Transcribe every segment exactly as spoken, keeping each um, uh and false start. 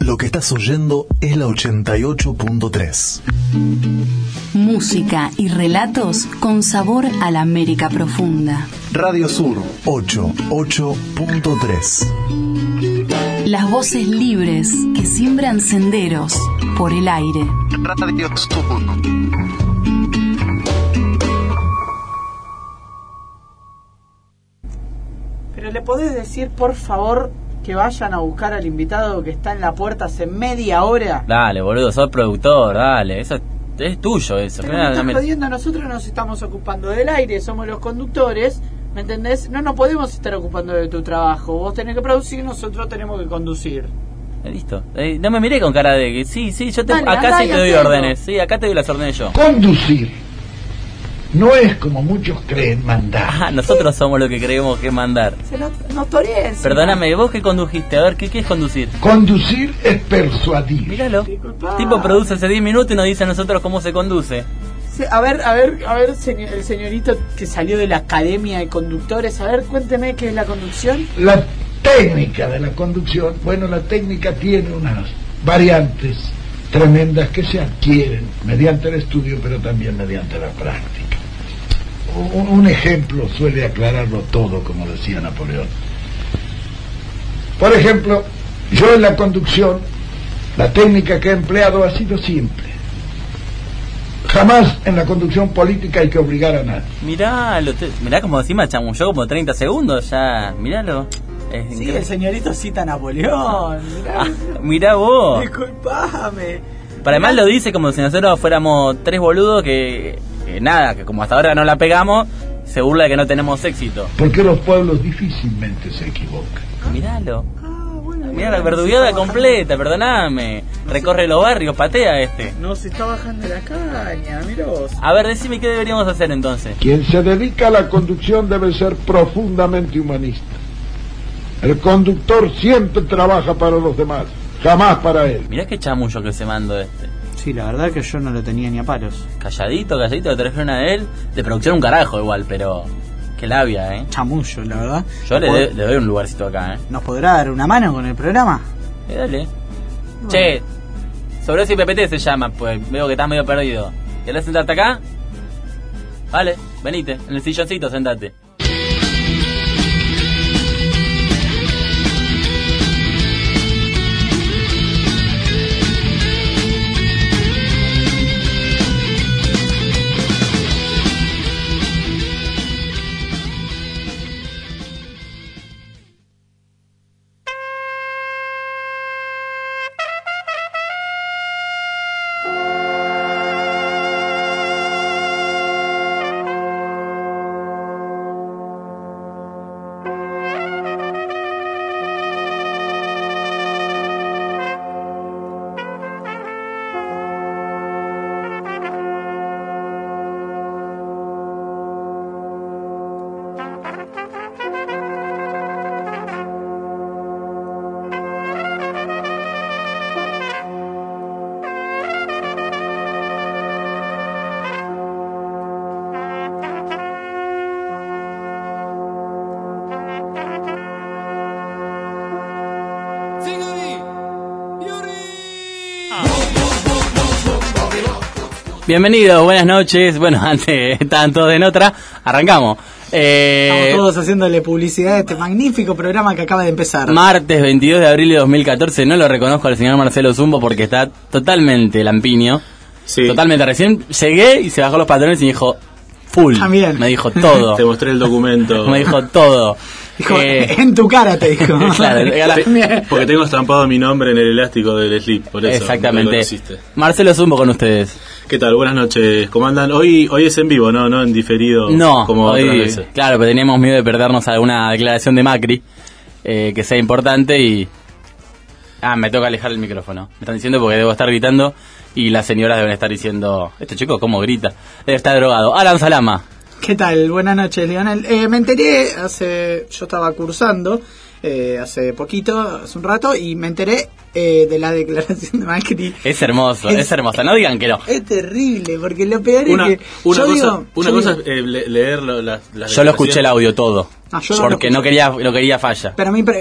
Lo que estás oyendo es la ochenta y ocho punto tres. Música y relatos con sabor a la América profunda. Radio Sur ochenta y ocho punto tres. Las voces libres que siembran senderos por el aire. Radio Sur. Pero le podés decir, por favor, que vayan a buscar al invitado que está en la puerta hace media hora. Dale, boludo, sos productor, dale, eso es, es tuyo eso. Pero me estás jodiendo, nosotros nos estamos ocupando del aire, somos los conductores, ¿me entendés? No nos podemos estar ocupando de tu trabajo, vos tenés que producir, nosotros tenemos que conducir. Eh, listo, eh, no me miré con cara de que sí, sí, yo te, Dale, acá andá sí y te doy hacelo. órdenes, sí, acá te doy las órdenes yo. Conducir no es como muchos creen mandar. Ah, nosotros somos los que creemos que mandar. Se nos, nos toreé. Perdóname, vos que condujiste, a ver, ¿qué, qué es conducir? Conducir es persuadir. Míralo. Disculpa. Tipo produce hace diez minutos y nos dice a nosotros cómo se conduce. Sí, a ver, a ver, a ver, señor, el señorito que salió de la Academia de Conductores, a ver, cuénteme qué es la conducción. La técnica de la conducción, bueno, la técnica tiene unas variantes tremendas que se adquieren mediante el estudio, pero también mediante la práctica. Un, un ejemplo suele aclararlo todo, como decía Napoleón. Por ejemplo, yo en la conducción, la técnica que he empleado ha sido simple. Jamás en la conducción política hay que obligar a nadie. Miralo, te, mirá como encima chamulló como treinta segundos ya, miralo. Es Sí, increíble. el señorito cita a Napoleón. Mirá, Ah, mirá vos. disculpame. Para además lo dice como si nosotros fuéramos tres boludos que, que nada, que como hasta ahora no la pegamos, se burla de que no tenemos éxito. Porque los pueblos difícilmente se equivocan. Miralo. Ah, bueno, Mirá bueno, la verdugueada se está completa, perdoname. Recorre los barrios, patea este. bajando- No, se está bajando la caña, mirá vos. A ver, decime qué deberíamos hacer entonces. Quien se dedica a la conducción debe ser profundamente humanista. El conductor siempre trabaja para los demás, jamás para él. Mirá qué chamullo que se mandó este. Sí, la verdad que yo no lo tenía ni a palos. Calladito, calladito, que trajeron a él. De producción un carajo igual, pero... Qué labia, ¿eh? Chamullo, la verdad. Yo le, ¿Pod- de- le doy un lugarcito acá, ¿eh? ¿Nos podrá dar una mano con el programa? Eh, dale. Che, sobre si P P T se llama, pues veo que estás medio perdido. ¿Querés sentarte acá? Vale, venite, en el silloncito sentate. Bienvenidos, buenas noches. Bueno, antes estaban todos en otra, arrancamos. Eh, Estamos todos haciéndole publicidad a este magnífico programa que acaba de empezar. Martes veintidós de abril de dos mil catorce, no lo reconozco al señor Marcelo Zumbo porque está totalmente lampiño. Sí. Totalmente, recién llegué y se bajó los pantalones y me dijo full. Ah, bien. Me dijo todo. Te mostré el documento. Me dijo todo. Dijo, Eh, en tu cara te dijo. Claro, Bien. Porque tengo estampado mi nombre en el elástico del slip, por eso. exactamente. me reconociste. Marcelo Zumbo con ustedes. ¿Qué tal? Buenas noches. ¿Cómo andan? Hoy hoy es en vivo, ¿no? No en diferido. No, como hoy- otras veces. claro, pero teníamos miedo de perdernos alguna declaración de Macri eh, que sea importante y... Ah, me toca alejar el micrófono. Me están diciendo porque debo estar gritando y las señoras deben estar diciendo... Este chico, ¿cómo grita? Debe estar drogado. Alan Salama. ¿Qué tal? Buenas noches, Lionel. Eh, me enteré hace... Yo estaba cursando eh, hace poquito, hace un rato, y me enteré eh, de la declaración de Macri. Es hermoso, es, Es- hermoso. No digan que no. Es terrible, porque lo peor Una, es que... una yo cosa, digo- una yo cosa digo- es eh, le- leer lo- las, las Yo lo escuché el declaraciones. audio todo. Ah, yo no lo porque escuché. no quería, no quería falla. Pero a mí... pre-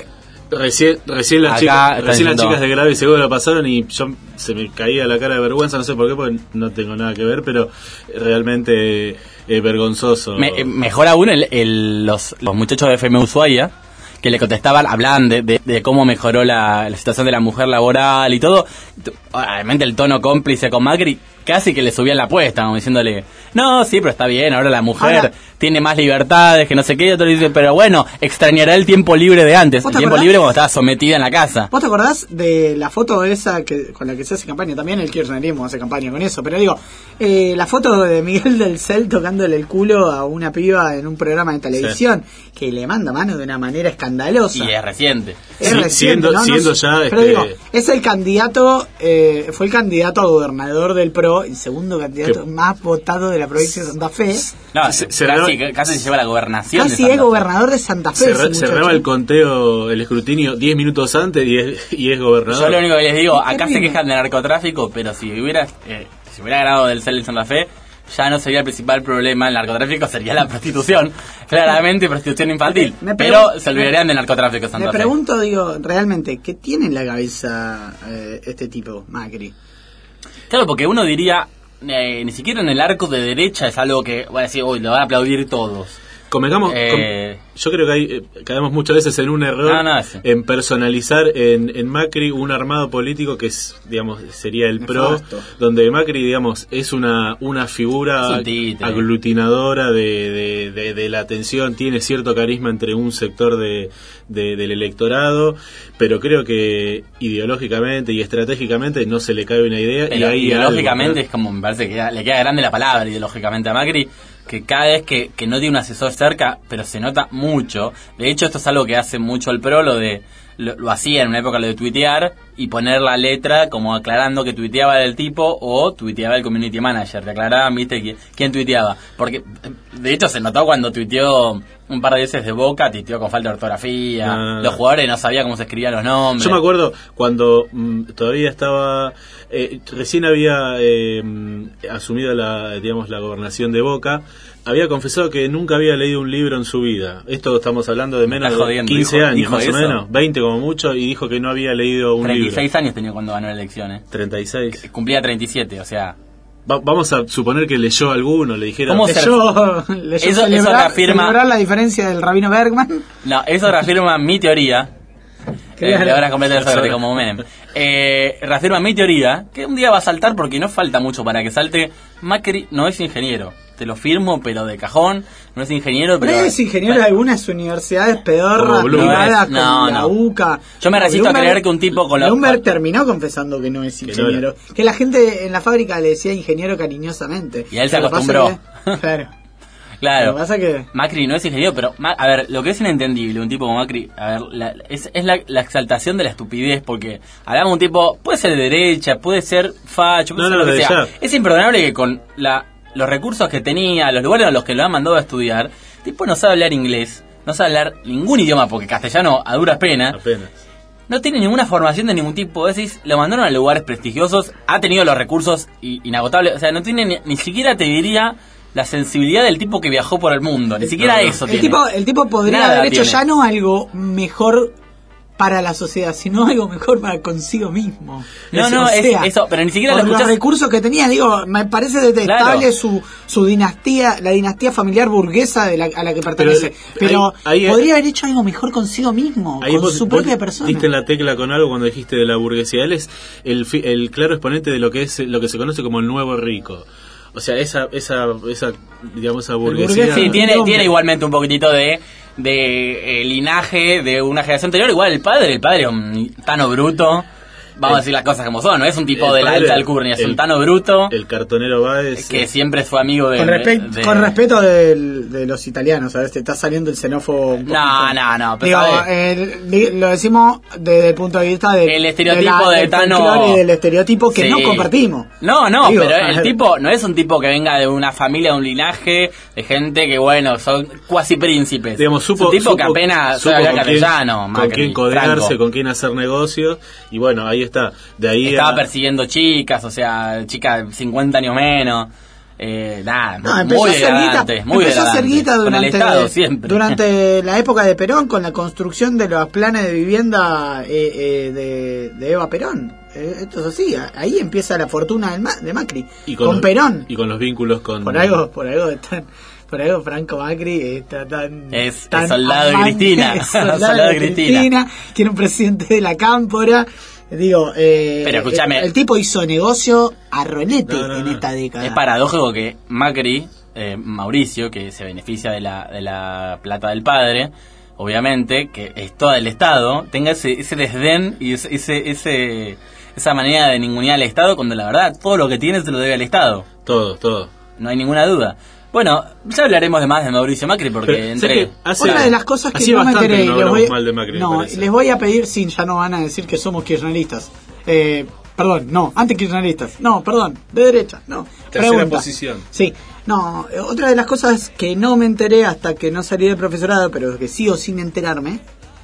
Recién, recién las, Acá chicas, están recién las diciendo- chicas de Grave y Seguro lo pasaron y yo se me caía la cara de vergüenza, no sé por qué, porque no tengo nada que ver, pero realmente eh, vergonzoso. Me- eh, mejor aún el, el- los, los muchachos de F M Ushuaia, que le contestaban, hablaban de, de, de cómo mejoró la, la situación de la mujer laboral y todo. T- Obviamente el tono cómplice con Macri, casi que le subían la apuesta, como diciéndole, no, sí, pero está bien, ahora la mujer Ahora- tiene más libertades, que no sé qué, y otro le dice, pero bueno, extrañará el tiempo libre de antes, ¿Vos el te tiempo acordás? libre cuando estaba sometida en la casa. ¿Vos te acordás de la foto esa que con la que se hace campaña? También el kirchnerismo hace campaña con eso, pero digo, eh, la foto de Miguel del Cel tocándole el culo a una piba en un programa de televisión, que le manda mano de una manera escandalosa. Y es reciente. Es Sí, reciente, siendo- ¿no? No siendo sé, ya, pero este- digo, es el candidato, eh, fue el candidato a gobernador del P R O, el segundo candidato ¿Qué? más votado de la provincia de Santa Fe. No, Se- se, se casi, renova- casi se lleva la gobernación. de Casi Santa es Fe. gobernador de Santa Fe. Se ese re- muchacho. cerraba el conteo, el escrutinio diez minutos antes y es, y es gobernador. Yo lo único que les digo, Qué acá se terrible. quejan de narcotráfico, pero si hubiera eh, si hubiera ganado del C E L en Santa Fe, ya no sería el principal problema el narcotráfico, sería la prostitución. Claramente prostitución infantil. Me- me pero pregun- se olvidarían del narcotráfico en Santa Me Fe. pregunto, digo, realmente, ¿qué tiene en la cabeza eh, este tipo, Macri? Claro, porque uno diría, eh, ni siquiera en el arco de derecha es algo que va a decir, uy, lo van a aplaudir todos. Convengamos, Eh, com- yo creo que hay, eh, caemos muchas veces en un error No, no, sí. en personalizar en, en Macri un armado político que es, digamos, sería el P R O, Nefasto. donde Macri, digamos, es una, una figura Es un títere. aglutinadora de, de, de, de la atención, tiene cierto carisma entre un sector de, de- del electorado, pero creo que ideológicamente y estratégicamente no se le cabe una idea. y Pero hay ideológicamente algo, es como, me parece que queda- le queda grande la palabra ideológicamente a Macri, que cada vez que, que no tiene un asesor cerca, pero se nota mucho. De hecho, esto es algo que hace mucho el P R O, lo de lo, lo hacía en una época lo de tuitear y poner la letra como aclarando que tuiteaba del tipo o tuiteaba el community manager, te aclaraban, viste, quién, quién tuiteaba. Porque, de hecho, se notó cuando tuiteó un par de veces de Boca, tuiteó con falta de ortografía, Ah. los jugadores no sabían cómo se escribían los nombres. Yo me acuerdo cuando mm, todavía estaba, eh, recién había eh, mm, asumido la, digamos, la gobernación de Boca, había confesado que nunca había leído un libro en su vida. Esto estamos hablando de menos Está de jodiendo, quince dijo- años, dijo más eso. o menos, veinte como mucho, y dijo que no había leído un treinta y seis libro. años tenía cuando ganó las elecciones. treinta y seis. Cumplía treinta y siete, o sea... Va- vamos a suponer que leyó alguno, le dijeron... ¿Cómo se- Leyó, leyó Eso- eso celebrar, reafirma- celebrar la diferencia del Rabino Bergman. No, eso reafirma mi teoría. Claro. Eh, le van a completar el Sócrates como Menem. Eh, reafirma mi teoría que un día va a saltar porque no falta mucho para que salte. Macri no es ingeniero. Te lo firmo, pero de cajón. No es ingeniero, pero... Pero es ingeniero de algunas universidades pedorras, Como Bloomberg. privadas, No, como la no. UCA. Yo me No, resisto a Bloomberg- creer que un tipo con la- Bloomberg terminó confesando que no es Que no ingeniero. Que, la gente en la fábrica le decía ingeniero cariñosamente. Y a él se Lo que pasa acostumbró. que- claro. Claro. Lo que pasa que... Macri no es ingeniero, pero, Ma- a ver, lo que es inentendible, un tipo como Macri, a ver, la- es, es la, la exaltación de la estupidez, porque hablamos de un tipo, puede ser de derecha, puede ser facho, puede No, ser no, lo que de sea. ya. Es imperdonable que con la, los recursos que tenía, los lugares a los que lo han mandado a estudiar, el tipo no sabe hablar inglés, no sabe hablar ningún idioma, porque castellano a duras penas, Apenas. no tiene ninguna formación de ningún tipo. Decís, lo mandaron a lugares prestigiosos, ha tenido los recursos i- inagotables, o sea, no tiene ni, ni siquiera, te diría, la sensibilidad del tipo que viajó por el mundo, ni siquiera no, no. eso El tiene. tipo, el tipo podría Nada haber hecho tiene. ya no algo mejor para la sociedad, sino algo mejor para consigo mismo. No, Es- no, o es- sea, eso, pero ni siquiera por lo los escuchás. recursos que tenía, digo, me parece detestable Claro. su su dinastía, la dinastía familiar burguesa de la, a la que pertenece. Pero, ahí- ahí- podría haber hecho algo mejor consigo mismo, Ahí con vos- su vos propia persona. diste en la tecla con algo cuando dijiste de la burguesía. Él es el, fi- el claro exponente de lo que es lo que se conoce como el nuevo rico. O sea, esa esa esa digamos esa burguesía. burgués, Sí, tiene, hombre. tiene igualmente un poquitito de de eh, linaje de una generación anterior. Igual el padre, el padre es un tano bruto. Vamos El- a decir las cosas como son, no es un tipo el de la padre, alta alcurnia, es el- un tano bruto El cartonero Báez. que eh, siempre fue amigo de... con, respect- de- con respeto del- de los italianos, ¿sabes? Te está saliendo el xenófobo. un No, poquito. no, no, pero Digo, ¿sabes? el- di- lo decimos desde el punto de vista del El estereotipo la- de del Tano- folclore y del estereotipo que Sí. no compartimos. No, no, Digo, pero el tipo no es un tipo que venga de una familia, de un linaje, de gente que, bueno, son cuasi príncipes. Digamos, supo, es un tipo supo- que apenas supo sabe hablar con quién- castellano, con Macri, quién codearse, Franco. con quién hacer negocios, y bueno, ahí está. De ahí Estaba a- persiguiendo chicas, o sea, chicas cincuenta años menos. Eh, nada, No, empezó muy a hacer degradante, guita, muy empezó a hacer degradante. guita Con durante, el Estado siempre. durante la época de Perón, con la construcción de los planes de vivienda eh, eh, de, de Eva Perón. Eh, esto es así, ahí empieza la fortuna del Ma- de Macri, Y con, los- Perón. Y con los vínculos con... Por algo, por algo están... Por algo Franco Macri está tan... Es- tan es soldado de amante, Cristina. es soldado, Soldado de de Cristina. Cristina. Tiene un presidente de la Cámpora. Digo, eh, Pero escúchame. el, el tipo hizo negocio a rolete No, no, en no. esta década. Es paradójico que Macri, eh, Mauricio, que se beneficia de la, de la plata del padre, obviamente, que es todo el Estado, tenga ese, ese desdén y ese, ese, ese- esa manera de ningunear al Estado, cuando la verdad todo lo que tiene se lo debe al Estado. Todo, todo. No hay ninguna duda. Bueno, ya hablaremos de más de Mauricio Macri porque Pero, entre... ¿sabes qué? Hace- Otra de las cosas que hace no me bastante enteré, no y les hablamos voy, mal de Macri, me no, parece. les voy a pedir, sí, ya no van a decir que somos kirchneristas. Eh, perdón, no, antikirchneristas. No, perdón, de derecha, no. Tercera Pregunta. posición. Sí, no, eh, otra de las cosas que no me enteré hasta que no salí del profesorado, pero que sigo sin enterarme,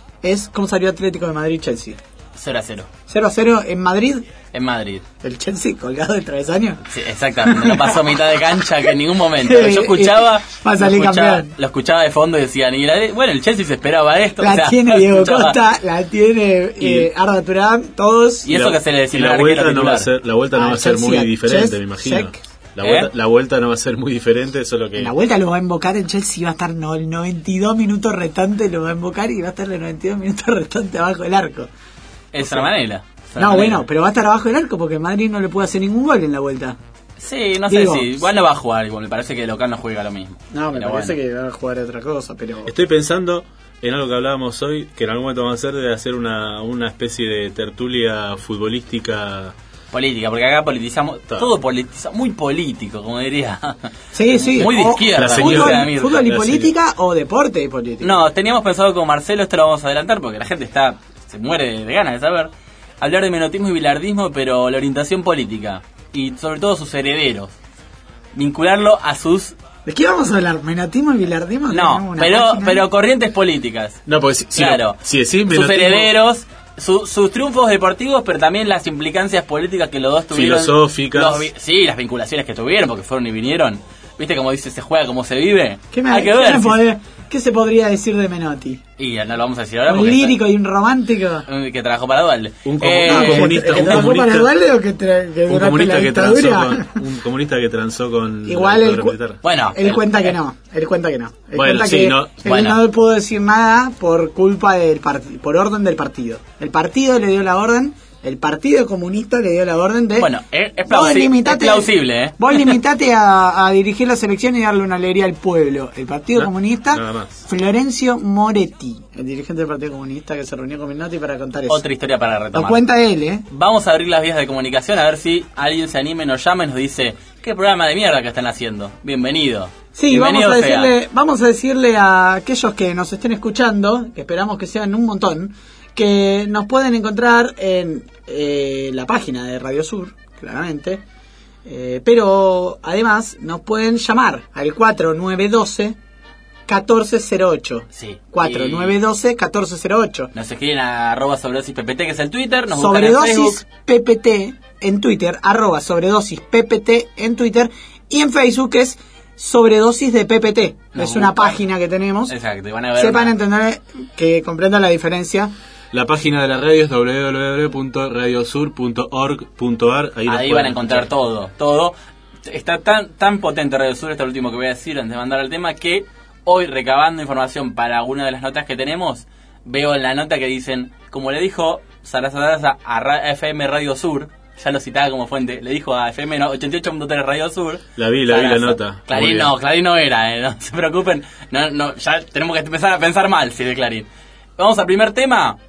es cómo salió Atlético de Madrid-Chelsea. cero a cero. cero a cero en Madrid, En Madrid. el Chelsea colgado del travesaño. Sí, exactamente. No pasó mitad de cancha que en ningún momento. Yo escuchaba, Va a salir lo escuchaba, campeón. lo escuchaba de fondo y decían, y la- bueno, el Chelsea se esperaba esto. La o sea, tiene Diego escuchaba. Costa, la tiene eh, Arda Turán, todos. Y eso la- que se le decía y la al vuelta arquero no va a titular. ser, la vuelta no Ah, va a ser Chelsea, muy a diferente, Chelsea, me imagino. check. La ¿Eh? vuelta, la vuelta no va a ser muy diferente, solo que En la vuelta lo va a invocar el Chelsea, va a estar no, el noventa y dos minutos restantes, lo va a invocar y va a estar los noventa y dos minutos restantes abajo del arco. Es una manera. es una No, manera. bueno, pero va a estar abajo del arco porque Madrid no le puede hacer ningún gol en la vuelta. Sí, no sé Digo, si. Igual no va a jugar, igual me parece que el local no juega lo mismo. No, me Pero parece bueno. que va a jugar a otra cosa, pero... estoy pensando en algo que hablábamos hoy, que en algún momento vamos a hacer, de hacer una, una especie de tertulia futbolística. Política, porque acá politizamos. Está. Todo politiza, muy político, como diría. Sí, sí. Muy de o- izquierda, La fútbol, señora Mirta. fútbol y La política o deporte y política. No, teníamos pensado con Marcelo, esto lo vamos a adelantar porque la gente está se muere de, de ganas de saber. Hablar de menotismo y bilardismo, pero la orientación política. Y sobre todo sus herederos. Vincularlo a sus... ¿De qué vamos a hablar? ¿Menatismo y bilardismo? No, Tenemos una pero página. pero corrientes políticas. No, porque si, si Claro. lo- si decís Sus menotismo- herederos, su- sus triunfos deportivos, pero también las implicancias políticas que los dos tuvieron. Filosóficas. Los vi- sí, las vinculaciones que tuvieron, porque fueron y vinieron. ¿Viste cómo dice, se juega como se vive? ¿Qué, me- Hay que qué ver. me si- podría- ¿Qué se podría decir de Menotti? Y no lo vamos a decir ahora ¿Un porque lírico y un romántico? está- que trabajó para Dualde. Un com- Eh, un comunista, ¿Que un trabajó para comunista- Dualde o que, tra- que un durante comunista la que transó dictadura? con un comunista que transó con Igual la él, dictadura cu- militar. Bueno, él él- cuenta que él- no, él cuenta que no. Él Bueno, cuenta sí, que no, él bueno. no pudo decir nada por culpa del partido, por orden del partido. El partido le dio la orden, el partido comunista le dio la orden de... Bueno, es- es vos plausi- limitate- es plausible, ¿eh? Vos limitate a, a dirigir la selección y darle una alegría al pueblo. El Partido Na- Comunista, nada más. Florencio Moretti, el dirigente del Partido Comunista que se reunió con Menotti para contar eso. Otra historia para Lo retomar. cuenta él, ¿eh? Vamos a abrir las vías de comunicación a ver si alguien se anime, nos llama y nos dice qué programa de mierda que están haciendo. Bienvenido. Sí, vamos Bienvenido a, sea. decirle, vamos a decirle a aquellos que nos estén escuchando, que esperamos que sean un montón, que nos pueden encontrar en eh, la página de Radio Sur, claramente, eh, pero además nos pueden llamar al cuatro nueve uno dos, uno cuatro cero ocho. Sí. cuatro nueve uno dos, uno cuatro cero ocho. Nos escriben a arroba sobredosis ppt, que es el Twitter. Nos buscan en Sobredosis Facebook. P P T en Twitter, arroba sobredosis P P T en Twitter, y en Facebook es sobredosis de P P T. Nos es una buscan. página que tenemos. Exacto, y van a ver. Sepan una- entender que comprendan la diferencia. La página de la radio es doble u doble u doble u punto radiosur punto org punto a r. Ahí, nos Ahí pueden van a encontrar escuchar. todo, todo. Está tan tan potente Radio Sur, esto es lo último que voy a decir antes de mandar al tema, que hoy recabando información para alguna de las notas que tenemos, veo en la nota que dicen, como le dijo Sara Sarasa a Ra- F M Radio Sur, ya lo citaba como fuente, le dijo a F M ochenta y ocho punto tres Radio Sur. La vi, la vi la Sarasa. nota. Muy Clarín bien. no, Clarín no era, eh, no se preocupen, no, no, ya tenemos que empezar a pensar mal si es de Clarín. Vamos al primer tema,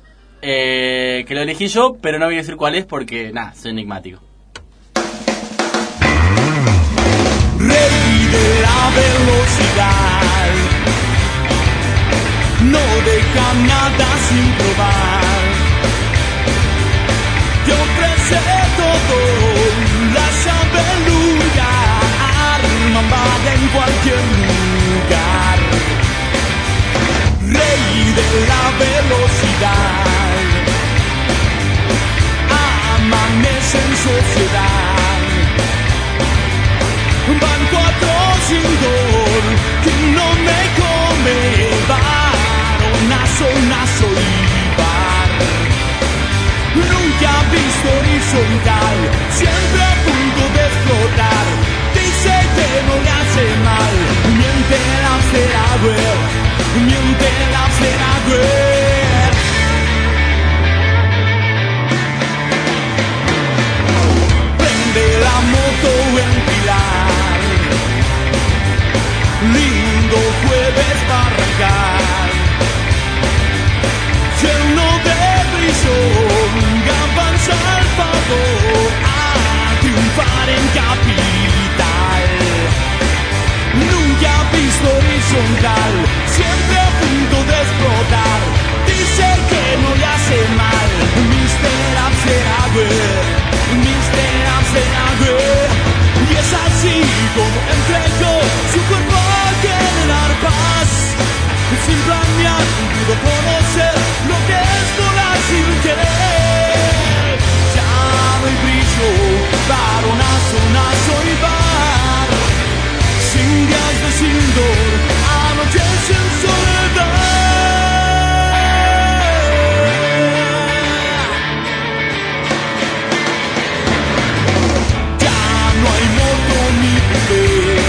eh, que lo elegí yo, pero no voy a decir cuál es porque, nada, soy enigmático. Rey de la velocidad, no deja nada sin probar, te ofrece todo, la sabiduría, armada en cualquier lugar. Rey de la velocidad, amanece en sociedad. van cuatro sin gol, que no me come baronazo, nazo y bar. Nunca ha visto horizontal, siempre a punto de explotar. Dice que no le hace mal, miente la Amsterdam, miente la Amsterdam. Prende la moto en Pilar, lindo jueves para arrancar, lleno de prisión, avanza el pago a triunfar en capital. Nunca ha visto horizontal, siempre a punto de explotar. Dice que no le hace mal, mister Amsterdam, mister Amsterdam. Y es así como entregó su cuerpo a generar paz, sin planear, pudo conocer lo que es volar sin querer. Ya no hay brillo, baronazo, nazo y bar. Sin días de Sindor, anochece en soledad. Ya no hay moto ni pulé,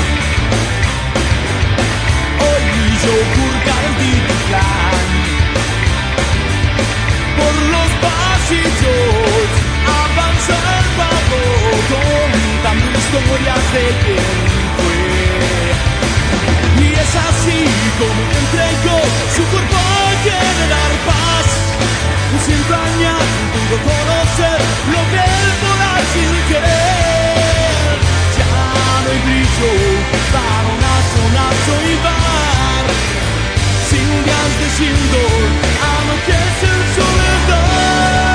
hoy yogur Caldiplán. Por los pasillos avanza el pavo, contando historias de quien fue. Y es así como entregó su cuerpo a generar paz, sin planear, pudo conocer lo que es volar sin querer. Ya no hay brillo, baronazo, nazo y bar. Sin días de Sindor, anochece en soledad.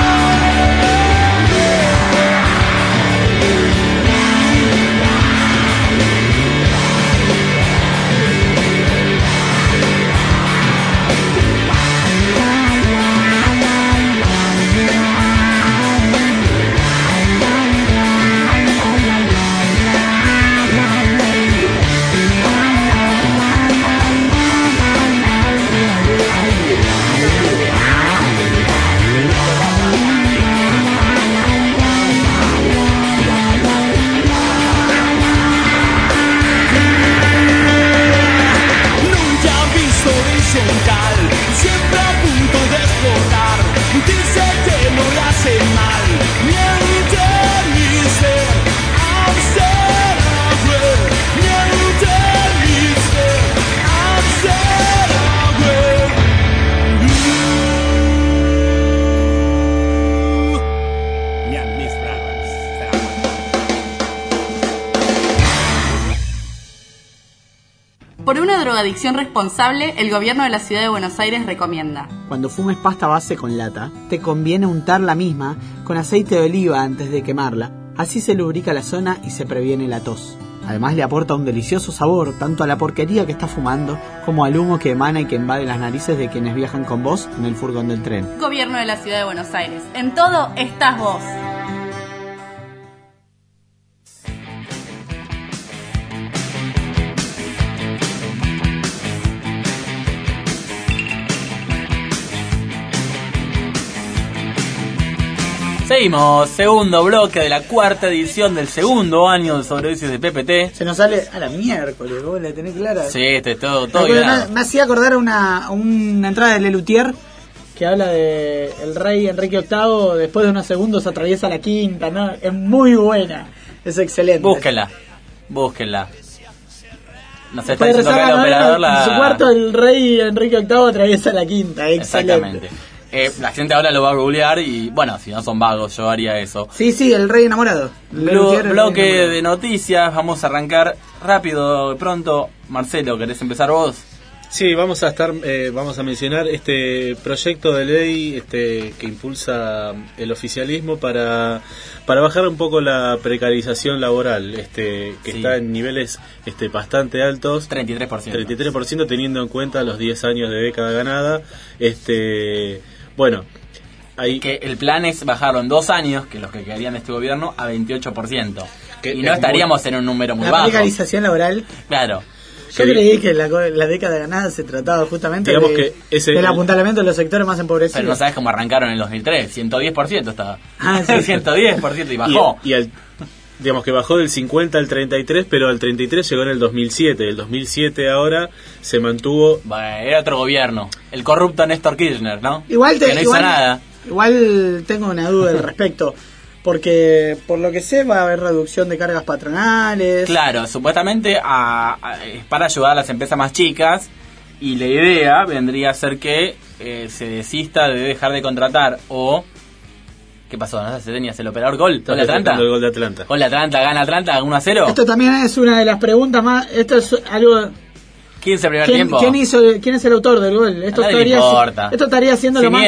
Siempre a punto de explotar. Dice que no le hace mal, miente mister Amsterdam, miente mister Amsterdam. Mian mis bravas. Por una drogadicción responsable, el gobierno de la ciudad de Buenos Aires recomienda: cuando fumes pasta base con lata, te conviene untar la misma con aceite de oliva antes de quemarla. Así se lubrica la zona y se previene la tos. Además le aporta un delicioso sabor tanto a la porquería que estás fumando como al humo que emana y que invade las narices de quienes viajan con vos en el furgón del tren. Gobierno de la ciudad de Buenos Aires. En todo estás vos. Seguimos, segundo bloque de la cuarta edición del segundo año de Sobredosis de P P T. Se nos sale a la miércoles, vos la tenés clara. Sí, este todo, todo me, me, me hacía acordar una, una entrada de Lelutier que habla de el rey Enrique octavo, después de unos segundos atraviesa la quinta, ¿no? Es muy buena, es excelente. Búsquenla, búsquenla. No se está Después de diciendo acá el rezar, operador ¿no? la... Su cuarto, el rey Enrique octavo atraviesa la quinta, excelente. Exactamente. Eh, la gente ahora lo va a googlear y, bueno, si no son vagos, yo haría eso. Sí, sí, el rey enamorado. Blo- bloque de noticias, vamos a arrancar rápido, pronto. Marcelo, ¿querés empezar vos? Sí, vamos a estar, eh, vamos a mencionar este proyecto de ley este, que impulsa el oficialismo para para bajar un poco la precarización laboral, este que Sí. está en niveles este bastante altos, treinta y tres por ciento. treinta y tres por ciento teniendo en cuenta los diez años de década ganada. Este, bueno, ahí Que el plan es bajarlo en dos años, que los que quedarían de este gobierno, a veintiocho por ciento. Que y no estaríamos muy, en un número muy la bajo. La precarización laboral. Claro. Yo que creí que la, la década ganada se trataba justamente de, que ese, del apuntalamiento de los sectores más empobrecidos. Pero no sabes cómo arrancaron en el dos mil tres, ciento diez por ciento estaba. Ah, sí. ciento diez por ciento y bajó. Y, y al, digamos que bajó del cincuenta al treinta y tres, pero al treinta y tres llegó en el dos mil siete. El dos mil siete ahora se mantuvo... Bueno, era otro gobierno. El corrupto Néstor Kirchner, ¿no? Igual te, que no igual, hizo nada. Igual tengo una duda al respecto. Porque, por lo que sé, va a haber reducción de cargas patronales. Claro, supuestamente a, a, es para ayudar a las empresas más chicas. Y la idea vendría a ser que eh, se desista de dejar de contratar o... ¿Qué pasó? ¿No se tenías el operador gol? ¿Gol de Atlanta? El gol de Atlanta. Gol de Atlanta, gana Atlanta uno a cero. Esto también es una de las preguntas más... Esto es algo... ¿Quién es el primer ¿Quién, tiempo? ¿quién, hizo, ¿Quién es el autor del gol? Esto a nadie estaría, le importa. Esto estaría haciendo lo más...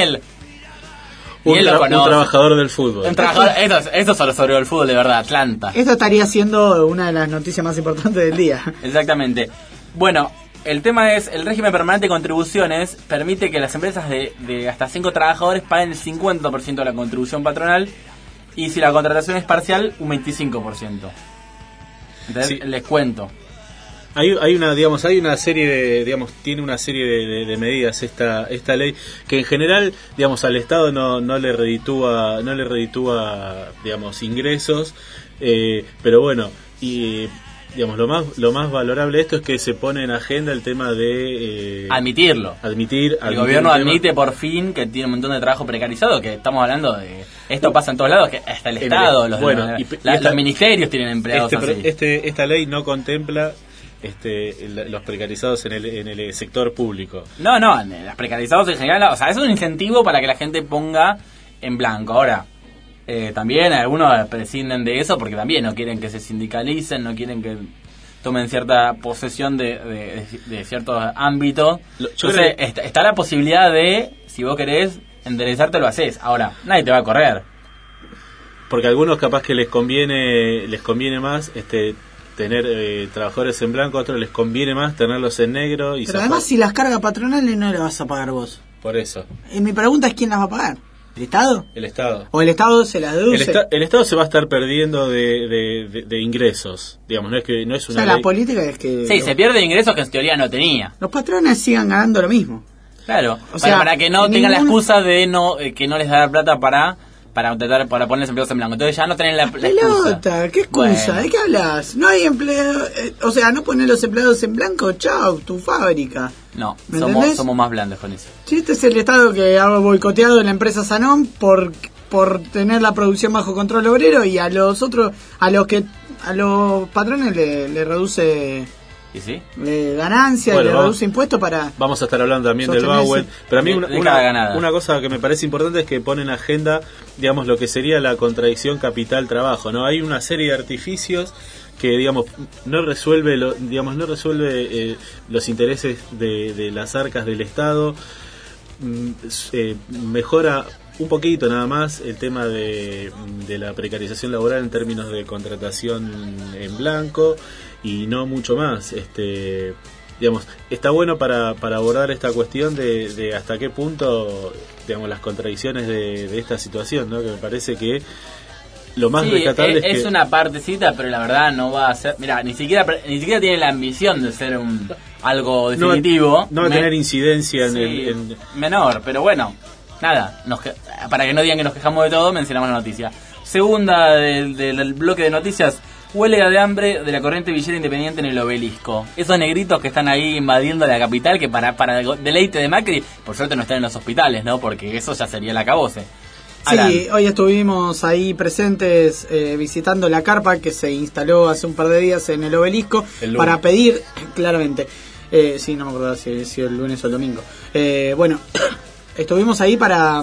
Un, Él lo tra- conoce. un trabajador del fútbol. Un trabajador, eso, eso solo sobre el fútbol de verdad, Atlanta. Esto estaría siendo una de las noticias más importantes del día. Exactamente. Bueno, el tema es, el régimen permanente de contribuciones permite que las empresas de, de hasta cinco trabajadores paguen el cincuenta por ciento de la contribución patronal y si la contratación es parcial, un veinticinco por ciento. Entonces, Sí. les cuento. Hay, hay una, digamos, hay una serie de, digamos, tiene una serie de, de, de medidas esta esta ley que en general, digamos, al Estado no no le reditúa, no le reditúa, digamos, ingresos, eh, pero bueno, y digamos lo más lo más valorable de esto es que se pone en agenda el tema de eh, Admitirlo. admitir, El admitir gobierno el tema. admite por fin que tiene un montón de trabajo precarizado, que estamos hablando de... Esto pasa en todos lados, que hasta el En Estado, el- los, bueno, la- y- la- y esta- los ministerios tienen empleados Este, así. este esta ley no contempla este el- los precarizados en el en el sector público. No, no, en las precarizados en general, o sea, es un incentivo para que la gente ponga en blanco. Ahora, eh, también algunos prescinden de eso porque también no quieren que se sindicalicen, no quieren que tomen cierta posesión de, de, de cierto ámbito. Lo- yo Entonces, creo que- está, está la posibilidad de, si vos querés enderezarte, lo haces. Ahora, nadie te va a correr. Porque a algunos capaz que les conviene les conviene más este tener eh, trabajadores en blanco, a otros les conviene más tenerlos en negro y Pero zafar. además, si las cargas patronales no las vas a pagar vos. Por eso, Y mi pregunta es: ¿quién las va a pagar? ¿El Estado? el Estado. ¿O el Estado se las El, deduce? esta- el Estado se va a estar perdiendo de, de, de- de ingresos, digamos, no es que no es O una sea, la ley- política es que Sí, los, se pierde ingresos que en teoría no tenía. los patrones sigan ganando lo mismo. Claro, O para, sea, para que no tengan la ningún- excusa de no eh, que no les da plata para para tratar, para ponerles empleados en blanco. Entonces ya no tienen la, la excusa. Pelota, ¿qué excusa? Bueno. ¿De qué hablas? No hay empleo, eh, o sea, no poner los empleados en blanco, chao, tu fábrica. No, ¿Me somos, entendés? somos más blandos con eso. Sí, este es el Estado que ha boicoteado la empresa Sanón por por tener la producción bajo control obrero y a los otros, a los que a los patrones le, le reduce ¿Y sí? eh, ganancias, Bueno, le vamos- reduce impuestos para... Vamos a estar hablando también del Sostenerse. Bauer, pero a mí De- una, de una, cada ganada. una cosa que me parece importante es que pone en agenda, digamos, lo que sería la contradicción capital-trabajo, ¿no? Hay una serie de artificios que, digamos, no resuelve, lo, digamos, no resuelve eh, los intereses de, de las arcas del Estado, mm, eh, mejora un poquito nada más el tema de, de la precarización laboral en términos de contratación en blanco y no mucho más. Este, digamos, está bueno para, para abordar esta cuestión de, de hasta qué punto, digamos, las contradicciones de, de esta situación, ¿no? Que me parece que lo más Sí, rescatable es, es, es que una partecita, pero la verdad no va a ser... Mira, ni siquiera ni siquiera tiene la ambición de ser un algo no, definitivo. no va a Me- tener incidencia en, Sí, el, en- menor, pero bueno, nada, nos que- para que no digan que nos quejamos de todo, mencionamos la noticia. Segunda del, del bloque de noticias, huelga de hambre de la corriente villera independiente en el Obelisco. Esos negritos que están ahí invadiendo la capital, que para, para deleite de Macri, por suerte no están en los hospitales, ¿no? Porque eso ya sería el acabose. Alan. Sí, hoy estuvimos ahí presentes eh, visitando la carpa que se instaló hace un par de días en el Obelisco El lunes. para pedir, claramente, eh, sí, no me acuerdo si, si el lunes o el domingo. Eh, bueno, estuvimos ahí para,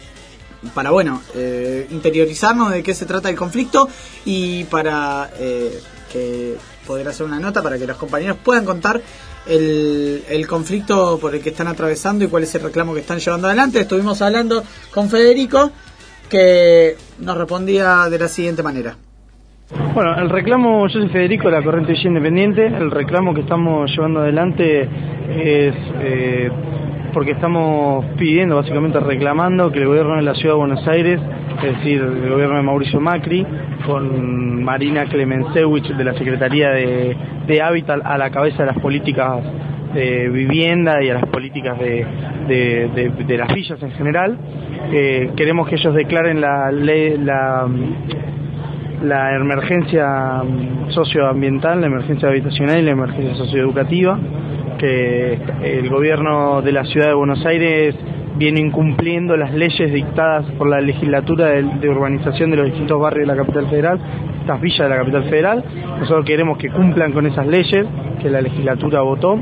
para bueno, eh, interiorizarnos de qué se trata el conflicto y para eh, que poder hacer una nota para que los compañeros puedan contar el, el conflicto por el que están atravesando y cuál es el reclamo que están llevando adelante. Estuvimos hablando con Federico, que nos respondía de la siguiente manera. Bueno, el reclamo, yo soy Federico de la Corriente Villa Independiente. El reclamo que estamos llevando adelante es eh, porque estamos pidiendo, básicamente reclamando que el gobierno de la Ciudad de Buenos Aires, es decir, el gobierno de Mauricio Macri, con Marina Clemencewicz de la Secretaría de, de Hábitat a la cabeza de las políticas de vivienda y a las políticas de, de, de, de las villas en general, eh, queremos que ellos declaren la ley, la, la emergencia socioambiental, la emergencia habitacional y la emergencia socioeducativa, que el gobierno de la Ciudad de Buenos Aires viene incumpliendo las leyes dictadas por la legislatura de, de urbanización de los distintos barrios de la capital federal, estas villas de la capital federal. Nosotros queremos que cumplan con esas leyes que la legislatura votó.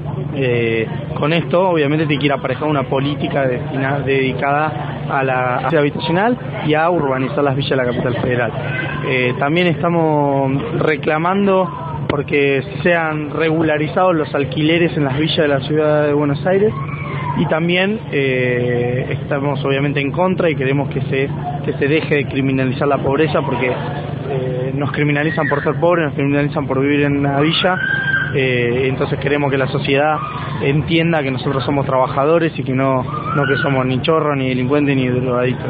Eh, con esto obviamente te quiere aparejar una política destinada, dedicada a la a habitacional y a urbanizar las villas de la capital federal. Eh, también estamos reclamando porque sean regularizados los alquileres en las villas de la Ciudad de Buenos Aires, y también eh, estamos obviamente en contra y queremos que se que se deje de criminalizar la pobreza, porque eh, nos criminalizan por ser pobres, nos criminalizan por vivir en una villa. Eh, entonces queremos que la sociedad entienda que nosotros somos trabajadores y que no, no que somos ni chorros, ni delincuentes, ni drogadictos.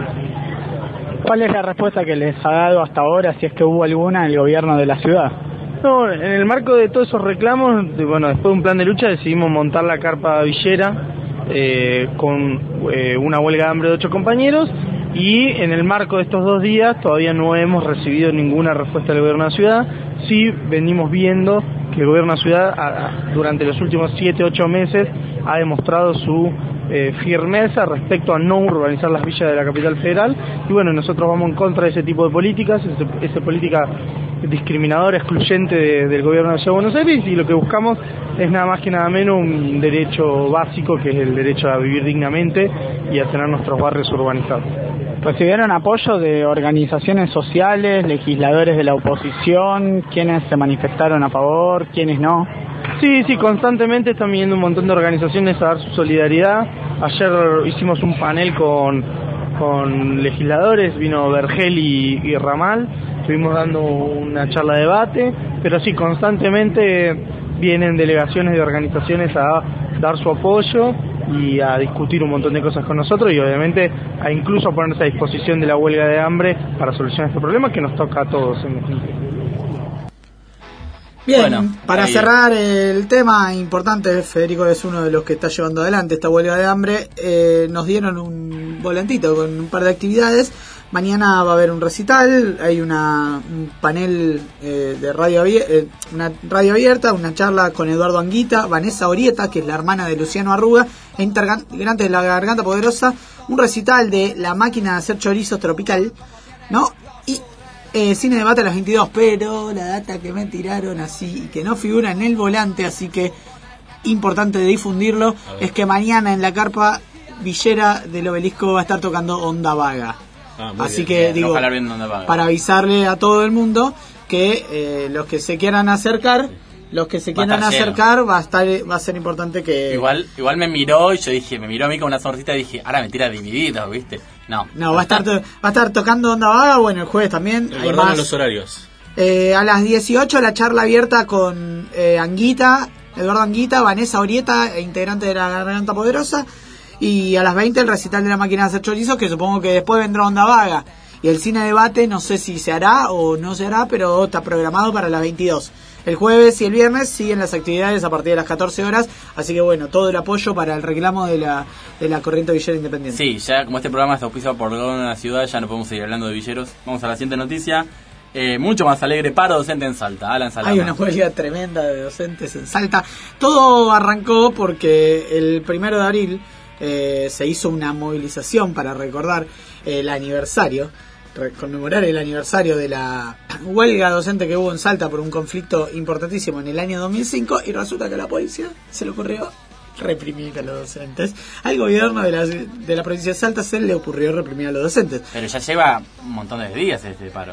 ¿Cuál es la respuesta que les ha dado hasta ahora, si es que hubo alguna, el gobierno de la ciudad? No, en el marco de todos esos reclamos, de, bueno, después de un plan de lucha decidimos montar la carpa villera eh, con eh, una huelga de hambre de ocho compañeros, y en el marco de estos dos días todavía no hemos recibido ninguna respuesta del gobierno de la ciudad. Sí venimos viendo que el gobierno de la ciudad a, durante los últimos siete, ocho meses ha demostrado su eh, firmeza respecto a no urbanizar las villas de la capital federal, y bueno, nosotros vamos en contra de ese tipo de políticas, ese, esa política discriminadora, excluyente de, del gobierno de la Ciudad de Buenos Aires, y lo que buscamos es nada más que nada menos un derecho básico, que es el derecho a vivir dignamente y a tener nuestros barrios urbanizados. ¿Recibieron apoyo de organizaciones sociales, legisladores de la oposición? ¿Quiénes se manifestaron a favor? ¿Quiénes no? Sí, sí, constantemente están viniendo un montón de organizaciones a dar su solidaridad. Ayer hicimos un panel con, con legisladores, vino Vergel y, y Ramal, estuvimos dando una charla de debate, pero sí, constantemente vienen delegaciones de organizaciones a dar su apoyo y a discutir un montón de cosas con nosotros, y obviamente a incluso ponerse a disposición de la huelga de hambre para solucionar este problema que nos toca a todos en definitiva. Bien, bueno, para ahí... cerrar el tema importante, Federico es uno de los que está llevando adelante esta huelga de hambre. Eh, nos dieron un volantito con un par de actividades. Mañana va a haber un recital, hay una un panel eh, de radio abierta, eh, una radio abierta, una charla con Eduardo Anguita, Vanessa Orieta, que es la hermana de Luciano Arruga, e integrante de La Garganta Poderosa, un recital de La Máquina de Hacer Chorizos Tropical, ¿no? Y eh, cine debate a las veintidós, pero la data que me tiraron así y que no figura en el volante, así que importante de difundirlo, es que mañana en la carpa villera del Obelisco va a estar tocando Onda Vaga. Ah, así bien. que digo, para avisarle a todo el mundo que eh, los que se quieran acercar, los que se quieran acercar, lleno. va a estar, va a ser importante que igual, igual me miró y yo dije, me miró a mí con una sonrisita y dije, ahora me tira dividido, ¿viste? No, no, va a estar, to- va a estar tocando Onda Vaga, bueno, el jueves también. Hay más. Los horarios. Eh, a las dieciocho la charla abierta con eh, Anguita, Eduardo Anguita, Vanessa Orieta, integrante de La Garganta Poderosa. Y a las veinte el recital de La Máquina de Hacer Chorizos, que supongo que después vendrá Onda Vaga. Y el cine debate no sé si se hará o no se hará, pero está programado para las veintidós. El jueves y el viernes siguen las actividades a partir de las catorce horas, así que bueno, todo el apoyo para el reclamo de la de la corriente villera independiente. Sí, ya como este programa está auspiciado por el gobierno de la ciudad, ya no podemos seguir hablando de villeros. Vamos a la siguiente noticia. Eh, mucho más alegre, paro docente en Salta. Alan Salama. Hay una huelga tremenda de docentes en Salta. Todo arrancó porque el primero de abril Eh, se hizo una movilización para recordar el aniversario, re- conmemorar el aniversario de la huelga docente que hubo en Salta por un conflicto importantísimo en el año dos mil cinco, y resulta que a la policía se le ocurrió reprimir a los docentes. Al gobierno de la, de la provincia de Salta se le ocurrió reprimir a los docentes. Pero ya lleva un montón de días este paro.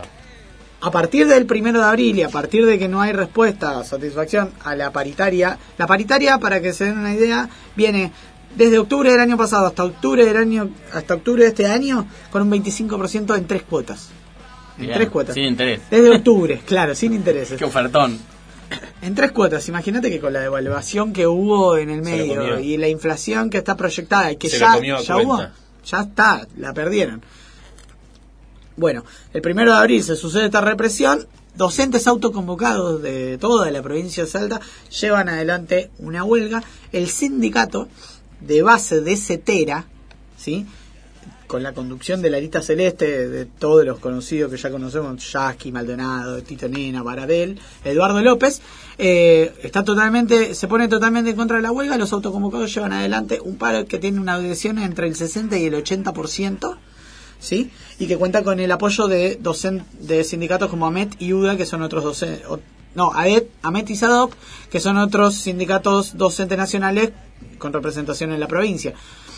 A partir del primero de abril y a partir de que no hay respuesta o satisfacción a la paritaria, la paritaria, para que se den una idea, viene desde octubre del año pasado hasta octubre del año hasta octubre de este año con un veinticinco por ciento en tres cuotas. En Bien, tres cuotas. Sin interés. Desde octubre, claro, sin intereses. Qué ofertón. En tres cuotas, imagínate que con la devaluación que hubo en el Se lo medio comió. y la inflación que está proyectada y que Se ya, lo comió a ya cuenta. hubo, ya está, la perdieron. Bueno, el primero de abril se sucede esta represión, docentes autoconvocados de toda la provincia de Salta llevan adelante una huelga, el sindicato de base de Cetera, ¿sí?, con la conducción de la lista celeste de todos los conocidos que ya conocemos, Yasky, Maldonado, Tito Nena, Baradel, Eduardo López, eh, está totalmente, se pone totalmente en contra de la huelga. Los autoconvocados llevan adelante un paro que tiene una adhesión entre el sesenta y el ochenta por ciento, ¿sí?, y que cuenta con el apoyo de docen, de sindicatos como AMET y UDA, que son otros docentes, no, AET, AMET y SADOC, que son otros sindicatos docentes nacionales con representación en la provincia.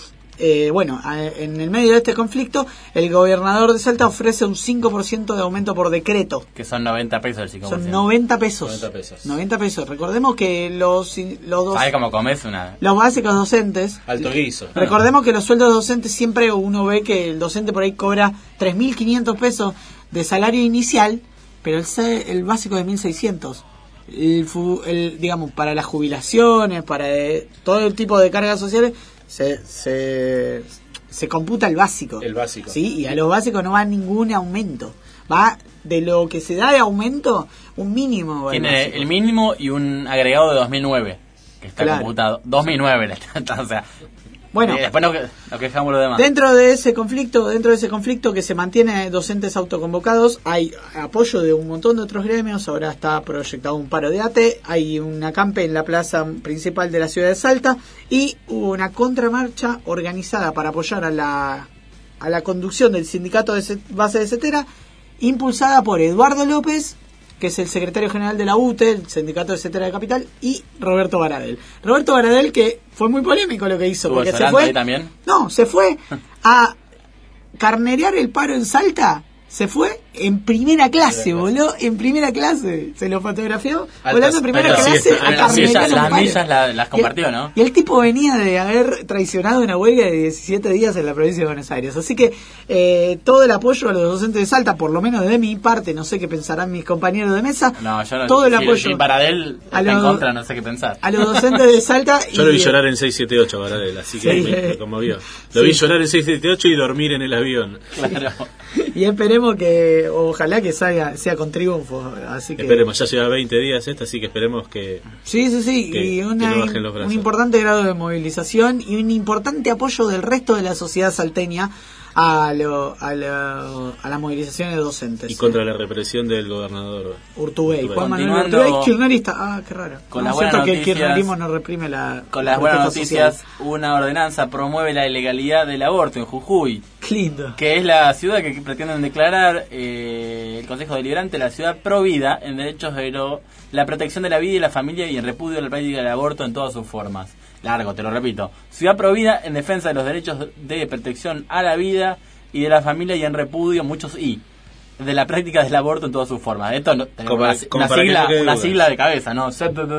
Eh, bueno, en el medio de este conflicto, el gobernador de Salta ofrece un cinco por ciento de aumento por decreto. Que son noventa pesos el cinco por ciento. Son noventa pesos. noventa pesos. noventa pesos. Recordemos que los, los, dos, ¿Sabes cómo comes una? los básicos docentes... Alto guiso. Recordemos que los sueldos docentes siempre uno ve que el docente por ahí cobra tres mil quinientos pesos de salario inicial, pero el, el básico es mil seiscientos. El, el, digamos, para las jubilaciones, para eh, todo el tipo de cargas sociales... Se, se, se computa el básico. El básico. ¿Sí? Y a los básicos no va ningún aumento. Va de lo que se da de aumento, un mínimo. va el Tiene básico. el mínimo y un agregado de dos mil nueve, que está Claro. computado. dos mil nueve, o sea... Bueno, y después nos, nos quejamos lo demás. dentro de ese conflicto, dentro de ese conflicto que se mantiene docentes autoconvocados, hay apoyo de un montón de otros gremios. Ahora está proyectado un paro de A T E, hay un acampe en la plaza principal de la ciudad de Salta y hubo una contramarcha organizada para apoyar a la a la conducción del sindicato de base de Cetera, impulsada por Eduardo López, que es el secretario general de la U T E, el sindicato de Cetera de Capital, y Roberto Baradel. Roberto Baradel, que fue muy polémico lo que hizo, ¿Estuvo porque se llorando fue... ahí también? No, se fue a carnerear el paro en Salta. Se fue en primera clase, voló en primera clase. Se lo fotografió volando en primera altas clase siestas, a altas carnerear siestas, un las paro. millas la- las Y compartió, el- ¿no? Y el tipo venía de haber traicionado una huelga de diecisiete días en la provincia de Buenos Aires. Así que eh, todo el apoyo a los docentes de Salta, por lo menos de mi parte, no sé qué pensarán mis compañeros de mesa, No, yo no. todo el si- apoyo si Baradel a está en los- contra, no sé qué pensar. a los docentes de Salta. Yo lo vi y- llorar en seiscientos setenta y ocho, Baradel, así que Sí. me, me conmovió. Lo Sí. vi llorar en seiscientos setenta y ocho y dormir en el avión. Claro. Y esperemos que, ojalá que salga, sea con triunfo. Así que Esperemos, ya lleva veinte días esta, así que esperemos que... Sí, sí, sí, Que- y que una, no bajen los brazos. un importante grado de movilización y un importante apoyo del resto de la sociedad salteña a, lo, a, lo- a las movilizaciones docentes. Y contra la represión del gobernador. Urtubey, Urtubey. Juan Manuel Continuando- Urtubey, kirchnerista. Ah, qué raro. Con No, las es cierto buenas que el noticias- kirchnerismo no reprime la Con las la buenas protesta noticias, social. una ordenanza promueve la ilegalidad del aborto en Jujuy, Qué lindo. que es la ciudad que pretenden declarar eh, el Consejo Deliberante la ciudad provida en derechos de lo- la protección de la vida y la familia y en repudio de la práctica del aborto en todas sus formas. Largo, te lo repito. Ciudad provida en defensa de los derechos de protección a la vida y de la familia y en repudio muchos y de la práctica del aborto en todas sus formas. Esto no, tenemos Como una, para- como una para que sigla, no quede una duda. sigla de cabeza, ¿no?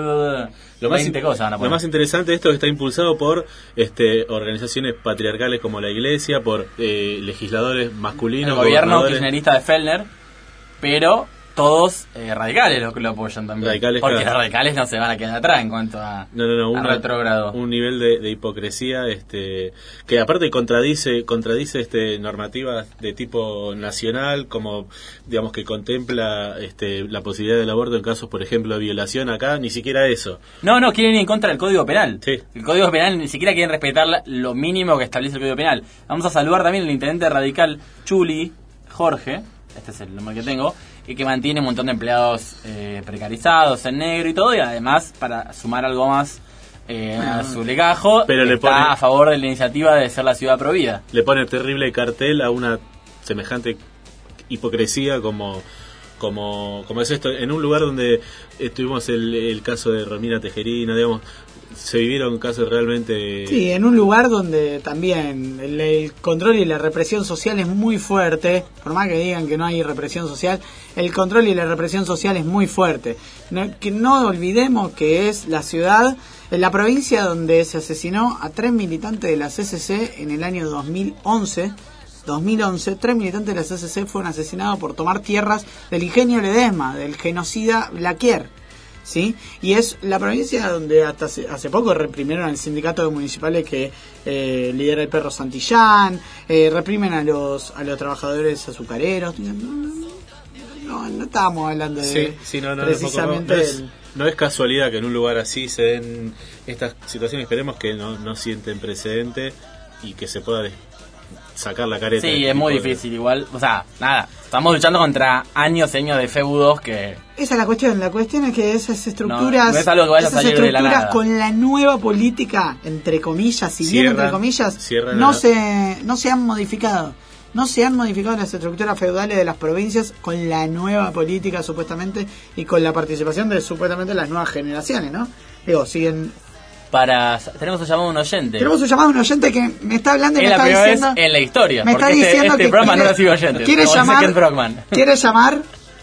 Lo más, veinte cosas van a lo poner. más interesante de esto es que está impulsado por este, organizaciones patriarcales como la Iglesia, por eh, legisladores masculinos, El gobierno gobernadores. kirchnerista de Fellner, pero todos eh, radicales los que lo apoyan también. Radicales, porque claro. los radicales no se van a quedar atrás en cuanto a, No, no, no, a una- retrógrado. un nivel de, de hipocresía este que aparte contradice contradice este normativas de tipo nacional, como digamos que contempla este la posibilidad del aborto en casos, por ejemplo, de violación. Acá ni siquiera eso. No, no, quieren ir en contra del Código Penal. Sí. El Código Penal ni siquiera quieren respetar la- lo mínimo que establece el Código Penal. Vamos a saludar también al intendente radical Chuli, Jorge, este es el nombre que tengo, y que mantiene un montón de empleados eh, precarizados en negro y todo, y además, para sumar algo más eh, a su legajo, Pero le está pone- a favor de la iniciativa de ser la ciudad provida. Le pone terrible cartel a una semejante hipocresía como como como es esto en un lugar donde eh, tuvimos el, el caso de Romina Tejerina, digamos, se vivieron casos realmente Sí, en un lugar donde también el, el control y la represión social es muy fuerte, por más que digan que no hay represión social, el control y la represión social es muy fuerte. No, que no olvidemos que es la ciudad, en la provincia donde se asesinó a tres militantes de la C C C en el año dos mil once. dos mil once, tres militantes de la C C C fueron asesinados por tomar tierras del ingenio Ledesma, del genocida Blaquier. ¿sí? Y es la provincia donde hasta hace, hace poco reprimieron al sindicato de municipales que eh, lidera el perro Santillán, eh, reprimen a los a los trabajadores azucareros. No, no estábamos hablando de sí, sí, no, no, precisamente no, es, no es casualidad que en un lugar así se den estas situaciones. Esperemos que no, no sienten precedente y que se pueda des- sacar la careta. Sí, es muy de... difícil igual. O sea, nada, estamos luchando contra años y años de feudos que... Esa es la cuestión. La cuestión es que esas estructuras, no, no es algo que vaya a esas salir de la estructuras nada. con la nueva política, entre comillas, si bien entre comillas, no la... se no se han modificado. No se han modificado las estructuras feudales de las provincias con la nueva política, supuestamente, y con la participación de, supuestamente, las nuevas generaciones, ¿no? Digo, siguen... Para... Tenemos un llamado a un oyente. Tenemos un llamado a un oyente que me está hablando y es me está la diciendo... vez en la historia, me porque está este, diciendo este que programa quiere, no recibe oyentes. quiere llamar, quiere llamar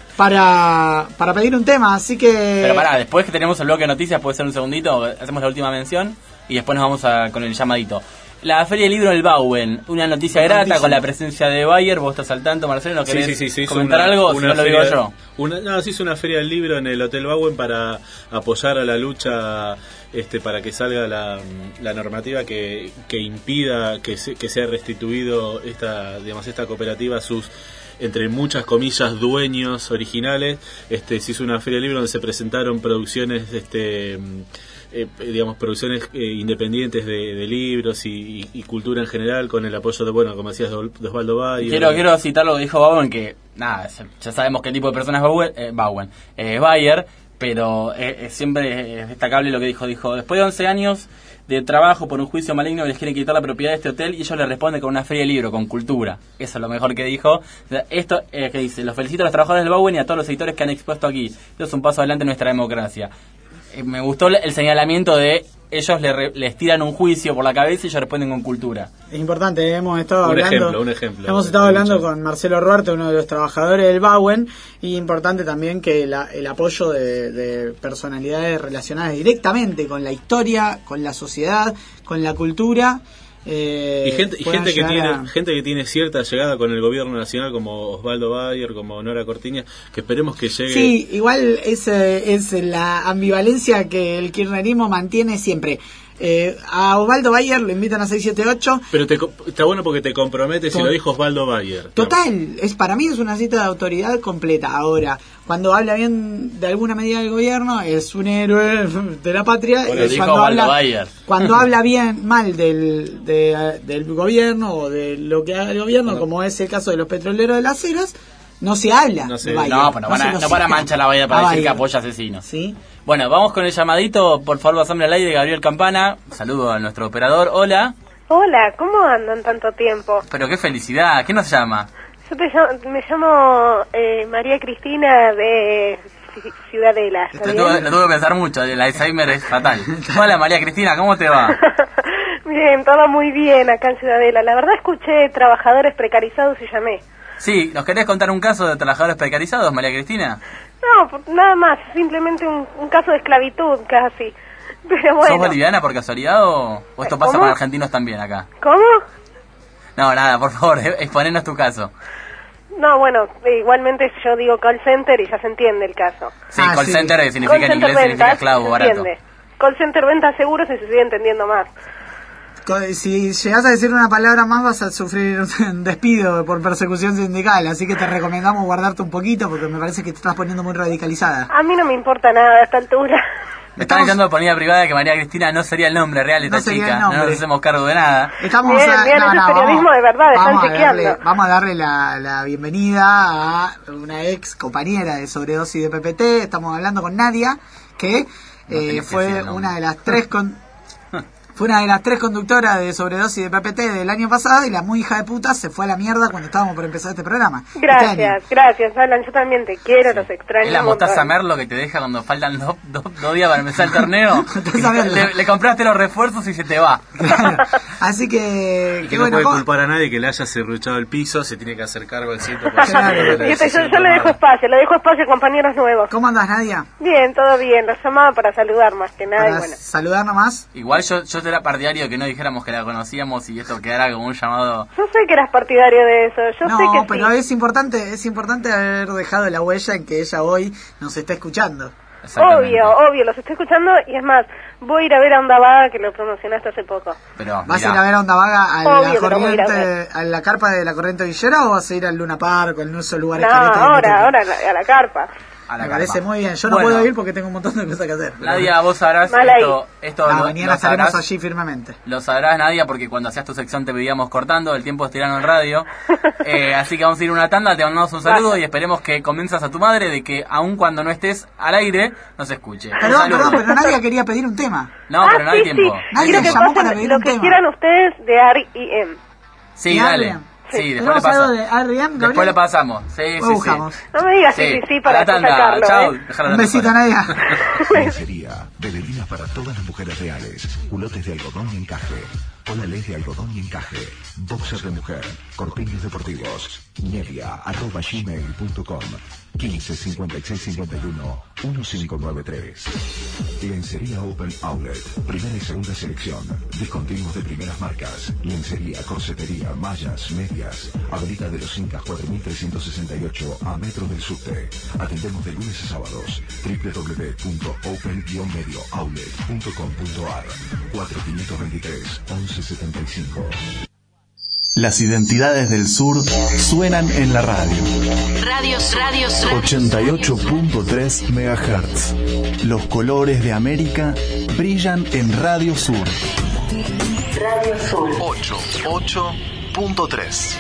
para, para pedir un tema, así que... Pero pará, después que tenemos el bloque de noticias, puede ser un segundito, hacemos la última mención y después nos vamos a, con el llamadito. La Feria del Libro del Bauen, una noticia grata noticia. Con la presencia de Bayer. Vos estás al tanto, Marcelo, ¿no querés sí, sí, sí, comentar una, algo? Una si no lo feria, digo yo. Una, no, se hizo una Feria del Libro en el Hotel Bauen para apoyar a la lucha, este, para que salga la, la normativa que, que impida que, se, que sea restituido esta, digamos, esta cooperativa a sus, entre muchas comillas, dueños originales. Este, se hizo una Feria del Libro donde se presentaron producciones, este... Eh, digamos, producciones eh, independientes de, de libros y, y, y cultura en general, con el apoyo de, bueno, como decías, de, de Osvaldo Bayer. Quiero, quiero citar lo que dijo Bauen, que nada, ya sabemos qué tipo de persona es Bauen, eh, Bauen eh, Bayer, pero eh, siempre es destacable lo que dijo. Dijo, después de once años de trabajo por un juicio maligno, les quieren quitar la propiedad de este hotel y ellos le responden con una feria de libro, con cultura. Eso es lo mejor que dijo. O sea, esto es que dice, los felicito a los trabajadores del Bauen y a todos los editores que han expuesto aquí. Esto es un paso adelante en nuestra democracia. Me gustó el señalamiento de ellos le re, les tiran un juicio por la cabeza y ellos responden con cultura. Es importante, hemos estado un hablando ejemplo, un ejemplo, hemos estado hablando dicho. con Marcelo Ruarte, uno de los trabajadores del Bauen, y importante también que la, el apoyo de, de personalidades relacionadas directamente con la historia, con la sociedad, con la cultura. Eh, y gente, y gente que tiene a... gente que tiene cierta llegada con el gobierno nacional, como Osvaldo Bayer, como Nora Cortiña, que esperemos que llegue. Sí, igual es, es la ambivalencia que el kirchnerismo mantiene siempre. Eh, a Osvaldo Bayer lo invitan a seis siete ocho. Pero te, está bueno porque te comprometes y lo dijo Osvaldo Bayer. Total, es para mí es una cita de autoridad completa. Ahora, cuando habla bien de alguna medida del gobierno, es un héroe de la patria. Bueno, es dijo cuando, Osvaldo habla, Bayer. cuando habla bien, mal del, de, del gobierno o de lo que haga el gobierno, bueno, como es el caso de los petroleros de las Heras, no se habla. No, se, no, pues no, no, van a, no para manchar la Bayer para decir Bayer. Que apoya asesinos. ¿Sí? Bueno, vamos con el llamadito, por favor, pasame al aire, Gabriel Campana. Saludo a nuestro operador. Hola. Hola, ¿cómo andan tanto tiempo? Pero qué felicidad, ¿quién nos llama? Yo te llamo, me llamo eh, María Cristina de Ciudadela. Lo tuve, lo tuve que pensar mucho, el Alzheimer es fatal. Hola María Cristina, ¿cómo te va? Bien, todo muy bien acá en Ciudadela. La verdad escuché trabajadores precarizados y llamé. Sí, ¿nos querés contar un caso de trabajadores precarizados, María Cristina? No, nada más, simplemente un, un caso de esclavitud casi. Pero bueno. ¿Sos boliviana por casualidad o, o esto pasa ¿Cómo? Con argentinos también acá? ¿Cómo? No, nada, por favor, exponenos tu caso. No, bueno, igualmente yo digo call center y ya se entiende el caso. Sí, ah, call sí. center significa call en inglés, ventas, significa esclavo, barato. Call center ventas seguros y se sigue entendiendo más. Si llegas a decir una palabra más vas a sufrir un despido por persecución sindical, así que te recomendamos guardarte un poquito porque me parece que te estás poniendo muy radicalizada. A mí no me importa nada a esta altura. Me están echando de ponida privada que María Cristina no sería el nombre real de esta no chica, no nos hacemos cargo de nada. Estamos bien, a, bien, no, ese no, periodismo vamos, de verdad, están vamos chequeando. A darle, vamos a darle la, la bienvenida a una ex compañera de sobredosis de P P T, estamos hablando con Nadia, que no eh, fue una de las tres con... Fue una de las tres conductoras de sobredosis de P P T del año pasado y la muy hija de puta se fue a la mierda cuando estábamos por empezar este programa. Gracias, este gracias, Alan. Yo también te quiero, los extraño. ¿Es la mostaza Merlo que te deja cuando faltan dos do, do días para empezar el torneo? le, le compraste los refuerzos y se te va. Claro. Así que... Y que que no bueno, puede ¿cómo? culpar a nadie que le haya serruchado el piso, se tiene que hacer cargo al ciento por ciento. Claro. yo, yo, yo le dejo espacio, le dejo espacio a compañeros nuevos. ¿Cómo andas, Nadia? Bien, todo bien. Los llamaba para saludar más que nada. Para y bueno. saludar nomás. Igual yo, yo era partidario que no dijéramos que la conocíamos y esto quedara como un llamado. Yo sé que eras partidario de eso, yo no, sé que pero sí. es importante, es importante haber dejado la huella en que ella hoy nos está escuchando. Obvio, obvio, los estoy escuchando y es más, voy a ir a ver a Onda Vaga, que lo promocionaste hace poco. Pero, ¿Vas mirá. a ir a ver a Onda Vaga a Obvio la que lo voy a ir a corriente, ver. a la carpa de la corriente villera, o vas a ir al Luna Park o al nuso lugares No, caretos de ahora, Meteco? ahora a la, a la carpa. A la Me carpa. parece muy bien. Yo no Bueno. puedo ir porque tengo un montón de cosas que hacer. pero- Nadia, vos sabrás Mal ahí. esto, esto Ah, lo, mañana lo estaremos sabrás, allí firmemente. lo sabrás, Nadia, porque cuando hacías tu sección te pedíamos cortando, el tiempo es tirano en radio. Eh, así que vamos a ir a una tanda, te mandamos un saludo y esperemos que convenzas a tu madre de que aun cuando no estés al aire, nos escuche. Un Perdón, saludo. perdón, pero Nadia quería pedir un tema. No, ah, pero no hay sí, tiempo. sí. Nadie Quiero me que llamó para pasen pedir lo un que tema. quieran ustedes de R I M. Sí, ¿Y dale. alguien? Sí, Sí, después le ¿tenemos algo pasamos. de R I M, Después Gabriel? le pasamos. Sí, Lo sí, buscamos. sí. No me digas sí, sí, sí, para a la tanda. sacarlo, Chau. ¿eh? Dejala Un la besito, persona. Nadia. Lencería, bebedinas para todas las mujeres reales, culotes de algodón y encaje, polales de algodón y encaje, boxers de mujer, corpiños deportivos, Nevia, arroba gmail punto com, quince cincuenta y seis cincuenta y uno, quince noventa y tres. Lencería Open Outlet, primera y segunda selección, discontinuos de primeras marcas, lencería, corsetería, mallas, medias, Avenida de los Incas cuatro mil trescientos sesenta y ocho a metros del subte. Atendemos de lunes a sábados. doble u doble u doble u punto open medio outlet punto com punto a r, cuatro cinco dos tres, once setenta y cinco. Las identidades del sur suenan en la radio. Radios, radios, radios. ochenta y ocho punto tres megahertz. Los colores de América brillan en Radio Sur. Radio Sur. ochenta y ocho punto tres.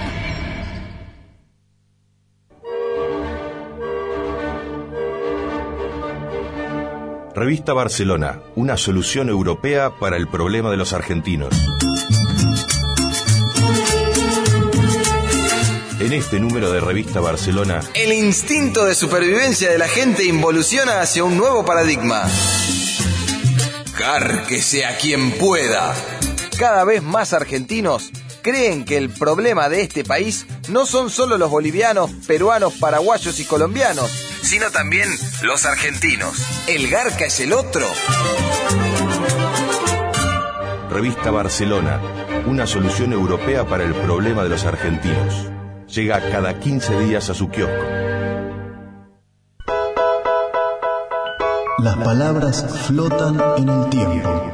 Revista Barcelona, una solución europea para el problema de los argentinos. En este número de Revista Barcelona, el instinto de supervivencia de la gente involuciona hacia un nuevo paradigma. Cárquese a quien pueda. Cada vez más argentinos creen que el problema de este país no son solo los bolivianos, peruanos, paraguayos y colombianos, sino también los argentinos. ¿El Garca es el otro? Revista Barcelona, una solución europea para el problema de los argentinos. Llega cada quince días a su kiosco. Las palabras flotan en el tiempo.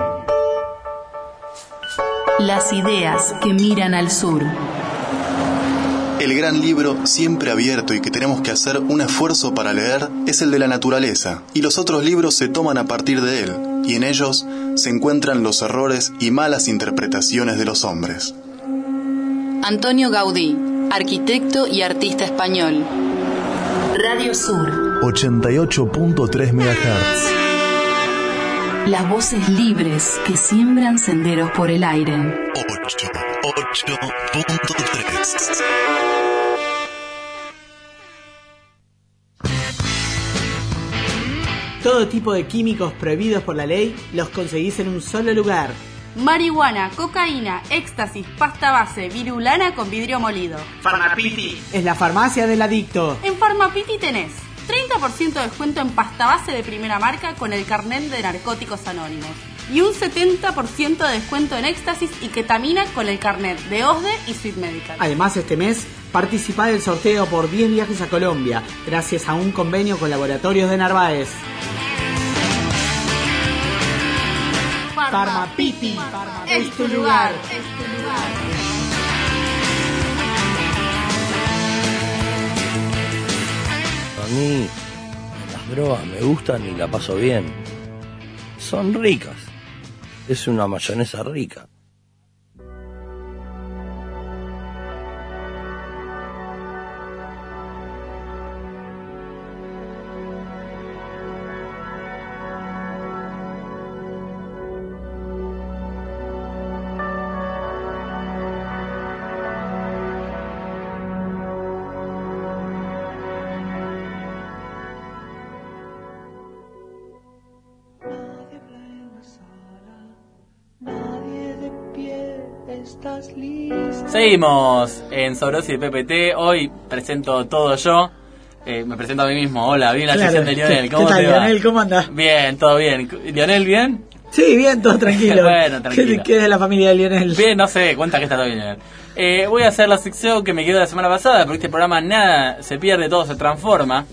Las ideas que miran al sur. El gran libro, siempre abierto y que tenemos que hacer un esfuerzo para leer, es el de la naturaleza, y los otros libros se toman a partir de él, y en ellos se encuentran los errores y malas interpretaciones de los hombres. Antonio Gaudí, arquitecto y artista español. Radio Sur. ochenta y ocho punto tres megahertz. Las voces libres que siembran senderos por el aire. ochenta y ocho punto tres. Todo tipo de químicos prohibidos por la ley los conseguís en un solo lugar. Marihuana, cocaína, éxtasis, pasta base, virulana con vidrio molido. Farmapiti es la farmacia del adicto. En Farmapiti tenés treinta por ciento de descuento en pasta base de primera marca con el carnet de Narcóticos Anónimos y un setenta por ciento de descuento en éxtasis y ketamina con el carnet de O S D E y Sweet Medical. Además, este mes participá del sorteo por diez viajes a Colombia gracias a un convenio con Laboratorios de Narváez. Farmapiti es tu lugar. Es tu lugar. A mí las drogas me gustan y la paso bien. Son ricas. Es una mayonesa rica. Seguimos en Sobrosi de P P T. Hoy presento todo yo. Eh, me presento a mí mismo. Hola, bien la Claro. sección de Lionel. ¿Qué- ¿Cómo qué tal, te va? Lionel? ¿Cómo andás? Bien, todo bien. ¿Lionel bien? Sí, bien, todo tranquilo. Bueno, tranquilo. ¿Qué, qué es de la familia de Lionel? Bien, no sé, cuenta que está todo bien, Lionel. Eh, voy a hacer la sección que me quedó la semana pasada, porque este programa nada se pierde, todo se transforma.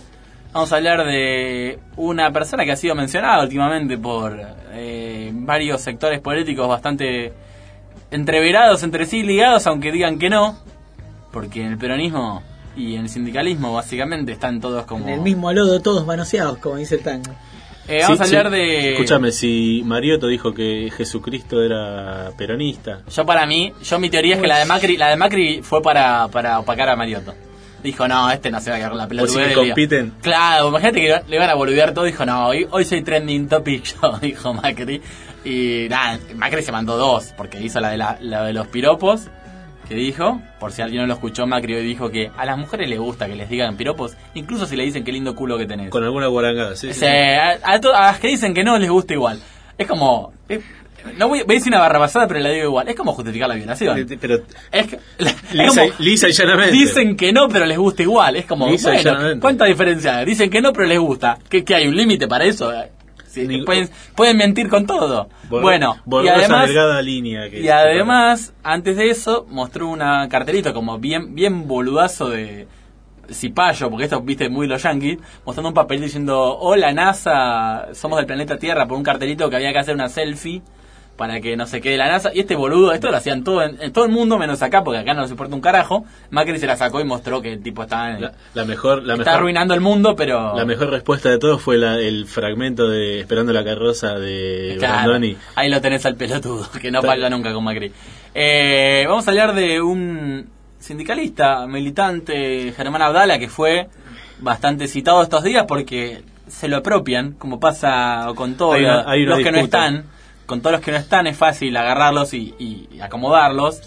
Vamos a hablar de una persona que ha sido mencionada últimamente por eh, varios sectores políticos bastante entreverados entre sí, ligados, aunque digan que no, porque en el peronismo y en el sindicalismo básicamente están todos como... En el mismo lodo, todos manoseados, como dice el tango. Eh, vamos Sí, a hablar sí. de... Escúchame, si Mariotto dijo que Jesucristo era peronista. Yo para mí, yo mi teoría es que la de Macri, la de Macri fue para, para opacar a Mariotto. Dijo, no, este no se va a agarrar la pelota. ¿Vos sí que compiten? Claro, imagínate que le van a boludear todo. Dijo, no, hoy, hoy soy trending topic yo, dijo Macri. Y nada, Macri se mandó dos, porque hizo la de, la, la de los piropos, que dijo, por si alguien no lo escuchó, Macri hoy dijo que a las mujeres les gusta que les digan piropos, incluso si le dicen qué lindo culo que tenés. Con alguna guarangada, sí. O sí. sea, a, a, to- a las que dicen que no les gusta igual. Es como... es- no voy, voy a decir una barrabasada, pero la digo igual. Es como justificar la violación. Pero Es que, la- es lisa, como- lisa y llanamente. dicen que no, pero les gusta igual. Es como, Lisa y bueno, llanamente. ¿cuánta diferencia hay? Dicen que no, pero les gusta. ¿Qué, qué hay? ¿Un límite para eso? Sí, pueden, pueden mentir con todo. Borró- bueno, y borró esa además, delgada línea que- y además, antes de eso, mostró una cartelito como bien, bien boludazo de cipayo, porque esto viste muy los yankees, mostrando un papel diciendo, hola NASA, somos del planeta Tierra, por un cartelito que había que hacer una selfie para que no se quede la NASA. Y este boludo, esto lo hacían todo en, en todo el mundo menos acá, porque acá no nos importa un carajo. Macri se la sacó y mostró que el tipo estaba en, La, la mejor, la está mejor, arruinando el mundo, pero... la mejor respuesta de todo fue la, el fragmento de Esperando la carroza de Claro, Brandoni. ahí lo tenés al pelotudo, que no falla nunca con Macri. Eh, vamos a hablar de un sindicalista, militante, Germán Abdala, que fue bastante citado estos días porque se lo apropian, como pasa con todos Hay una- hay una los que no disputa. están. Con todos los que no están es fácil agarrarlos y, y acomodarlos.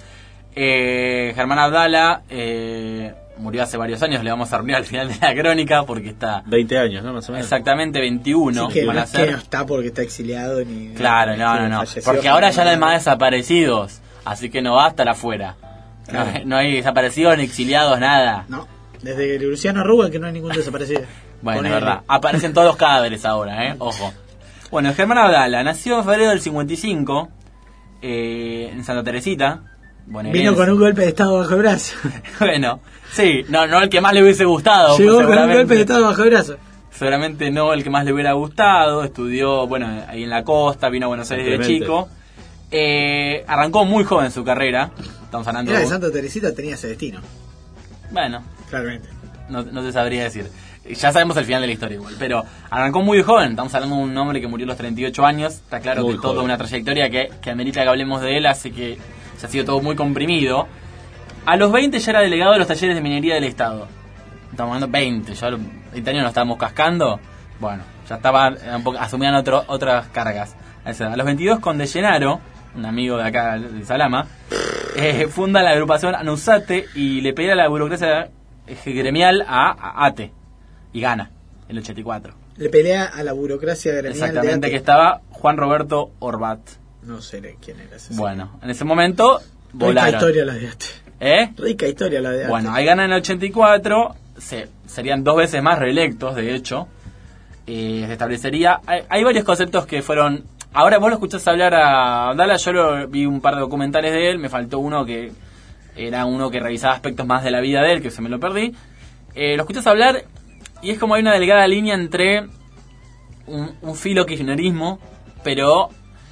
Eh, Germán Abdala eh, murió hace varios años, le vamos a reunir al final de la crónica porque está... veinte años, ¿no? Más o menos. Exactamente, veintiuno Sí, que, van no a es ser. que no está porque está exiliado ni... Claro, no, que no, no. falleció, Porque ahora ya no hay nada. más desaparecidos, así que no va a estar afuera. No, Claro. hay- no hay desaparecidos ni exiliados, nada. No, desde Luciano Arruga que no hay ningún desaparecido. Bueno, es Ponele. verdad. Aparecen todos los cadáveres ahora, ¿eh? Ojo. Bueno, Germán Abdala nació en febrero del cincuenta y cinco eh, en Santa Teresita. bonaerense. Vino con un golpe de estado bajo el brazo. Bueno, sí, no, no el que más le hubiese gustado. Llegó con un seguramente. golpe de estado bajo el brazo. Seguramente no el que más le hubiera gustado. Estudió, bueno, ahí en la costa, vino a Buenos Aires de Simplemente. chico. Eh, arrancó muy joven su carrera. Estamos hablando Era de de... Santa Teresita, tenía ese destino. Bueno, Claramente. no, no te sabría decir. Ya sabemos el final de la historia igual. Pero arrancó muy joven. Estamos hablando de un hombre que murió a los treinta y ocho años. Está claro Muy que toda joven. una trayectoria que, que amerita que hablemos de él. Así que se ha sido todo muy comprimido. A los veinte ya era delegado de los talleres de minería del Estado. Estamos hablando veinte. Ya a los veinte años nos estábamos cascando. Bueno, ya estaba eh, un poco, asumían otro, otras cargas. A esa edad. A los veintidós con De Llenaro, un amigo de acá de Salama, eh, funda la agrupación Anusate y le pedía la burocracia gremial a, a ATE. Y gana, el ochenta y cuatro. Le pelea a la burocracia gremial. Exactamente, de que Ate. estaba Juan Roberto Orbat. No sé quién era ese. Bueno, en ese momento Rica volaron. historia la de Ate. ¿Eh? Rica historia la de Ate. Bueno, ahí ganan en el ochenta y cuatro, se, serían dos veces más reelectos, de hecho. Eh, se establecería... Hay, hay varios conceptos que fueron... Ahora vos lo escuchás hablar a Abdala, yo lo, vi un par de documentales de él, me faltó uno que era uno que revisaba aspectos más de la vida de él, que se me lo perdí. Eh, lo escuchás hablar y es como hay una delgada línea entre un, un filo kirchnerismo, pero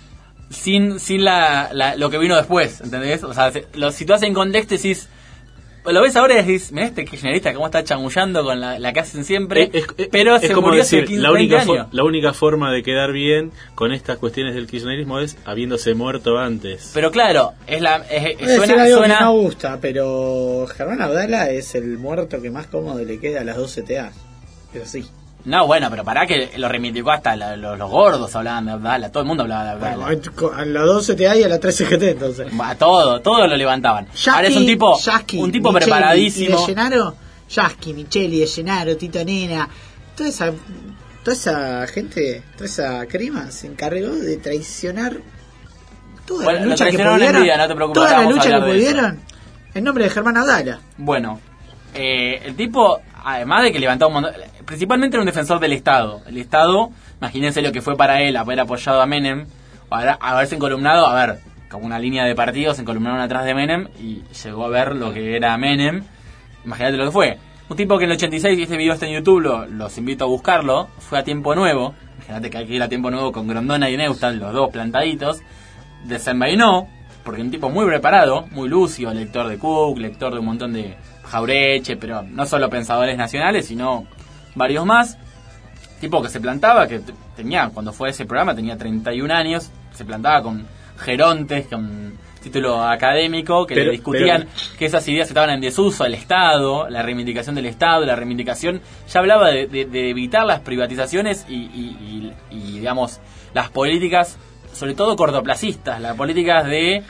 sin sin la, la- lo que vino después, ¿entendés? O sea, se- lo situás en contexto y decís... Lo ves ahora y decís, mirá este kirchnerista cómo está chamullando con la, la que hacen siempre, Es, es- pero es se como murió hace decir, quince, la única, veinte fo- años. la única forma de quedar bien con estas cuestiones del kirchnerismo es habiéndose muerto antes. Pero claro, es la es- es- Voy a decir suena, algo suena que no gusta, pero Germán Abdala es el muerto que más cómodo le queda a las dos C T A. Es así. No, bueno, pero pará que lo reivindicó hasta la- los, los gordos hablaban de Abdala, todo el mundo hablaba de Abdala. Bueno, a las dos C T A y a las tres C G T entonces. A todo, todo lo levantaban. Ahora es un tipo, Yasky, un tipo Micheli preparadísimo. Y de Llenaro, Yasky, Micheli, de Llenaro, Tito Nena, toda esa, toda esa gente, toda esa crema se encargó de traicionar toda Bueno, la lo lucha que traicionaron en pudieron, vida, no te preocupes, toda ahora la vamos a lucha que hablar de eso. pudieron en nombre de Germán Abdala. Bueno, eh, el tipo, además de que levantaba un montón, principalmente era un defensor del Estado. El Estado, imagínense lo que fue para él haber apoyado a Menem, o haber- haberse encolumnado, a ver, como una línea de partidos se encolumnaron atrás de Menem y llegó a ver lo que era Menem. Imagínate lo que fue. Un tipo que en el ochenta y seis, y este video está en YouTube, lo, los invito a buscarlo, fue a Tiempo Nuevo, imagínate que hay que ir a Tiempo Nuevo con Grondona y Neustadt, los dos plantaditos, desenvainó, porque un tipo muy preparado, muy lúcido, lector de Cook, lector de un montón de Jaureche, pero no solo pensadores nacionales, sino varios más. Tipo que se plantaba, que tenía, cuando fue ese programa, tenía treinta y un años, se plantaba con gerontes, con título académico, que pero, le discutían pero... que esas ideas estaban en desuso, el Estado, la reivindicación del Estado, la reivindicación, ya hablaba de, de, de evitar las privatizaciones y, y, y, y, digamos, las políticas, sobre todo cortoplacistas, las políticas de...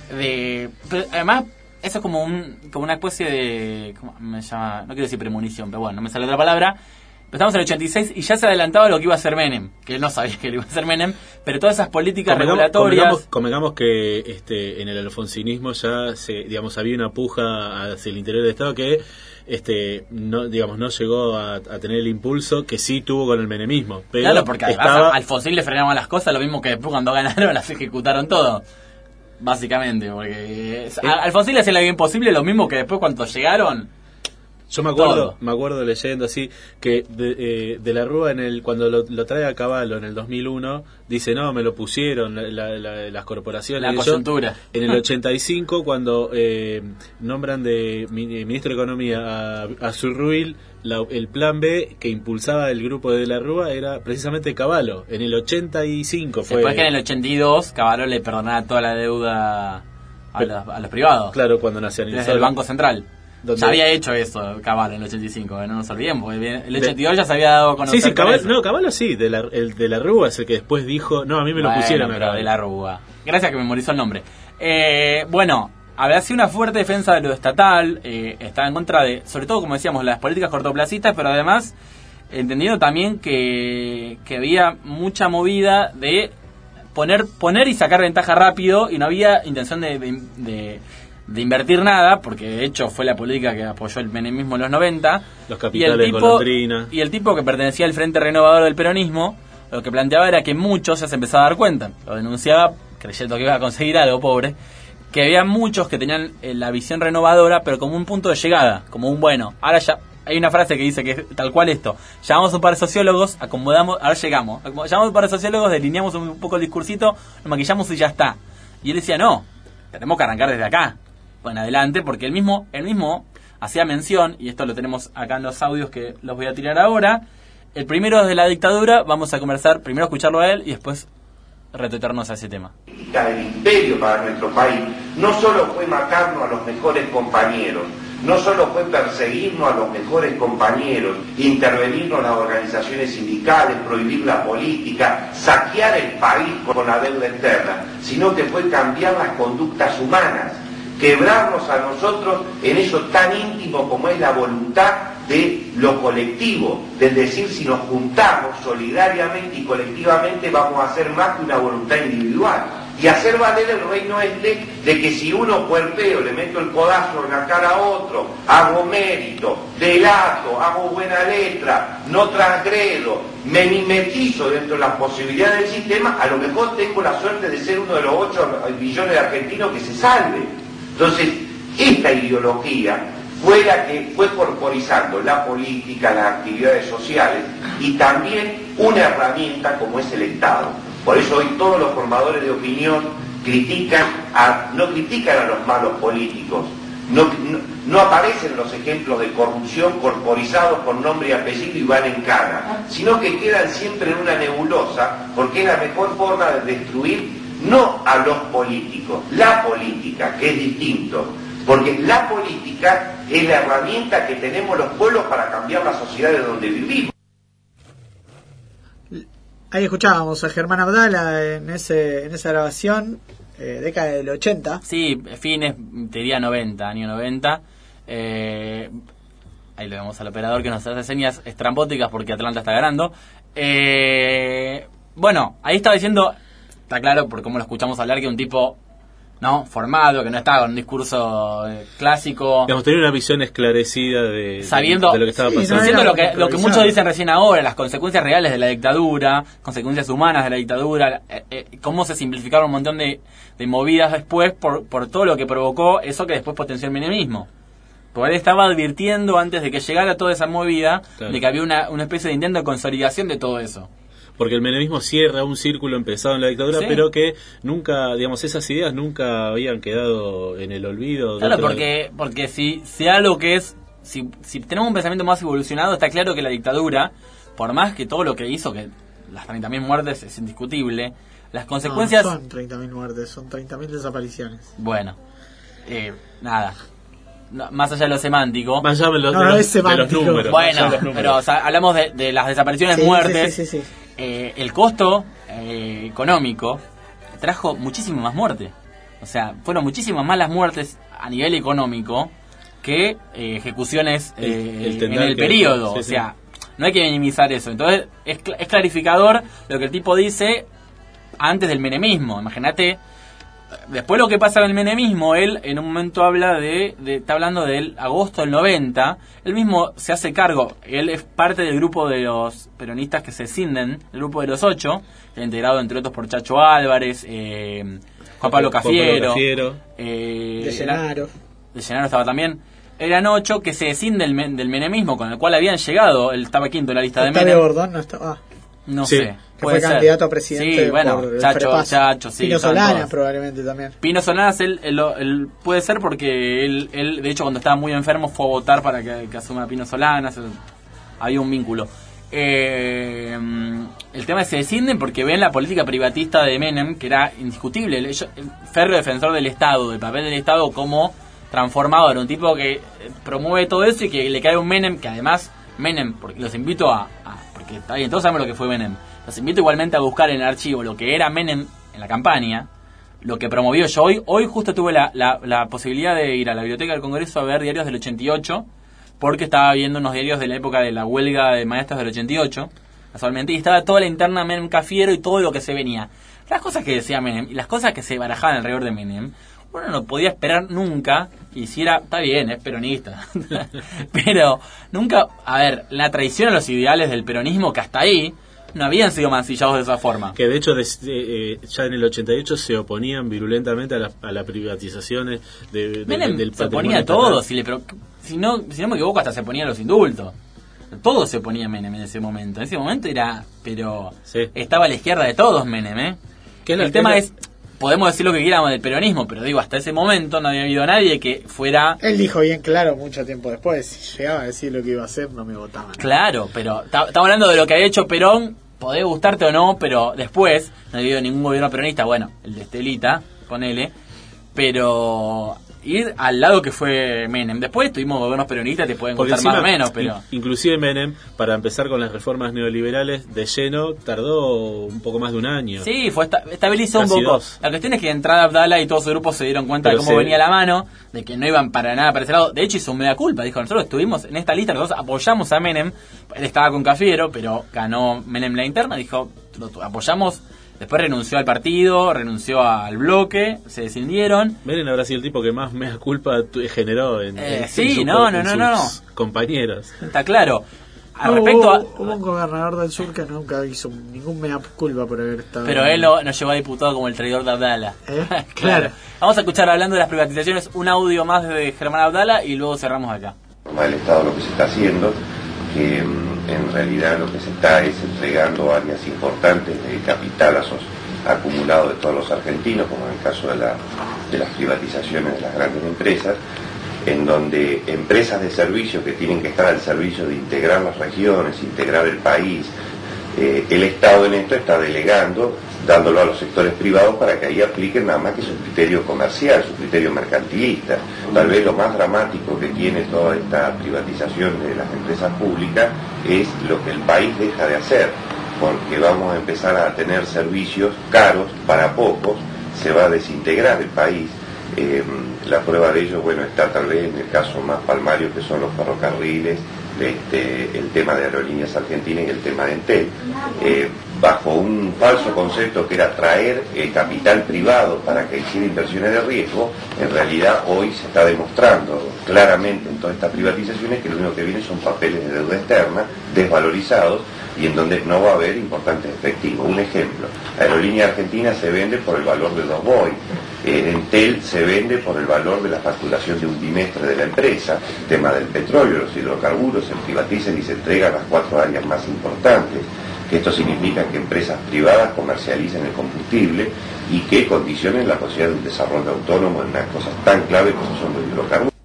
de pero además, eso es como, un, como una especie de... ¿cómo me llama? No quiero decir premonición, pero bueno, no me sale otra palabra. Estamos en el ochenta y seis y ya se adelantaba lo que iba a hacer Menem, que él no sabía que lo iba a hacer Menem, pero todas esas políticas Convengamos, regulatorias... Convengamos, convengamos que este, en el alfonsinismo ya se, digamos, había una puja hacia el interior del Estado que este, no, digamos, no llegó a, a tener el impulso que sí tuvo con el menemismo. Pero claro, porque además estaba... a Alfonsín le frenaban las cosas, lo mismo que después cuando ganaron las ejecutaron todo. Básicamente, porque a Alfonsín le hacía la vida imposible, lo mismo que después cuando llegaron... Yo me acuerdo, todo. me acuerdo leyendo así que de, eh, de la Rúa en el cuando lo, lo trae a Cavallo en el dos mil uno dice no me lo pusieron la, la, las corporaciones. La coyuntura. Yo, en el ochenta y cinco cuando eh, nombran de ministro de Economía a, a Zurruil, la, el plan B que impulsaba el grupo de la Rúa era precisamente Cavallo. En el ochenta y cinco fue. Después que en el ochenta y dos Cavallo le perdonaba toda la deuda a, Pero, los, a los privados. Claro, cuando nacionalizó desde el Banco Central. Donde... Ya había hecho eso Cavallo en el ochenta y cinco, eh, no nos olvidemos. El ochenta y dos ya se había dado a conocer. Sí, sí, Cavallo, no, Cavallo sí, de la, el de la Rúa es el que después dijo, no, a mí me bueno, lo pusieron. Pero de la Rúa. Gracias que memorizó el nombre. Eh, bueno, había sido una fuerte defensa de lo estatal, eh, estaba en contra de, sobre todo, como decíamos, las políticas cortoplacistas, pero además, entendiendo también que, que había mucha movida de poner poner y sacar ventaja rápido, y no había intención de... de, de de invertir nada, porque de hecho fue la política que apoyó el menemismo en los noventa. Los capitales de golondrina. Y el tipo que pertenecía al Frente Renovador del Peronismo, lo que planteaba era que muchos ya se empezaba a dar cuenta, lo denunciaba creyendo que iba a conseguir algo, pobre, que había muchos que tenían eh, la visión renovadora, pero como un punto de llegada, como un bueno. Ahora ya hay una frase que dice que es tal cual esto: llamamos a un par de sociólogos, acomodamos, ahora llegamos, llamamos a un par de sociólogos, delineamos un poco el discursito, lo maquillamos y ya está. Y él decía, no, tenemos que arrancar desde acá, en adelante, porque él mismo, él mismo hacía mención, y esto lo tenemos acá en los audios que los voy a tirar ahora. El primero de la dictadura, vamos a conversar, primero escucharlo a él y después retuitarnos a ese tema. La del imperio para nuestro país no solo fue matarnos a los mejores compañeros, no solo fue perseguirnos a los mejores compañeros, intervenirnos en las organizaciones sindicales, prohibir la política, saquear el país con la deuda externa, sino que fue cambiar las conductas humanas, quebrarnos a nosotros en eso tan íntimo como es la voluntad de lo colectivo, del decir, si nos juntamos solidariamente y colectivamente vamos a hacer más que una voluntad individual, y hacer valer el reino este de que si uno cuerpeo, le meto el codazo en la cara a otro, hago mérito, delato, hago buena letra, no transgredo, me mimetizo dentro de las posibilidades del sistema, a lo mejor tengo la suerte de ser uno de los ocho millones de argentinos que se salve. Entonces, esta ideología fue la que fue corporizando la política, las actividades sociales y también una herramienta como es el Estado. Por eso hoy todos los formadores de opinión critican a, no critican a los malos políticos, no, no, no aparecen los ejemplos de corrupción corporizados con nombre y apellido y van en cana, sino que quedan siempre en una nebulosa, porque es la mejor forma de destruir no a los políticos, la política, que es distinto, porque la política es la herramienta que tenemos los pueblos para cambiar la sociedad de donde vivimos. Ahí escuchábamos a Germán Abdala en ese en esa grabación, eh, década del ochenta. Sí, fines, te diría noventa, año noventa. Eh, ahí le vemos al operador que nos hace señas estrambóticas porque Atlanta está ganando. Eh, bueno, ahí estaba diciendo... Está claro, por cómo lo escuchamos hablar, que un tipo no formado, que no estaba con un discurso eh, clásico. Hemos tenido una visión esclarecida de, sabiendo, de, de lo que estaba sí, pasando. Sabiendo lo que, lo que muchos dicen recién ahora, las consecuencias reales de la dictadura, consecuencias humanas de la dictadura, eh, eh, cómo se simplificaron un montón de, de movidas después por, por todo lo que provocó eso que después potenció el menemismo. Porque él estaba advirtiendo antes de que llegara toda esa movida, claro, de que había una, una especie de intento de consolidación de todo eso. Porque el menemismo cierra un círculo empezado en la dictadura, sí, pero que nunca, digamos, esas ideas nunca habían quedado en el olvido. Claro, porque porque si, si algo que es, si, si tenemos un pensamiento más evolucionado, está claro que la dictadura, por más que todo lo que hizo, que las treinta mil muertes es indiscutible, las consecuencias... No, son treinta mil muertes, son treinta mil desapariciones. Bueno, eh, nada... No, más allá de lo semántico, más allá de los, no, de no los, es semántico. De los números, bueno, los números. Pero o sea, hablamos de, de las desapariciones, sí, muertes, sí, sí, sí, sí. Eh, el costo eh, económico trajo muchísimo más muerte, o sea, fueron muchísimas más las muertes a nivel económico que eh, ejecuciones eh, el, el en el periodo, sí, o sea, sí, no hay que minimizar eso. Entonces es, es clarificador lo que el tipo dice antes del menemismo. Imagínate. Después lo que pasa en el menemismo, él en un momento habla de, de está hablando del agosto del noventa, él mismo se hace cargo, él es parte del grupo de los peronistas que se escinden, el grupo de los ocho, integrado entre otros por Chacho Álvarez, eh, Juan Pablo Cafiero, eh, de Llenaro, de Llenaro estaba también, eran ocho que se escinden del, del menemismo, con el cual habían llegado, él estaba quinto en la lista de Menem. Octavio Bordón no estaba. No sí, sé. Que fue candidato a presidente. Sí, bueno, por Chacho, Chacho, sí. Pino Solanas probablemente también. Pino Solanas, él, él, él puede ser porque él, él, de hecho, cuando estaba muy enfermo fue a votar para que, que asuma Pino Solanas. Había un vínculo. Eh, el tema es que se descienden porque ven la política privatista de Menem, que era indiscutible. El, el férreo defensor del Estado, del papel del Estado como transformador. Un tipo que promueve todo eso y que le cae un Menem, que además, Menem, porque los invito a... a porque está bien, todos sabemos lo que fue Menem. Los invito igualmente a buscar en el archivo lo que era Menem en la campaña, lo que promovió. Yo hoy hoy justo tuve la, la, la posibilidad de ir a la Biblioteca del Congreso a ver diarios del ochenta y ocho, porque estaba viendo unos diarios de la época de la huelga de maestros del ochenta y ocho, casualmente, y estaba toda la interna Menem Cafiero y todo lo que se venía. Las cosas que decía Menem y las cosas que se barajaban alrededor de Menem, uno no podía esperar nunca que hiciera, está bien, es peronista, pero nunca, a ver, la traición a los ideales del peronismo, que hasta ahí no habían sido mancillados de esa forma. Que de hecho de, eh, ya en el ochenta y ocho se oponían virulentamente a las a la privatizaciones de, de, Menem del se oponía a todo, si, le, pero, si, no, si no me equivoco hasta se ponía a los indultos. Todo se oponía a Menem en ese momento. En ese momento era, pero sí, estaba a la izquierda de todos Menem, ¿eh? ¿Qué es el la, tema es, es... Podemos decir lo que quieramos del peronismo, pero digo, hasta ese momento no había habido nadie que fuera... Él dijo bien claro mucho tiempo después, si llegaba a decir lo que iba a hacer, no me votaban. Claro, pero estamos hablando de lo que había hecho Perón, podés gustarte o no, pero después no ha habido ningún gobierno peronista, bueno, el de Estelita, ponele, pero ir al lado que fue Menem. Después tuvimos gobiernos peronistas, te pueden gustar más o menos, pero... Inclusive Menem, para empezar con las reformas neoliberales de lleno, tardó un poco más de un año. Sí, fue esta, estabilizó Casi un poco. Dos. La cuestión es que de entrada Abdala y todo su grupo se dieron cuenta pero de cómo se... venía la mano, de que no iban para nada para ese lado. De hecho hizo un mea culpa, dijo, nosotros estuvimos en esta lista, nosotros apoyamos a Menem, él estaba con Cafiero, pero ganó Menem la interna, dijo, lo apoyamos. Después renunció al partido, renunció al bloque, se descindieron. Menem habrá sido el tipo que más mea culpa generó en, eh, en, sí, en su, no, no, en no, sus no. compañeros. Está claro. Al no, respecto hubo, a... hubo un gobernador del sur que nunca hizo ningún mea culpa por haber estado... Pero él lo, nos llevó a diputado como el traidor de Abdala. ¿Eh? Claro. Claro. Vamos a escuchar, hablando de las privatizaciones, un audio más de Germán Abdala y luego cerramos acá. El Estado lo que se está haciendo, que en realidad lo que se está es entregando áreas importantes de capital a sos, acumulado de todos los argentinos, como en el caso de, la, de las privatizaciones de las grandes empresas, en donde empresas de servicio que tienen que estar al servicio de integrar las regiones, integrar el país, eh, el Estado en esto está delegando, dándolo a los sectores privados para que ahí apliquen nada más que su criterio comercial, su criterio mercantilista. Tal vez lo más dramático que tiene toda esta privatización de las empresas públicas es lo que el país deja de hacer, porque vamos a empezar a tener servicios caros para pocos, se va a desintegrar el país. Eh, la prueba de ello, bueno, está tal vez en el caso más palmario, que son los ferrocarriles, este, el tema de Aerolíneas Argentinas y el tema de Entel. Eh, bajo un falso concepto que era traer el capital privado para que hiciera inversiones de riesgo, en realidad hoy se está demostrando claramente en todas estas privatizaciones que lo único que viene son papeles de deuda externa desvalorizados y en donde no va a haber importantes efectivos. Un ejemplo, Aerolínea Argentina se vende por el valor de dos Boeing, eh, Entel se vende por el valor de la facturación de un bimestre de la empresa, tema del petróleo, los hidrocarburos, se privatizan y se entregan las cuatro áreas más importantes, que esto significa que empresas privadas comercialicen el combustible y que condicionen la posibilidad de un desarrollo autónomo en unas cosas tan claves como son los hidrocarburos.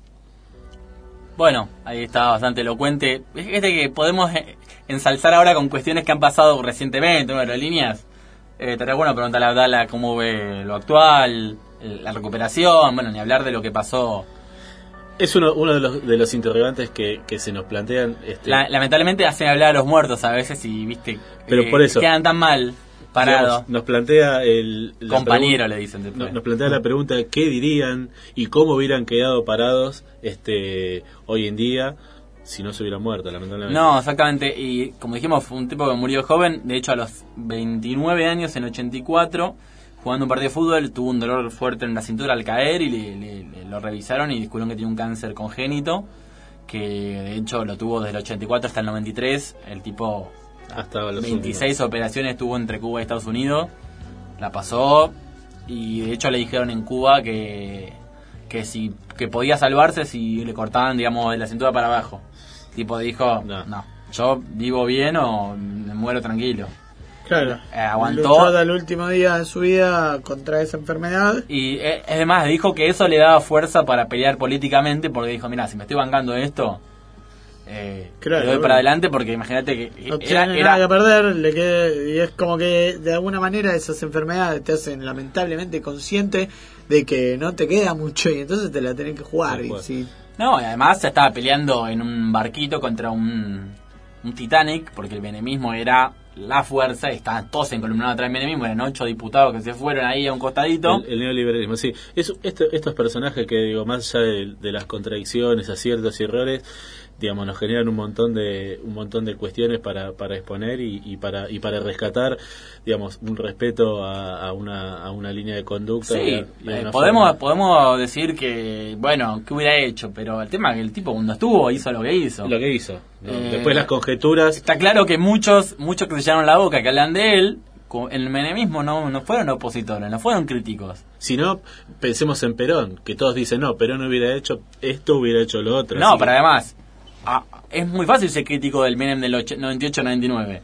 Bueno, ahí está bastante elocuente. Este que podemos ensalzar ahora con cuestiones que han pasado recientemente, ¿no? Aerolíneas. Eh, estaría bueno preguntarle a Abdala cómo ve lo actual, la recuperación, bueno, ni hablar de lo que pasó. Es uno, uno de los de los interrogantes que, que se nos plantean. Este... La, lamentablemente hacen hablar a los muertos a veces y, viste, pero eh, por eso quedan tan mal parados. Digamos, nos plantea el... Compañero le dicen después. Nos, nos plantea la pregunta, ¿qué dirían y cómo hubieran quedado parados este hoy en día si no se hubieran muerto, lamentablemente? No, exactamente. Y como dijimos, fue un tipo que murió joven. De hecho, a los veintinueve años, en ochenta y cuatro... jugando un partido de fútbol, tuvo un dolor fuerte en la cintura al caer y le, le, le lo revisaron y descubrieron que tenía un cáncer congénito, que de hecho lo tuvo desde el ochenta y cuatro hasta el noventa y tres. El tipo hasta los veintiséis últimos. operaciones tuvo entre Cuba y Estados Unidos, la pasó y de hecho le dijeron en Cuba que que si que podía salvarse si le cortaban, digamos, de la cintura para abajo. El tipo dijo, no, no yo vivo bien o me muero tranquilo. Claro, eh, aguantó luchó hasta el último día de su vida contra esa enfermedad. Y eh, además dijo que eso le daba fuerza para pelear políticamente, porque dijo, mira, si me estoy bancando esto, eh, claro, le doy para adelante, porque imagínate que no era, tiene era nada que perder, le quede, y es como que de alguna manera esas enfermedades te hacen lamentablemente consciente de que no te queda mucho y entonces te la tenés que jugar. Y si... No, y además se estaba peleando en un barquito contra un, un Titanic, porque el menemismo era la fuerza, y estaban todos encolumnados atrás del menemismo, eran ocho diputados que se fueron ahí a un costadito. El, el neoliberalismo, sí. Es, esto, estos personajes que, digo, más allá de, de las contradicciones, aciertos y errores, digamos, nos generan un montón de un montón de cuestiones para, para exponer y, y para y para rescatar, digamos, un respeto a, a una a una línea de conducta. Sí, y a, y a eh, una podemos forma. podemos decir que, bueno, ¿qué hubiera hecho? Pero el tema es que el tipo cuando estuvo hizo lo que hizo. Lo que hizo. ¿no? Eh, Después las conjeturas. Está claro que muchos muchos que se llenaron la boca, que hablan de él, en el menemismo no, no fueron opositores, no fueron críticos. Si no, pensemos en Perón, que todos dicen, no, Perón hubiera hecho esto, hubiera hecho lo otro. No, así pero que... además, ah, es muy fácil ser crítico del Menem del noventa y ocho noventa y nueve.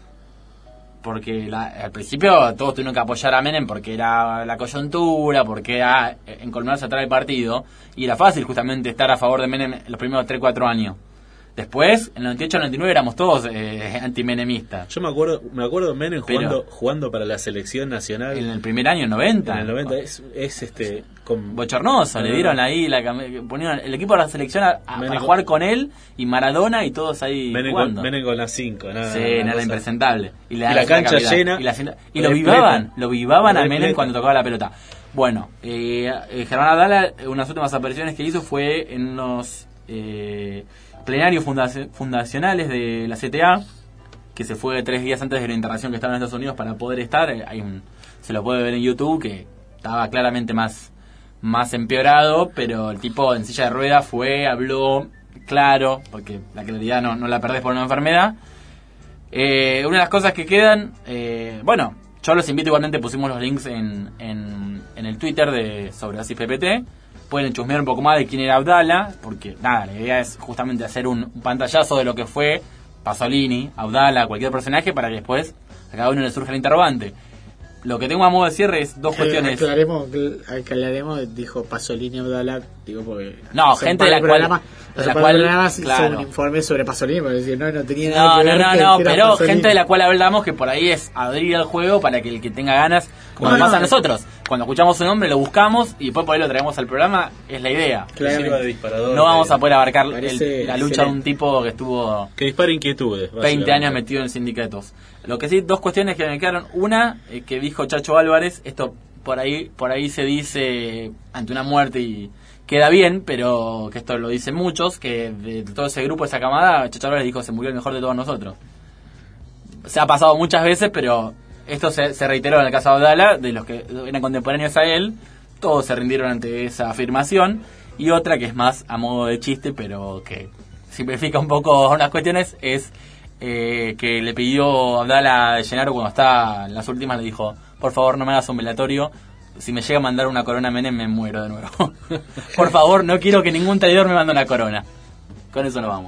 Porque la, al principio todos tuvieron que apoyar a Menem porque era la coyuntura, porque era encolumnarse atrás del partido. Y era fácil justamente estar a favor de Menem los primeros tres cuatro años. Después, en el noventa y ocho noventa y nueve éramos todos eh, antimenemistas. Yo me acuerdo me acuerdo Menem Pero- jugando jugando para la selección nacional. En el primer año, noventa. En el noventa es, es este con Bochornoso, le dieron ahí, la, cam- ponieron el equipo de la selección a, a- Menem para con- jugar con él y Maradona y todos ahí Menem jugando. con, Menem con las cinco, nada. Sí, una nada cosa. impresentable. Y, le Y dan la cancha cavidad. llena, Y, la cena- y lo repleta. vivaban, lo vivaban a Repleta. Menem cuando tocaba la pelota. Bueno, eh, eh, Germán Abdala, unas últimas apariciones que hizo fue en unos eh, plenarios fundaci- fundacionales de la C T A, que se fue tres días antes de la internación que estaba en Estados Unidos para poder estar. Eh, Hay un, se lo puede ver en YouTube, que estaba claramente más, más empeorado, pero el tipo en silla de ruedas fue, habló claro, porque la claridad no, no la perdés por una enfermedad. Eh, una de las cosas que quedan, eh, bueno, yo los invito, igualmente pusimos los links en, en, en el Twitter de sobre Así P P T. Pueden chusmear un poco más de quién era Abdala, porque nada, la idea es justamente hacer un, un pantallazo de lo que fue Pasolini, Abdala, cualquier personaje, para que después a cada uno le surja el interrogante. Lo que tengo a modo de cierre es dos cuestiones. Aclaremos, aclaremos, dijo Pasolini Abdala, digo porque... No, hace un gente par de la cual- programas- de hace la un par cual- de programas hizo claro. un informe sobre Pasolini, porque decir, no, no tenía nada No, que no, ver no, que- no, que era pero Pasolini. gente de la cual hablamos que por ahí es abrir el juego para que el que tenga ganas, como No, nos pasa no. a nosotros, cuando escuchamos su nombre lo buscamos y después por ahí lo traemos al programa, es la idea. Que sirva de disparador, No vamos que- a poder abarcar Parece el- la lucha excelente. de un tipo que estuvo Que dispara inquietudes. veinte básicamente. años metido en sindicatos. Lo que sí, dos cuestiones que me quedaron. Una, eh, que dijo Chacho Álvarez, esto por ahí por ahí se dice ante una muerte y queda bien, pero que esto lo dicen muchos, que de todo ese grupo, esa camada, Chacho Álvarez dijo se murió el mejor de todos nosotros. Se ha pasado muchas veces, pero esto se, se reiteró en el caso de Abdala, de los que eran contemporáneos a él, todos se rindieron ante esa afirmación. Y otra que es más a modo de chiste, pero que simplifica un poco unas cuestiones, es eh, que le pidió Abdala de Llenaro cuando estaba en las últimas, le dijo, por favor no me hagas un velatorio, si me llega a mandar una corona Menem me muero de nuevo. Por favor, no quiero que ningún traidor me mande una corona. Con eso nos vamos.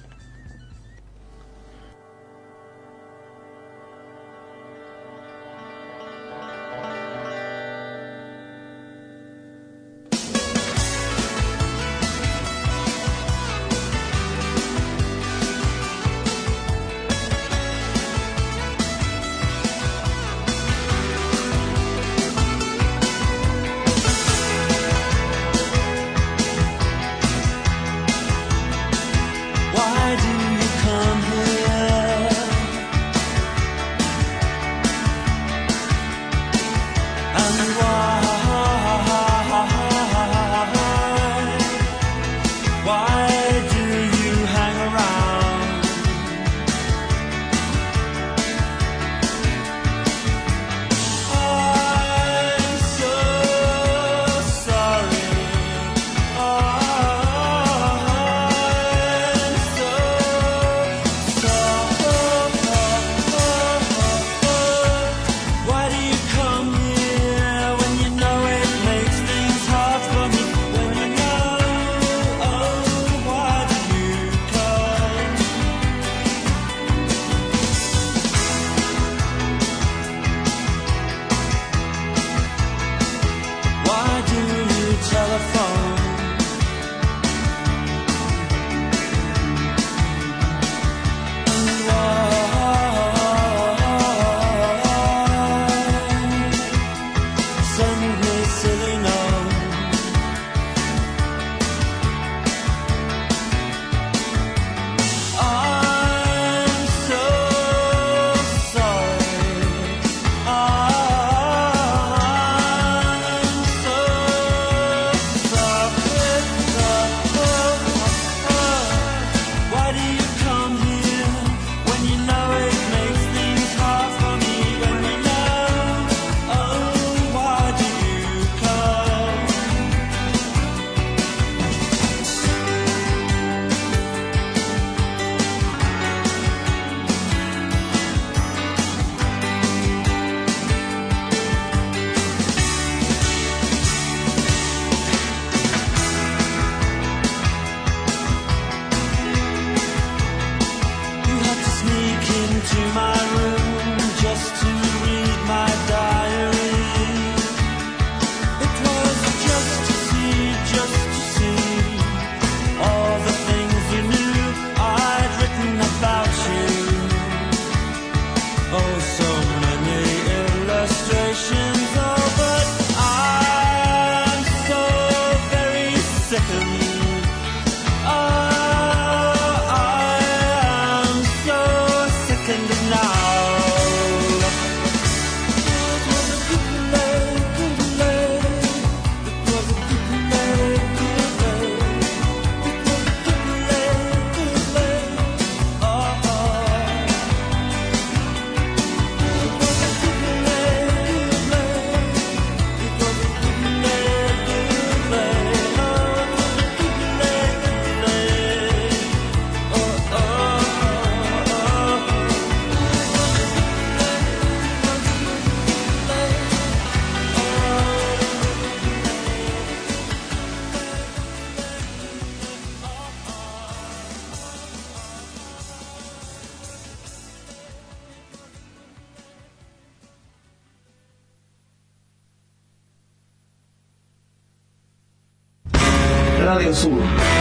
Radio Sur.